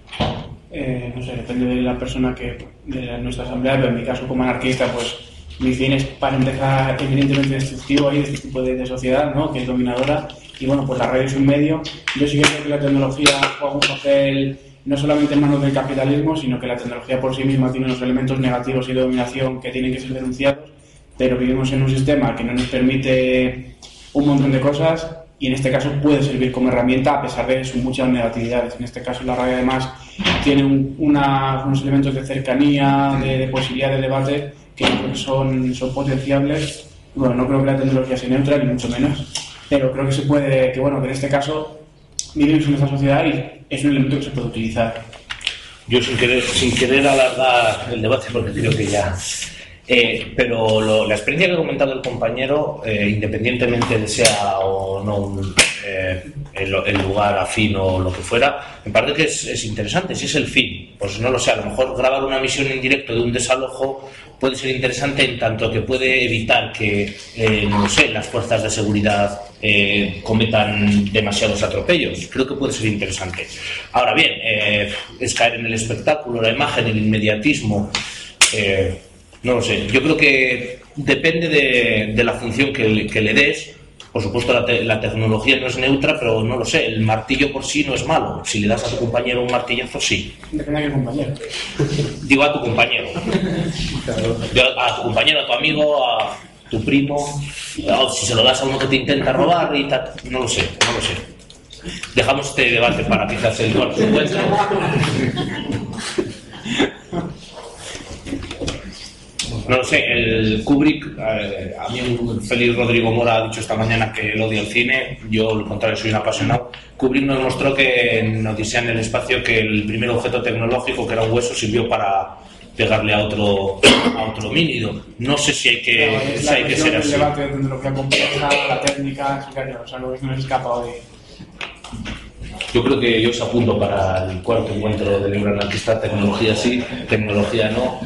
no sé, depende de la persona de nuestra asamblea, pero en mi caso como anarquista, pues, mi fin es para empezar evidentemente destructivo ahí de este tipo de sociedad, ¿no? Que es dominadora, y bueno, pues la radio es un medio. Yo sí que creo que la tecnología juega un papel no solamente en manos del capitalismo, sino que la tecnología por sí misma tiene unos elementos negativos y de dominación que tienen que ser denunciados, pero vivimos en un sistema que no nos permite un montón de cosas y en este caso puede servir como herramienta a pesar de sus muchas negatividades. En este caso la radio además tiene unos elementos de cercanía, de posibilidad de debate que son potenciables. Bueno, no creo que la tecnología sea neutra, ni mucho menos, pero creo que se puede, que bueno, que en este caso vivimos en esta sociedad y es un elemento que se puede utilizar. Yo sin querer alargar el debate, porque creo que ya... pero la experiencia que ha comentado el compañero, independientemente de sea o no el lugar afín o lo que fuera, me parece que es interesante. Si es el fin, pues no lo sé, a lo mejor grabar una emisión en directo de un desalojo puede ser interesante en tanto que puede evitar que, no lo sé, las fuerzas de seguridad cometan demasiados atropellos. Creo que puede ser interesante. Ahora bien, es caer en el espectáculo, la imagen, el inmediatismo. No lo sé. Yo creo que depende de la función que le des. Por supuesto, la tecnología no es neutra, pero no lo sé. El martillo por sí no es malo. Si le das a tu compañero un martillazo, sí. Depende de qué compañero. Digo a tu compañero. A tu compañero, a tu amigo, a tu primo. O si se lo das a uno que te intenta robar y tal. No lo sé. Dejamos este debate para quizás el cuarto encuentro. No lo sé, el Kubrick, a mí un feliz Rodrigo Mora ha dicho esta mañana que él odia el cine, yo al contrario soy un apasionado. Kubrick nos mostró que en Odisea en el espacio que el primer objeto tecnológico, que era un hueso, sirvió para pegarle a otro homínido. No sé si hay que ser así. El debate de tecnología compleja, la técnica, es algo que no se escapa hoy. Yo creo que yo os apunto para el cuarto encuentro del libro anarquista, tecnología sí, tecnología no.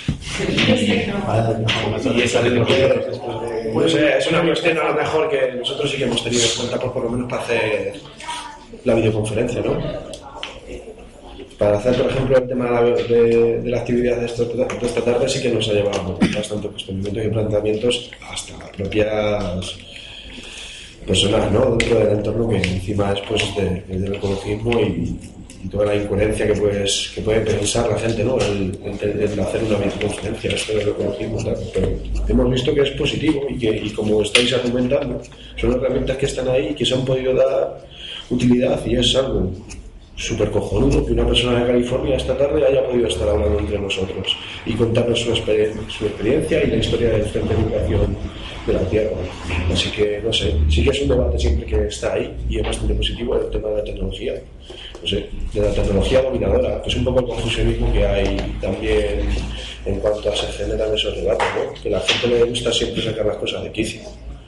Y eso pues, es una cuestión a lo mejor que nosotros sí que hemos tenido en cuenta por lo menos para hacer la videoconferencia, ¿no? Para hacer, por ejemplo, el tema de la actividad de esta tarde sí que nos ha llevado bastante experimentos y planteamientos hasta propias personas, ¿no? Dentro del entorno que encima es pues del ecologismo y toda la incoherencia que puede pensar la gente, ¿no? El hacer una videoconferencia, esto del ecologismo, ¿no? Pero hemos visto que es positivo y como estáis argumentando, son herramientas que están ahí y que se han podido dar utilidad y es algo súper cojonudo que una persona de California esta tarde haya podido estar hablando entre nosotros y contarnos su experiencia y la historia del Frente de Educación de la Tierra. Así que, no sé, sí que es un debate siempre que está ahí y es bastante positivo el tema de la tecnología. No sé, de la tecnología dominadora, que es un poco el confusionismo que hay también en cuanto a se generan esos debates, ¿no? Que a la gente le gusta siempre sacar las cosas de quicio.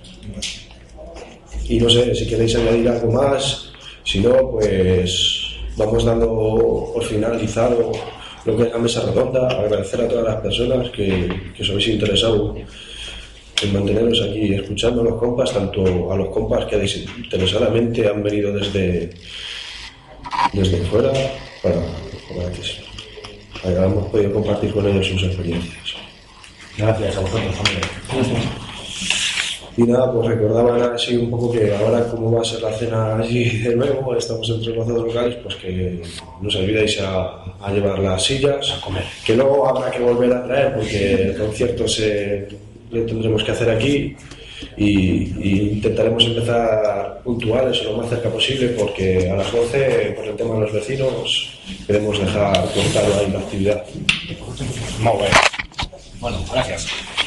Y no sé, si queréis añadir algo más, si no, pues vamos dando por finalizado lo que es la mesa redonda. Agradecer a todas las personas que os habéis interesado en manteneros aquí escuchando a los compas, tanto a los compas que desinteresadamente han venido desde fuera para que hayamos podido compartir con ellos sus experiencias. Gracias a vosotros, hombre. Y nada, pues recordaban así un poco que ahora como va a ser la cena allí de nuevo, estamos entre los dos locales, pues que no os olvidéis a llevar las sillas, a comer. Que luego habrá que volver a traer porque el concierto lo tendremos que hacer aquí y intentaremos empezar puntuales o lo más cerca posible porque a las 12, por el tema de los vecinos, queremos dejar cortado ahí la actividad. Muy bien. Bueno, gracias.